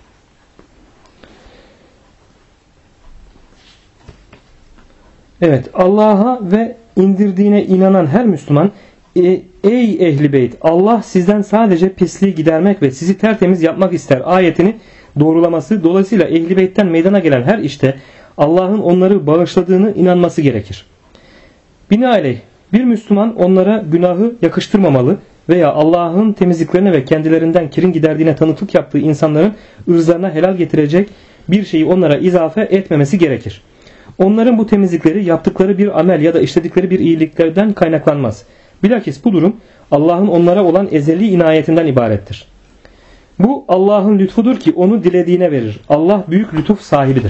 Evet, Allah'a ve indirdiğine inanan her Müslüman ey Ehl-i Beyt, Allah sizden sadece pisliği gidermek ve sizi tertemiz yapmak ister ayetini doğrulaması, dolayısıyla Ehl-i Beyt'ten meydana gelen her işte Allah'ın onları bağışladığını inanması gerekir. Binaenaleyh bir Müslüman onlara günahı yakıştırmamalı veya Allah'ın temizliklerine ve kendilerinden kirin giderdiğine tanıklık yaptığı insanların ırzlarına helal getirecek bir şeyi onlara izafe etmemesi gerekir. Onların bu temizlikleri yaptıkları bir amel ya da işledikleri bir iyiliklerden kaynaklanmaz. Bilakis bu durum Allah'ın onlara olan ezeli inayetinden ibarettir. Bu Allah'ın lütfudur ki onu dilediğine verir. Allah büyük lütuf sahibidir.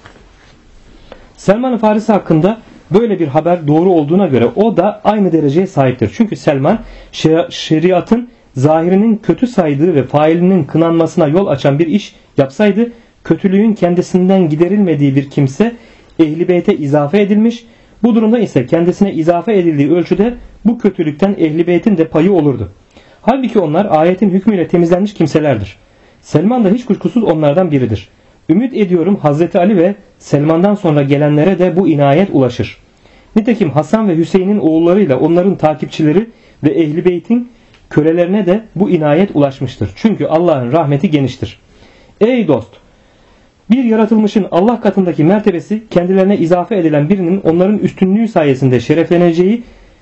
Selman-ı Farisi hakkında böyle bir haber doğru olduğuna göre o da aynı dereceye sahiptir. Çünkü Selman şeriatın zahirinin kötü saydığı ve failinin kınanmasına yol açan bir iş yapsaydı kötülüğün kendisinden giderilmediği bir kimse Ehl-i Beyt'e izafe edilmiş. Bu durumda ise kendisine izafe edildiği ölçüde bu kötülükten Ehl-i Beyt'in de payı olurdu. Halbuki onlar ayetin hükmüyle temizlenmiş kimselerdir. Selman da hiç kuşkusuz onlardan biridir. Ümit ediyorum Hazreti Ali ve Selman'dan sonra gelenlere de bu inayet ulaşır. Nitekim Hasan ve Hüseyin'in oğullarıyla onların takipçileri ve Ehl-i Beyt'in kölelerine de bu inayet ulaşmıştır. Çünkü Allah'ın rahmeti geniştir. Ey dost! Bir yaratılmışın Allah katındaki mertebesi kendilerine izafe edilen birinin onların üstünlüğü sayesinde şerefleneceği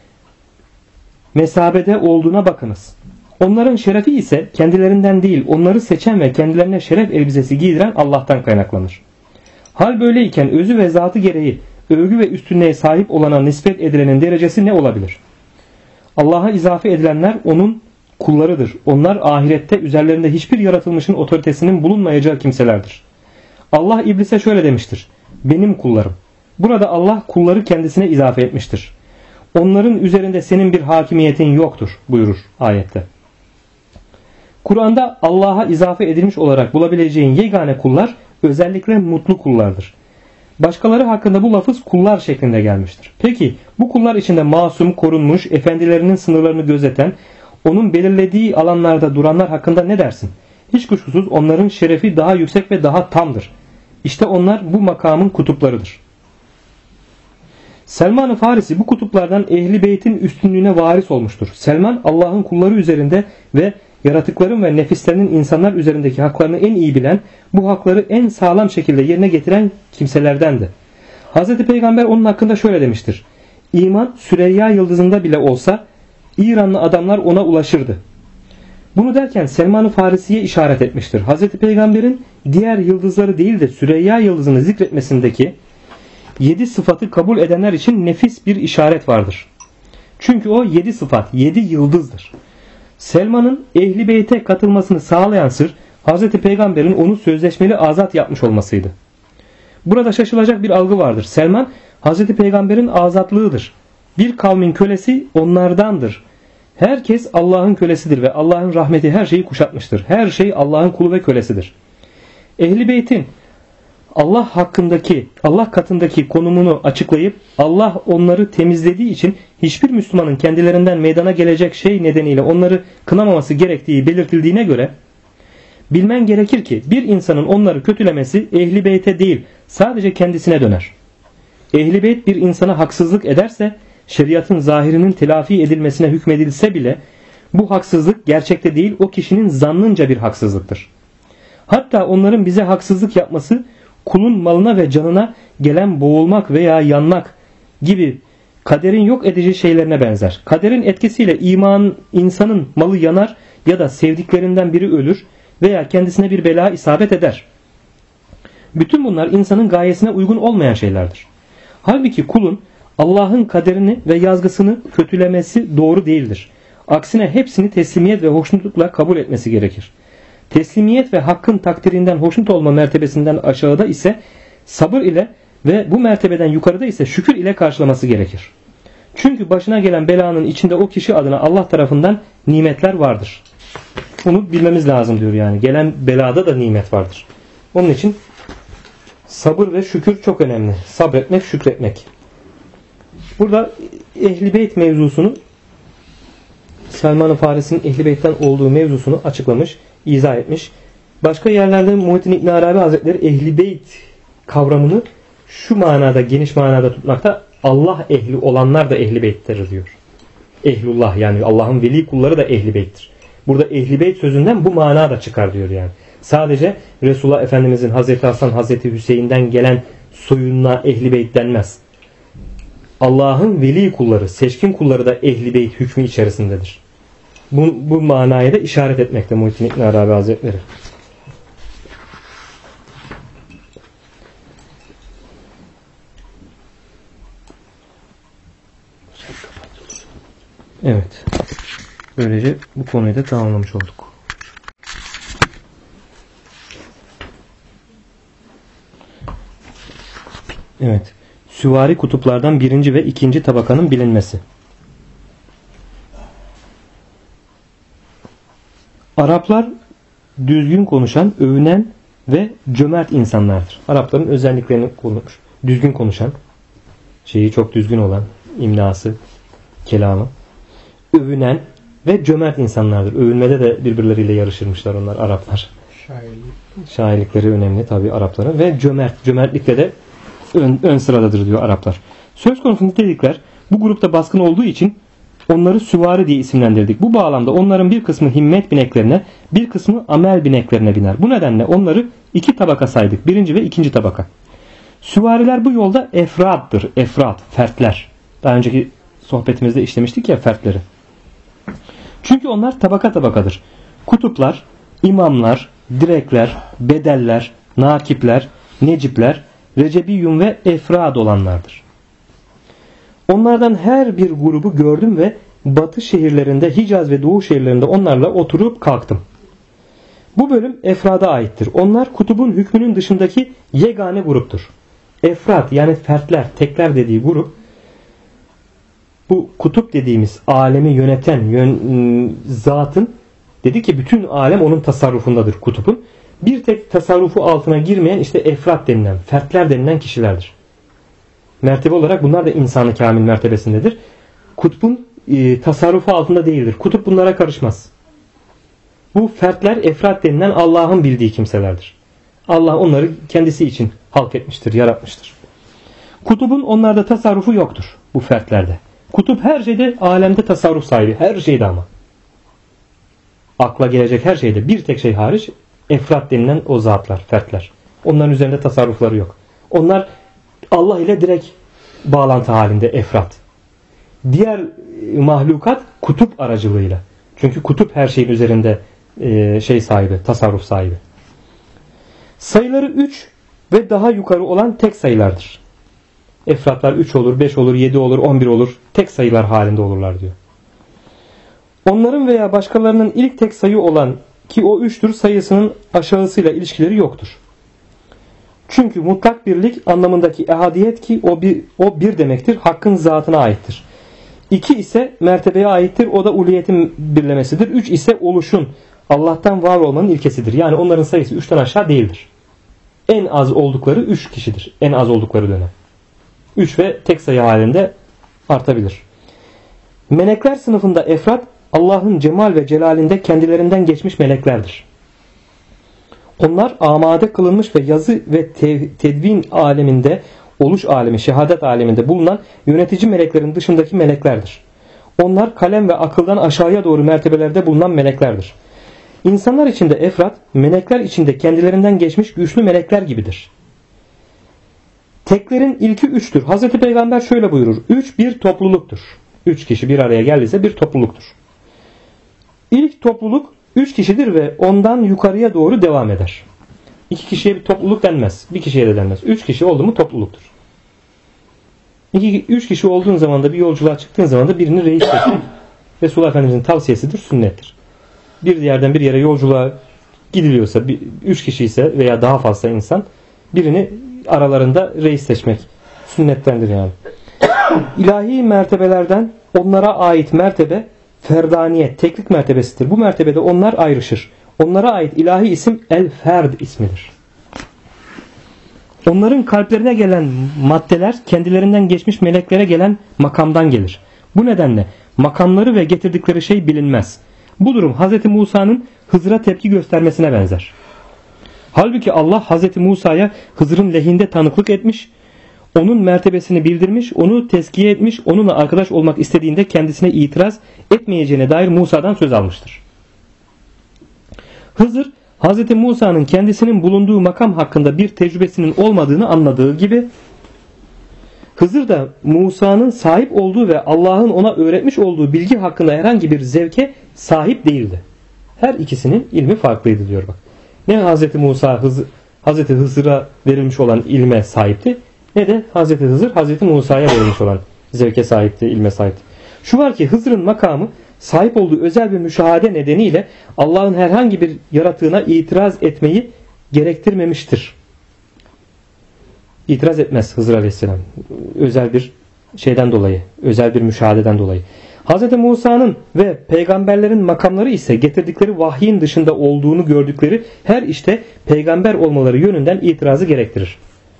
mesabede olduğuna bakınız. Onların şerefi ise kendilerinden değil, onları seçen ve kendilerine şeref elbisesi giydiren Allah'tan kaynaklanır. Hal böyleyken özü ve zatı gereği övgü ve üstünlüğe sahip olana nispet edilenin derecesi ne olabilir? Allah'a izafe edilenler onun kullarıdır. Onlar ahirette üzerlerinde hiçbir yaratılmışın otoritesinin bulunmayacağı kimselerdir. Allah iblise şöyle demiştir: benim kullarım. Burada Allah kulları kendisine izafe etmiştir. Onların üzerinde senin bir hakimiyetin yoktur buyurur ayette. Kur'an'da Allah'a izafe edilmiş olarak bulabileceğin yegane kullar özellikle mutlu kullardır. Başkaları hakkında bu lafız kullar şeklinde gelmiştir. Peki bu kullar içinde masum, korunmuş, efendilerinin sınırlarını gözeten, onun belirlediği alanlarda duranlar hakkında ne dersin? Hiç kuşkusuz onların şerefi daha yüksek ve daha tamdır. İşte onlar bu makamın kutuplarıdır. Selman-ı Farisi bu kutuplardan Ehl-i Beyt'in üstünlüğüne varis olmuştur. Selman Allah'ın kulları üzerinde ve yaratıkların ve nefislerinin insanlar üzerindeki haklarını en iyi bilen, bu hakları en sağlam şekilde yerine getiren kimselerdendi. Hz. Peygamber onun hakkında şöyle demiştir: İman Süreyya yıldızında bile olsa İranlı adamlar ona ulaşırdı. Bunu derken Selman-ı Farisi'ye işaret etmiştir. Hz. Peygamber'in diğer yıldızları değil de Süreyya yıldızını zikretmesindeki 7 sıfatı kabul edenler için nefis bir işaret vardır. Çünkü o 7 sıfat, 7 yıldızdır. Selman'ın Ehl-i Beyt'e katılmasını sağlayan sır Hz. Peygamber'in onu sözleşmeli azat yapmış olmasıydı. Burada şaşılacak bir algı vardır. Selman Hz. Peygamber'in azatlığıdır. Bir kavmin kölesi onlardandır. Herkes Allah'ın kölesidir ve Allah'ın rahmeti her şeyi kuşatmıştır. Her şey Allah'ın kulu ve kölesidir. Ehl-i Beyt'in Allah katındaki konumunu açıklayıp Allah onları temizlediği için hiçbir Müslümanın kendilerinden meydana gelecek şey nedeniyle onları kınamaması gerektiği belirtildiğine göre bilmen gerekir ki bir insanın onları kötülemesi Ehl-i Beyt'e değil sadece kendisine döner. Ehl-i Beyt bir insana haksızlık ederse şeriatın zahirinin telafi edilmesine hükmedilse bile bu haksızlık gerçekte değil o kişinin zannınca bir haksızlıktır. Hatta onların bize haksızlık yapması kulun malına ve canına gelen boğulmak veya yanmak gibi kaderin yok edici şeylerine benzer. Kaderin etkisiyle insanın malı yanar ya da sevdiklerinden biri ölür veya kendisine bir bela isabet eder. Bütün bunlar insanın gayesine uygun olmayan şeylerdir. Halbuki kulun Allah'ın kaderini ve yazgısını kötülemesi doğru değildir. Aksine hepsini teslimiyet ve hoşnutlukla kabul etmesi gerekir. Teslimiyet ve hakkın takdirinden hoşnut olma mertebesinden aşağıda ise sabır ile ve bu mertebeden yukarıda ise şükür ile karşılaması gerekir. Çünkü başına gelen belanın içinde o kişi adına Allah tarafından nimetler vardır. Bunu bilmemiz lazım diyor yani. Gelen belada da nimet vardır. Onun için sabır ve şükür çok önemli. Sabretmek, şükretmek. Burada Ehl-i Beyt mevzusunu Selman-ı Farisi'nin Ehl-i Beyt'ten olduğu mevzusunu açıklamış, izah etmiş. Başka yerlerde Muhittin İbn Arabi Hazretleri Ehl-i Beyt kavramını şu manada, geniş manada tutmakta, Allah ehli olanlar da Ehl-i Beyt'tir diyor. Ehlullah yani Allah'ın veli kulları da Ehl-i Beyt'tir. Burada Ehl-i Beyt sözünden bu mana da çıkar diyor yani. Sadece Resulullah Efendimizin Hazreti Hasan, Hazreti Hüseyin'den gelen soyuna Ehl-i Beyt denmez. Allah'ın veli kulları, seçkin kulları da Ehl-i Beyt hükmü içerisindedir. Bu manaya da işaret etmekte Muhittin İbn Arabi Hazretleri. Evet. Böylece bu konuyu da tamamlamış olduk. Evet. Süvari kutuplardan birinci ve ikinci tabakanın bilinmesi. Araplar düzgün konuşan, övünen ve cömert insanlardır. Arapların özelliklerini konuşmuş. Düzgün konuşan, şeyi çok düzgün olan, imlası, kelamı. Övünen ve cömert insanlardır. Övünmede de birbirleriyle yarışırmışlar onlar Araplar. Şairlikleri önemli tabii Arapların ve cömertlikte de ön sıradadır diyor Araplar. Söz konusu nitelikler bu grupta baskın olduğu için onları süvari diye isimlendirdik. Bu bağlamda onların bir kısmı himmet bineklerine, bir kısmı amel bineklerine biner. Bu nedenle onları iki tabaka saydık. Birinci ve ikinci tabaka. Süvariler bu yolda efrattır. Efrat, fertler. Daha önceki sohbetimizde işlemiştik ya fertleri. Çünkü onlar tabaka tabakadır. Kutuplar, imamlar, direkler, bedeller, nakipler, necipler, recebiyyum ve efrad olanlardır. Onlardan her bir grubu gördüm ve batı şehirlerinde, Hicaz ve doğu şehirlerinde onlarla oturup kalktım. Bu bölüm efrada aittir. Onlar kutubun hükmünün dışındaki yegane gruptur. Efrad yani fertler, tekler dediği grup, bu kutup dediğimiz alemi yöneten zatın, dedi ki bütün alem onun tasarrufundadır kutubun. Bir tek tasarrufu altına girmeyen işte efrat denilen, fertler denilen kişilerdir. Mertebe olarak bunlar da insan-ı kamil mertebesindedir. Kutbun tasarrufu altında değildir. Kutup bunlara karışmaz. Bu fertler efrat denilen Allah'ın bildiği kimselerdir. Allah onları kendisi için halk etmiştir, yaratmıştır. Kutubun onlarda tasarrufu yoktur bu fertlerde. Kutup her şeyde alemde tasarruf sahibi. Her şeyde ama. Akla gelecek her şeyde. Bir tek şey hariç efrat denilen o zatlar, fertler. Onların üzerinde tasarrufları yok. Onlar Allah ile direkt bağlantı halinde efrat. diğer mahlukat kutup aracılığıyla. Çünkü kutup her şeyin üzerinde sahibi, tasarruf sahibi. Sayıları 3 ve daha yukarı olan tek sayılardır. Efratlar 3 olur, 5 olur, 7 olur, 11 olur. Tek sayılar halinde olurlar diyor. Onların veya başkalarının ilk tek sayı olan ki o 3'tür sayısının aşağısıyla ilişkileri yoktur. Çünkü mutlak birlik anlamındaki ehadiyet ki o bir demektir. Hakkın zatına aittir. 2 ise mertebeye aittir. O da uluhiyetin birlemesidir. 3 ise oluşun, Allah'tan var olmanın ilkesidir. Yani onların sayısı 3'ten aşağı değildir. En az oldukları 3 kişidir. En az oldukları dönem. 3 ve tek sayı halinde artabilir. Melekler sınıfında efrat Allah'ın cemal ve celalinde kendilerinden geçmiş meleklerdir. Onlar amade kılınmış ve yazı ve tedvin aleminde, oluş alemi, şehadet aleminde bulunan yönetici meleklerin dışındaki meleklerdir. Onlar kalem ve akıldan aşağıya doğru mertebelerde bulunan meleklerdir. İnsanlar içinde efrat, melekler içinde kendilerinden geçmiş güçlü melekler gibidir. Teklerin ilki 3'tür. Hazreti Peygamber şöyle buyurur. 3 bir topluluktur. 3 kişi bir araya geldiyse bir topluluktur. İlk topluluk 3 kişidir ve ondan yukarıya doğru devam eder. 2 kişiye bir topluluk denmez. 1 kişiye de denmez. 3 kişi oldu mu topluluktur. 3 kişi olduğun zaman da bir yolculuğa çıktığın zaman da birini reis seçmek Resulullah Efendimizin tavsiyesidir, sünnettir. Bir yerden bir yere yolculuğa gidiliyorsa 3 kişi ise veya daha fazla insan birini aralarında reis seçmek sünnettendir yani. İlahi mertebelerden onlara ait mertebe ferdaniyet, teklik mertebesidir. Bu mertebede onlar ayrışır. Onlara ait ilahi isim El-Ferd ismidir. Onların kalplerine gelen maddeler kendilerinden geçmiş meleklere gelen makamdan gelir. Bu nedenle makamları ve getirdikleri şey bilinmez. Bu durum Hz. Musa'nın Hızır'a tepki göstermesine benzer. Halbuki Allah Hz. Musa'ya Hızır'ın lehinde tanıklık etmiş, onun mertebesini bildirmiş, onu tezkiye etmiş, onunla arkadaş olmak istediğinde kendisine itiraz etmeyeceğine dair Musa'dan söz almıştır. Hızır, Hz. Musa'nın kendisinin bulunduğu makam hakkında bir tecrübesinin olmadığını anladığı gibi, Hızır da Musa'nın sahip olduğu ve Allah'ın ona öğretmiş olduğu bilgi hakkında herhangi bir zevke sahip değildi. Her ikisinin ilmi farklıydı diyor bak. Ne Hz. Musa Hz. Hızır'a verilmiş olan ilme sahipti, ne de Hz. Hızır Hz. Musa'ya verilmiş olan zevke sahipti, ilme sahipti. Şu var ki Hızır'ın makamı sahip olduğu özel bir müşahede nedeniyle Allah'ın herhangi bir yaratığına itiraz etmeyi gerektirmemiştir. İtiraz etmez Hızır Aleyhisselam. Özel bir şeyden dolayı, özel bir müşahededen dolayı. Hz. Musa'nın ve peygamberlerin makamları ise getirdikleri vahyin dışında olduğunu gördükleri her işte peygamber olmaları yönünden itirazı gerektirir.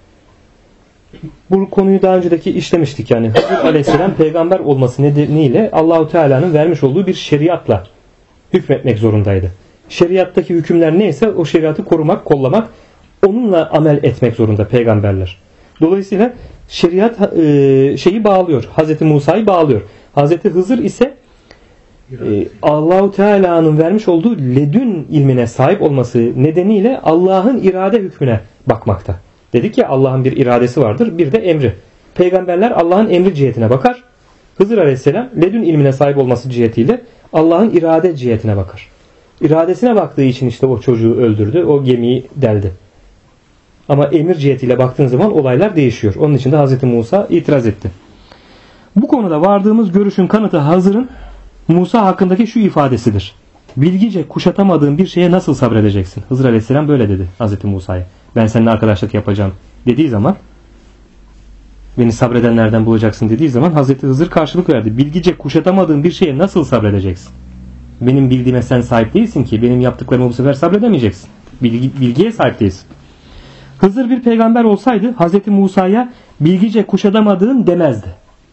Bu konuyu daha önceki işlemiştik yani. Hızır Aleyhisselam peygamber olması nedeniyle Allahu Teala'nın vermiş olduğu bir şeriatla hükmetmek zorundaydı. Şeriattaki hükümler neyse o şeriatı korumak, kollamak, onunla amel etmek zorunda peygamberler. Dolayısıyla şeriat şeyi bağlıyor. Hz. Musa'yı bağlıyor. Hz. Hızır ise Allahu Teala'nın vermiş olduğu ledün ilmine sahip olması nedeniyle Allah'ın irade hükmüne bakmakta. Dedik ya Allah'ın bir iradesi vardır, bir de emri. Peygamberler Allah'ın emri cihetine bakar. Hızır Aleyhisselam ledün ilmine sahip olması cihetiyle Allah'ın irade cihetine bakar. İradesine baktığı için işte o çocuğu öldürdü, o gemiyi deldi. Ama emir cihetiyle baktığın zaman olaylar değişiyor. Onun için de Hz. Musa itiraz etti. Bu konuda vardığımız görüşün kanıtı Hızır'ın Musa hakkındaki şu ifadesidir. Bilgice kuşatamadığın bir şeye nasıl sabredeceksin? Hızır Aleyhisselam böyle dedi Hz. Musa'ya. Ben seninle arkadaşlık yapacağım dediği zaman, beni sabredenlerden bulacaksın dediği zaman Hz. Hızır karşılık verdi. Bilgice kuşatamadığın bir şeye nasıl sabredeceksin? Benim bildiğime sen sahip değilsin ki. Benim yaptıklarımı bu sefer sabredemeyeceksin. Bilgiye sahip değilsin. Hızır bir peygamber olsaydı Hz. Musa'ya bilgice kuşatamadığın demezdi.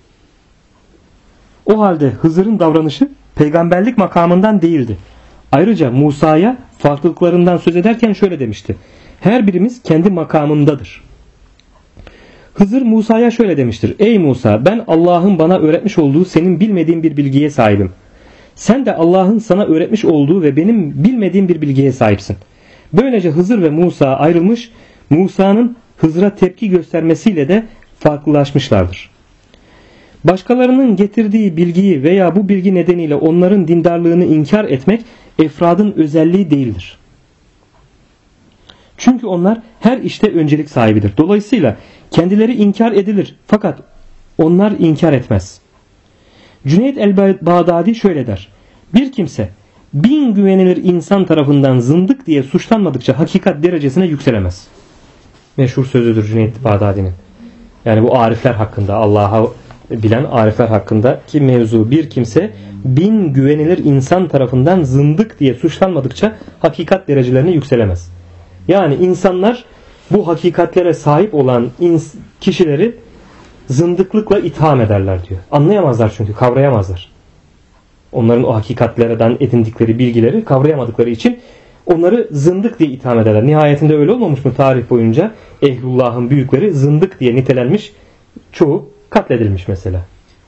O halde Hızır'ın davranışı peygamberlik makamından değildi. Ayrıca Musa'ya farklılıklarından söz ederken şöyle demişti. Her birimiz kendi makamındadır. Hızır Musa'ya şöyle demiştir. Ey Musa, ben Allah'ın bana öğretmiş olduğu senin bilmediğin bir bilgiye sahibim. Sen de Allah'ın sana öğretmiş olduğu ve benim bilmediğim bir bilgiye sahipsin. Böylece Hızır ve Musa ayrılmış, Musa'nın Hızır'a tepki göstermesiyle de farklılaşmışlardır. Başkalarının getirdiği bilgiyi veya bu bilgi nedeniyle onların dindarlığını inkar etmek efradın özelliği değildir. Çünkü onlar her işte öncelik sahibidir. Dolayısıyla kendileri inkar edilir fakat onlar inkar etmez. Cüneyd el-Bağdadi şöyle der: bir kimse 1000 güvenilir insan tarafından zındık diye suçlanmadıkça hakikat derecesine yükselemez. Meşhur sözüdür Cüneyd Bağdadi'nin. Yani bu arifler hakkında, Allah'a bilen arifler hakkındaki mevzu. Bir kimse 1000 güvenilir insan tarafından zındık diye suçlanmadıkça hakikat derecelerine yükselemez. Yani insanlar bu hakikatlere sahip olan kişileri zındıklıkla itham ederler diyor. Anlayamazlar çünkü, kavrayamazlar. Onların o hakikatlerden edindikleri bilgileri kavrayamadıkları için onları zındık diye itham ederler. Nihayetinde öyle olmamış mı tarih boyunca? Ehlullah'ın büyükleri zındık diye nitelenmiş, çoğu katledilmiş mesela.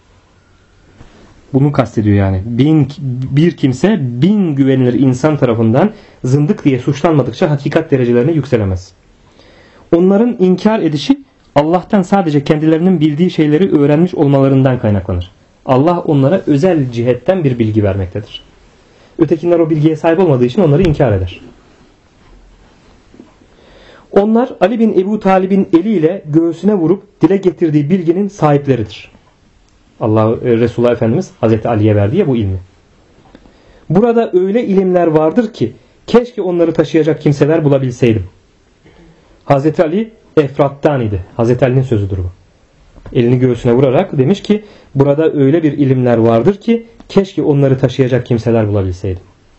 Bunu kastediyor yani. Bir kimse 1000 güvenilir insan tarafından zındık diye suçlanmadıkça hakikat derecelerine yükselemez. Onların inkar edişi Allah'tan sadece kendilerinin bildiği şeyleri öğrenmiş olmalarından kaynaklanır. Allah onlara özel cihetten bir bilgi vermektedir. Ötekiler o bilgiye sahip olmadığı için onları inkar eder. Onlar Ali bin Ebu Talib'in eliyle göğsüne vurup dile getirdiği bilginin sahipleridir. Allah Resulullah Efendimiz Hazreti Ali'ye verdi ya bu ilmi. Burada öyle ilimler vardır ki keşke onları taşıyacak kimseler bulabilseydim. Hazreti Ali efrattan idi. Hazreti Ali'nin sözüdür bu. Elini göğsüne vurarak demiş ki burada öyle bir ilimler vardır ki keşke onları taşıyacak kimseler bulabilseydim.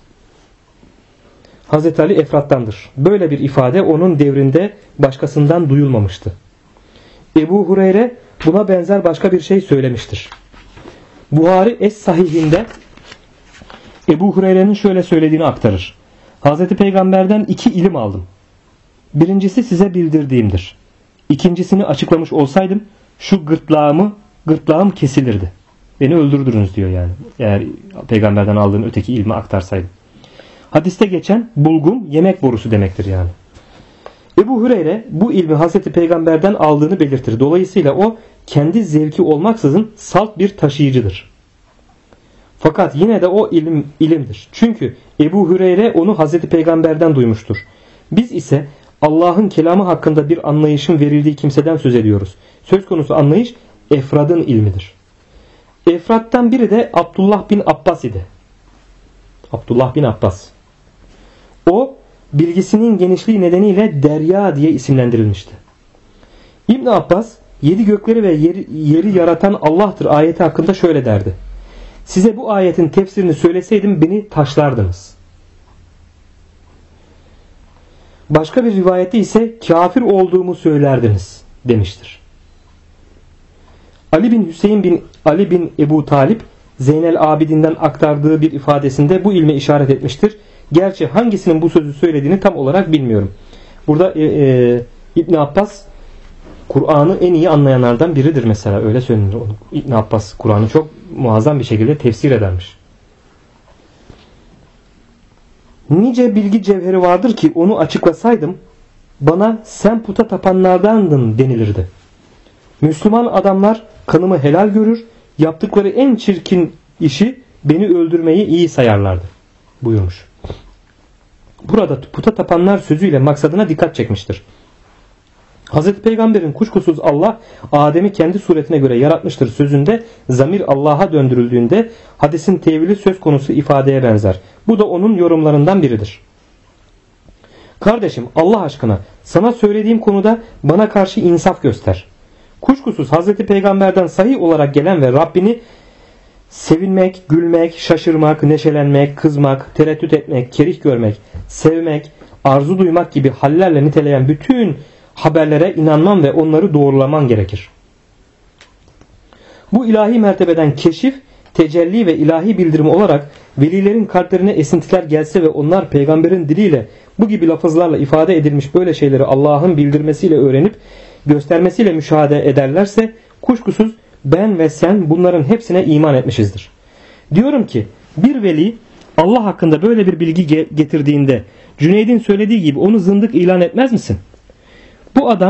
Hazreti Ali efrattandır. Böyle bir ifade onun devrinde başkasından duyulmamıştı. Ebu Hureyre buna benzer başka bir şey söylemiştir. Buhari Es-Sahih'inde Ebu Hureyre'nin şöyle söylediğini aktarır. Hazreti Peygamber'den 2 ilim aldım. Birincisi size bildirdiğimdir. İkincisini açıklamış olsaydım şu gırtlağım kesilirdi. Beni öldürdünüz diyor yani. Eğer Peygamber'den aldığım öteki ilmi aktarsaydım. Hadiste geçen bulgum yemek borusu demektir yani. Ebu Hureyre bu ilmi Hazreti Peygamber'den aldığını belirtir. Dolayısıyla o kendi zevki olmaksızın salt bir taşıyıcıdır. Fakat yine de o ilimdir. Çünkü Ebu Hureyre onu Hazreti Peygamber'den duymuştur. Biz ise Allah'ın kelamı hakkında bir anlayışın verildiği kimseden söz ediyoruz. Söz konusu anlayış efradın ilmidir. Efrattan biri de Abdullah bin Abbas idi. Abdullah bin Abbas. O bilgisinin genişliği nedeniyle Derya diye isimlendirilmişti. İbn Abbas 7 gökleri ve yeri yaratan Allah'tır ayeti hakkında şöyle derdi. Size bu ayetin tefsirini söyleseydim beni taşlardınız. Başka bir rivayette ise kafir olduğumu söylerdiniz demiştir. Ali bin Ebu Talip Zeynel Abidin'den aktardığı bir ifadesinde bu ilme işaret etmiştir. Gerçi hangisinin bu sözü söylediğini tam olarak bilmiyorum. Burada İbn Abbas Kur'an'ı en iyi anlayanlardan biridir mesela. Öyle söylenir. İbn Abbas Kur'an'ı çok muazzam bir şekilde tefsir edermiş. Nice bilgi cevheri vardır ki onu açıklasaydım bana sen puta tapanlardandın denilirdi. Müslüman adamlar kanımı helal görür, yaptıkları en çirkin işi beni öldürmeyi iyi sayarlardı buyurmuş. Burada puta tapanlar sözüyle maksadına dikkat çekmiştir. Hazreti Peygamber'in kuşkusuz Allah Adem'i kendi suretine göre yaratmıştır sözünde zamir Allah'a döndürüldüğünde hadisin tevili söz konusu ifadeye benzer. Bu da onun yorumlarından biridir. Kardeşim Allah aşkına sana söylediğim konuda bana karşı insaf göster. Kuşkusuz Hazreti Peygamber'den sahih olarak gelen ve Rabbini sevinmek, gülmek, şaşırmak, neşelenmek, kızmak, tereddüt etmek, kerih görmek, sevmek, arzu duymak gibi hallerle niteleyen bütün haberlere inanman ve onları doğrulaman gerekir. Bu ilahi mertebeden keşif, tecelli ve ilahi bildirim olarak velilerin kalplerine esintiler gelse ve onlar peygamberin diliyle bu gibi lafızlarla ifade edilmiş böyle şeyleri Allah'ın bildirmesiyle öğrenip göstermesiyle müşahede ederlerse kuşkusuz ben ve sen bunların hepsine iman etmişizdir. Diyorum ki bir veli Allah hakkında böyle bir bilgi getirdiğinde Cüneyd'in söylediği gibi onu zındık ilan etmez misin? Bu adam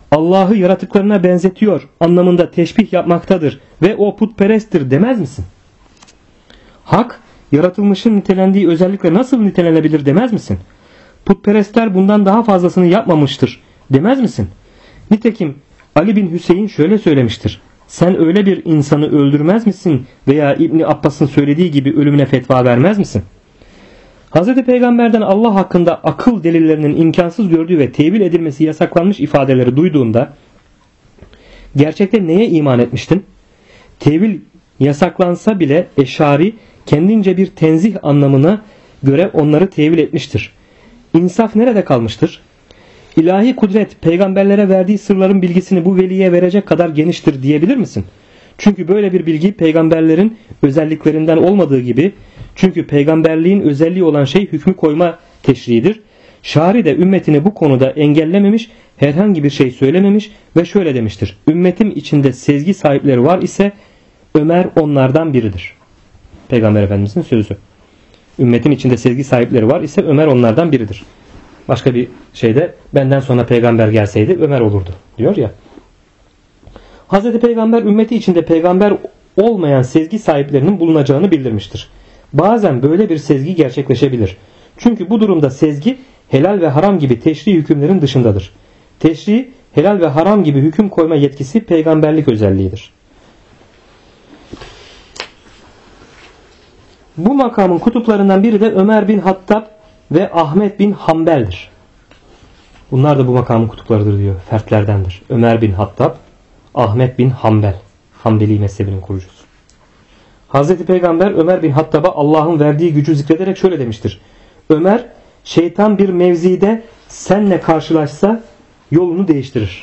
Allah'ı yaratıklarına benzetiyor anlamında teşbih yapmaktadır ve o putperesttir demez misin? Hak, yaratılmışın nitelendiği özellikle nasıl nitelenebilir demez misin? Putperestler bundan daha fazlasını yapmamıştır demez misin? Nitekim Ali bin Hüseyin şöyle söylemiştir. Sen öyle bir insanı öldürmez misin veya İbni Abbas'ın söylediği gibi ölümüne fetva vermez misin? Hz. Peygamber'den Allah hakkında akıl delillerinin imkansız gördüğü ve tevil edilmesi yasaklanmış ifadeleri duyduğunda gerçekte neye iman etmiştin? Tevil yasaklansa bile Eşari kendince bir tenzih anlamına göre onları tevil etmiştir. İnsaf nerede kalmıştır? İlahi kudret peygamberlere verdiği sırların bilgisini bu veliye verecek kadar geniştir diyebilir misin? Çünkü böyle bir bilgi peygamberlerin özelliklerinden olmadığı gibi, çünkü peygamberliğin özelliği olan şey hükmü koyma teşriğidir. Şari de ümmetini bu konuda engellememiş, herhangi bir şey söylememiş ve şöyle demiştir. Ümmetim içinde sezgi sahipleri var ise Ömer onlardan biridir. Peygamber Efendimizin sözü. Ümmetim içinde sezgi sahipleri var ise Ömer onlardan biridir. Başka bir şeyde benden sonra peygamber gelseydi Ömer olurdu diyor ya. Hazreti Peygamber ümmeti içinde peygamber olmayan sezgi sahiplerinin bulunacağını bildirmiştir. Bazen böyle bir sezgi gerçekleşebilir. Çünkü bu durumda sezgi helal ve haram gibi teşri hükümlerin dışındadır. Teşri, helal ve haram gibi hüküm koyma yetkisi peygamberlik özelliğidir. Bu makamın kutuplarından biri de Ömer bin Hattab ve Ahmet bin Hanbel'dir. Bunlar da bu makamın kutuplarıdır diyor. Fertlerdendir. Ömer bin Hattab, Ahmet bin Hanbel. Hanbeli mezhebinin kurucusu. Hazreti Peygamber Ömer bin Hattab'a Allah'ın verdiği gücü zikrederek şöyle demiştir. Ömer, şeytan bir mevzide senle karşılaşsa yolunu değiştirir.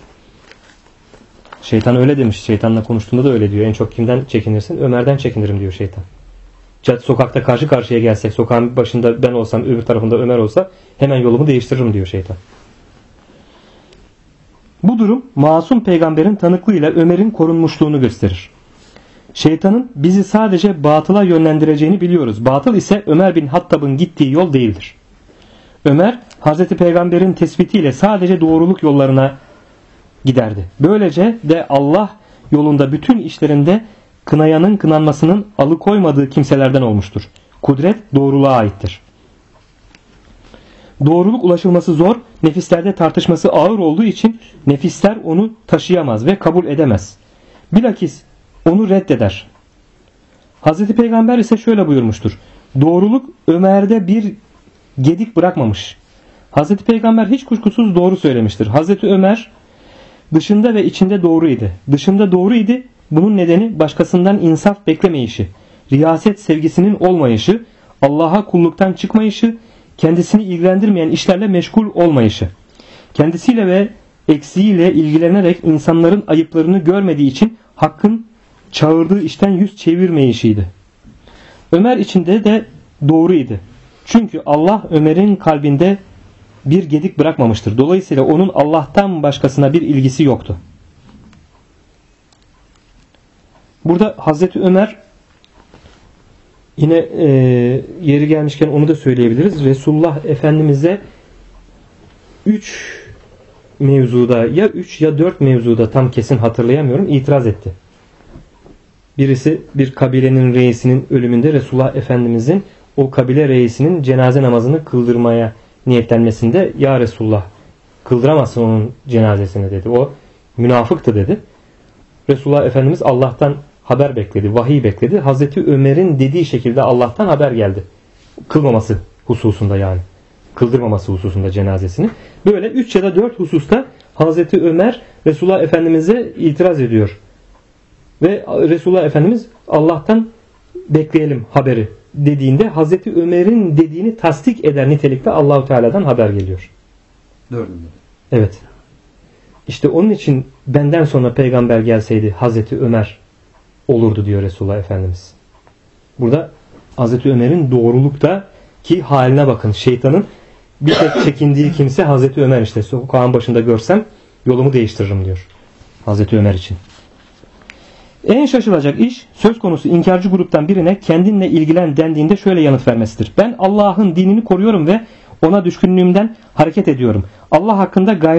Şeytan öyle demiş. Şeytanla konuştuğunda da öyle diyor. En çok kimden çekinirsin? Ömer'den çekinirim diyor şeytan. Sokakta karşı karşıya gelsek, sokağın başında ben olsam, öbür tarafında Ömer olsa hemen yolumu değiştiririm diyor şeytan. Bu durum masum peygamberin tanıklığıyla Ömer'in korunmuşluğunu gösterir. Şeytanın bizi sadece batıla yönlendireceğini biliyoruz. Batıl ise Ömer bin Hattab'ın gittiği yol değildir. Ömer, Hazreti Peygamber'in tespitiyle sadece doğruluk yollarına giderdi. Böylece de Allah yolunda bütün işlerinde kınayanın kınanmasının alıkoymadığı kimselerden olmuştur. Kudret doğruluğa aittir. Doğruluk ulaşılması zor, nefislerde tartışması ağır olduğu için nefisler onu taşıyamaz ve kabul edemez. Bilakis onu reddeder. Hazreti Peygamber ise şöyle buyurmuştur. Doğruluk Ömer'de bir gedik bırakmamış. Hazreti Peygamber hiç kuşkusuz doğru söylemiştir. Hazreti Ömer dışında ve içinde doğruydu. Dışında doğruydu. Bunun nedeni başkasından insaf beklemeyişi, riyaset sevgisinin olmayışı, Allah'a kulluktan çıkmayışı, kendisini ilgilendirmeyen işlerle meşgul olmayışı. Kendisiyle ve eksiğiyle ilgilenerek insanların ayıplarını görmediği için hakkın çağırdığı işten yüz çevirmeyişiydi. Ömer içinde de doğruydu. Çünkü Allah Ömer'in kalbinde bir gedik bırakmamıştır. Dolayısıyla onun Allah'tan başkasına bir ilgisi yoktu. Burada Hazreti Ömer yine yeri gelmişken onu da söyleyebiliriz. Resulullah Efendimiz'e 3 mevzuda ya 3 ya 4 mevzuda tam kesin hatırlayamıyorum itiraz etti. Birisi bir kabilenin reisinin ölümünde Resulullah Efendimiz'in o kabile reisinin cenaze namazını kıldırmaya niyetlenmesinde ya Resulullah kıldıramazsın onun cenazesini dedi. O münafıktı dedi. Resulullah Efendimiz Allah'tan haber bekledi, vahiy bekledi. Hazreti Ömer'in dediği şekilde Allah'tan haber geldi. Kılmaması hususunda yani. Kıldırmaması hususunda cenazesini. Böyle 3 ya da 4 hususta Hazreti Ömer Resulullah Efendimiz'e itiraz ediyor. Ve Resulullah Efendimiz Allah'tan bekleyelim haberi dediğinde Hazreti Ömer'in dediğini tasdik eder nitelikte Allahu Teala'dan haber geliyor. Dördünde. Evet. İşte onun için benden sonra peygamber gelseydi Hazreti Ömer olurdu diyor Resulullah Efendimiz. Burada Hazreti Ömer'in doğrulukta ki haline bakın. Şeytanın bir tek çekindiği kimse Hazreti Ömer işte. Sokağın başında görsem yolumu değiştiririm diyor. Hazreti Ömer için. En şaşılacak iş söz konusu inkarcı gruptan birine kendinle ilgilen dendiğinde şöyle yanıt vermesidir. Ben Allah'ın dinini koruyorum ve ona düşkünlüğümden hareket ediyorum. Allah hakkında gayret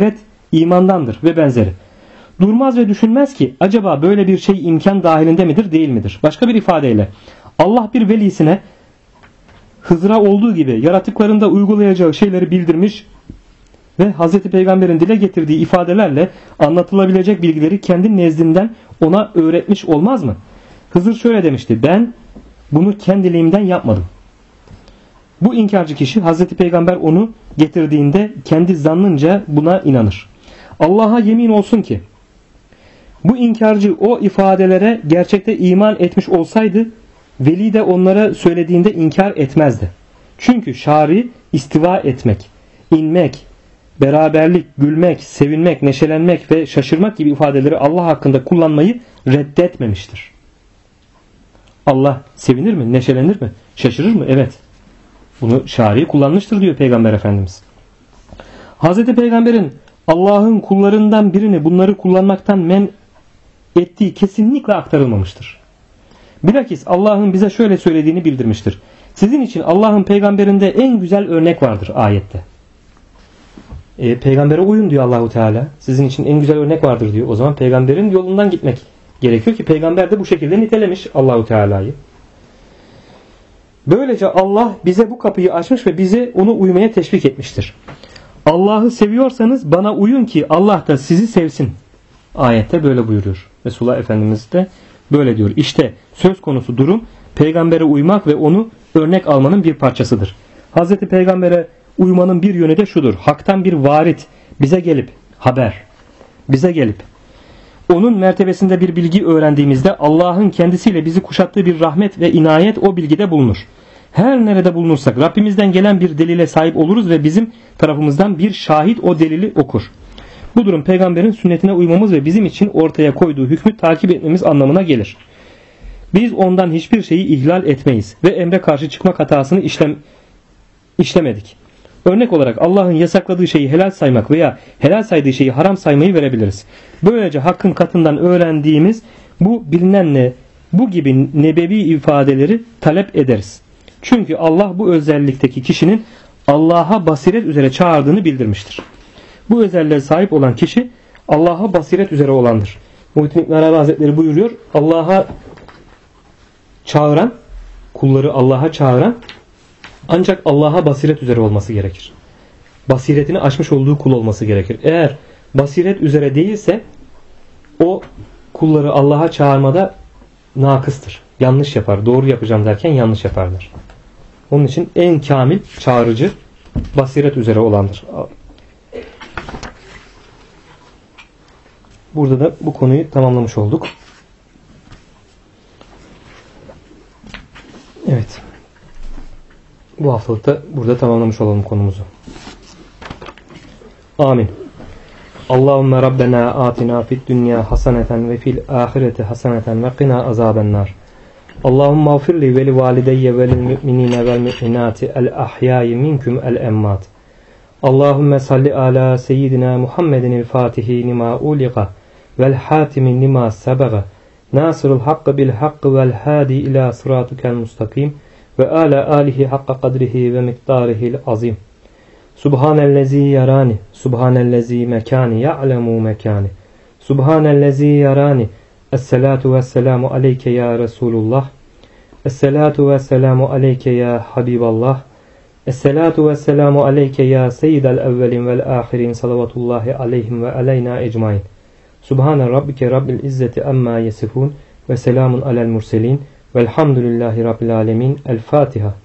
imandandır ve benzeri. Durmaz ve düşünmez ki acaba böyle bir şey imkan dahilinde midir değil midir? Başka bir ifadeyle Allah bir velisine Hızır'a olduğu gibi yaratıklarında uygulayacağı şeyleri bildirmiş ve Hz. Peygamber'in dile getirdiği ifadelerle anlatılabilecek bilgileri kendi nezdinden ona öğretmiş olmaz mı? Hızır şöyle demişti: ben bunu kendiliğimden yapmadım. Bu inkarcı kişi Hz. Peygamber onu getirdiğinde kendi zannınca buna inanır. Allah'a yemin olsun ki bu inkarcı o ifadelere gerçekte iman etmiş olsaydı veli de onlara söylediğinde inkar etmezdi. Çünkü şari istiva etmek, inmek, beraberlik, gülmek, sevinmek, neşelenmek ve şaşırmak gibi ifadeleri Allah hakkında kullanmayı reddetmemiştir. Allah sevinir mi? Neşelenir mi? Şaşırır mı? Evet. Bunu şari kullanmıştır diyor Peygamber Efendimiz. Hz. Peygamber'in Allah'ın kullarından birini bunları kullanmaktan men ettiği kesinlikle aktarılmamıştır. Bilakis Allah'ın bize şöyle söylediğini bildirmiştir. Sizin için Allah'ın peygamberinde en güzel örnek vardır ayette. Peygambere uyun diyor Allahu Teala. Sizin için en güzel örnek vardır diyor. O zaman peygamberin yolundan gitmek gerekiyor ki peygamber de bu şekilde nitelemiş Allahu Teala'yı. Böylece Allah bize bu kapıyı açmış ve bizi onu uymaya teşvik etmiştir. Allah'ı seviyorsanız bana uyun ki Allah da sizi sevsin. Ayette böyle buyuruyor. Resulullah Efendimiz de böyle diyor. İşte söz konusu durum peygambere uymak ve onu örnek almanın bir parçasıdır. Hazreti Peygamber'e uymanın bir yönü de şudur. Hak'tan bir varit bize gelip onun mertebesinde bir bilgi öğrendiğimizde Allah'ın kendisiyle bizi kuşattığı bir rahmet ve inayet o bilgide bulunur. Her nerede bulunursak Rabbimizden gelen bir delile sahip oluruz ve bizim tarafımızdan bir şahit o delili okur. Bu durum peygamberin sünnetine uymamız ve bizim için ortaya koyduğu hükmü takip etmemiz anlamına gelir. Biz ondan hiçbir şeyi ihlal etmeyiz ve emre karşı çıkmak hatasını işlemedik. Örnek olarak Allah'ın yasakladığı şeyi helal saymak veya helal saydığı şeyi haram saymayı verebiliriz. Böylece hakkın katından öğrendiğimiz bu bilinenle bu gibi nebevi ifadeleri talep ederiz. Çünkü Allah bu özellikteki kişinin Allah'a basiret üzere çağırdığını bildirmiştir. Bu özelliğe sahip olan kişi Allah'a basiret üzere olandır. Muhittin İbn Arabi Hazretleri buyuruyor. Allah'a çağıran, kulları Allah'a çağıran ancak Allah'a basiret üzere olması gerekir. Basiretini aşmış olduğu kul olması gerekir. Eğer basiret üzere değilse o kulları Allah'a çağırmada nakıstır. Yanlış yapar. Doğru yapacağım derken yanlış yaparlar. Onun için en kamil çağırıcı basiret üzere olandır. Burada da bu konuyu tamamlamış olduk. Evet. Bu haftalıkta burada tamamlamış olalım konumuzu. Amin. Allahümme Rabbena atina fid dünya haseneten ve fil ahireti haseneten ve qina azabennar. Allahümme afirli ve li valideyye ve lil müminine vel müminati el ahyayi minkum el emmat. Allahümme salli ala seyyidina Muhammedin el fatihi nima uliqa vel hatimi nima sebaga nasırul hakkı bil hakkı vel hadi ila sıratukel mustakim ve ala alihi hakka kadrihi ve miktarihil azim. Subhanellezi yarani, subhanellezi mekani ya'lemu mekani. Subhanellezi yarani. Esselatu vesselamu aleyke ya Resulullah. Esselatu vesselamu aleyke ya Habiballah. Esselatu vesselamu aleyke ya Seyyidel evvelin vel ahirin salavatullahi aleyhim ve aleyna ecmain. Subhane rabbike rabbil izzeti amma yesifun ve selamun alel murselin velhamdülillahi rabbil alemin. El Fatiha.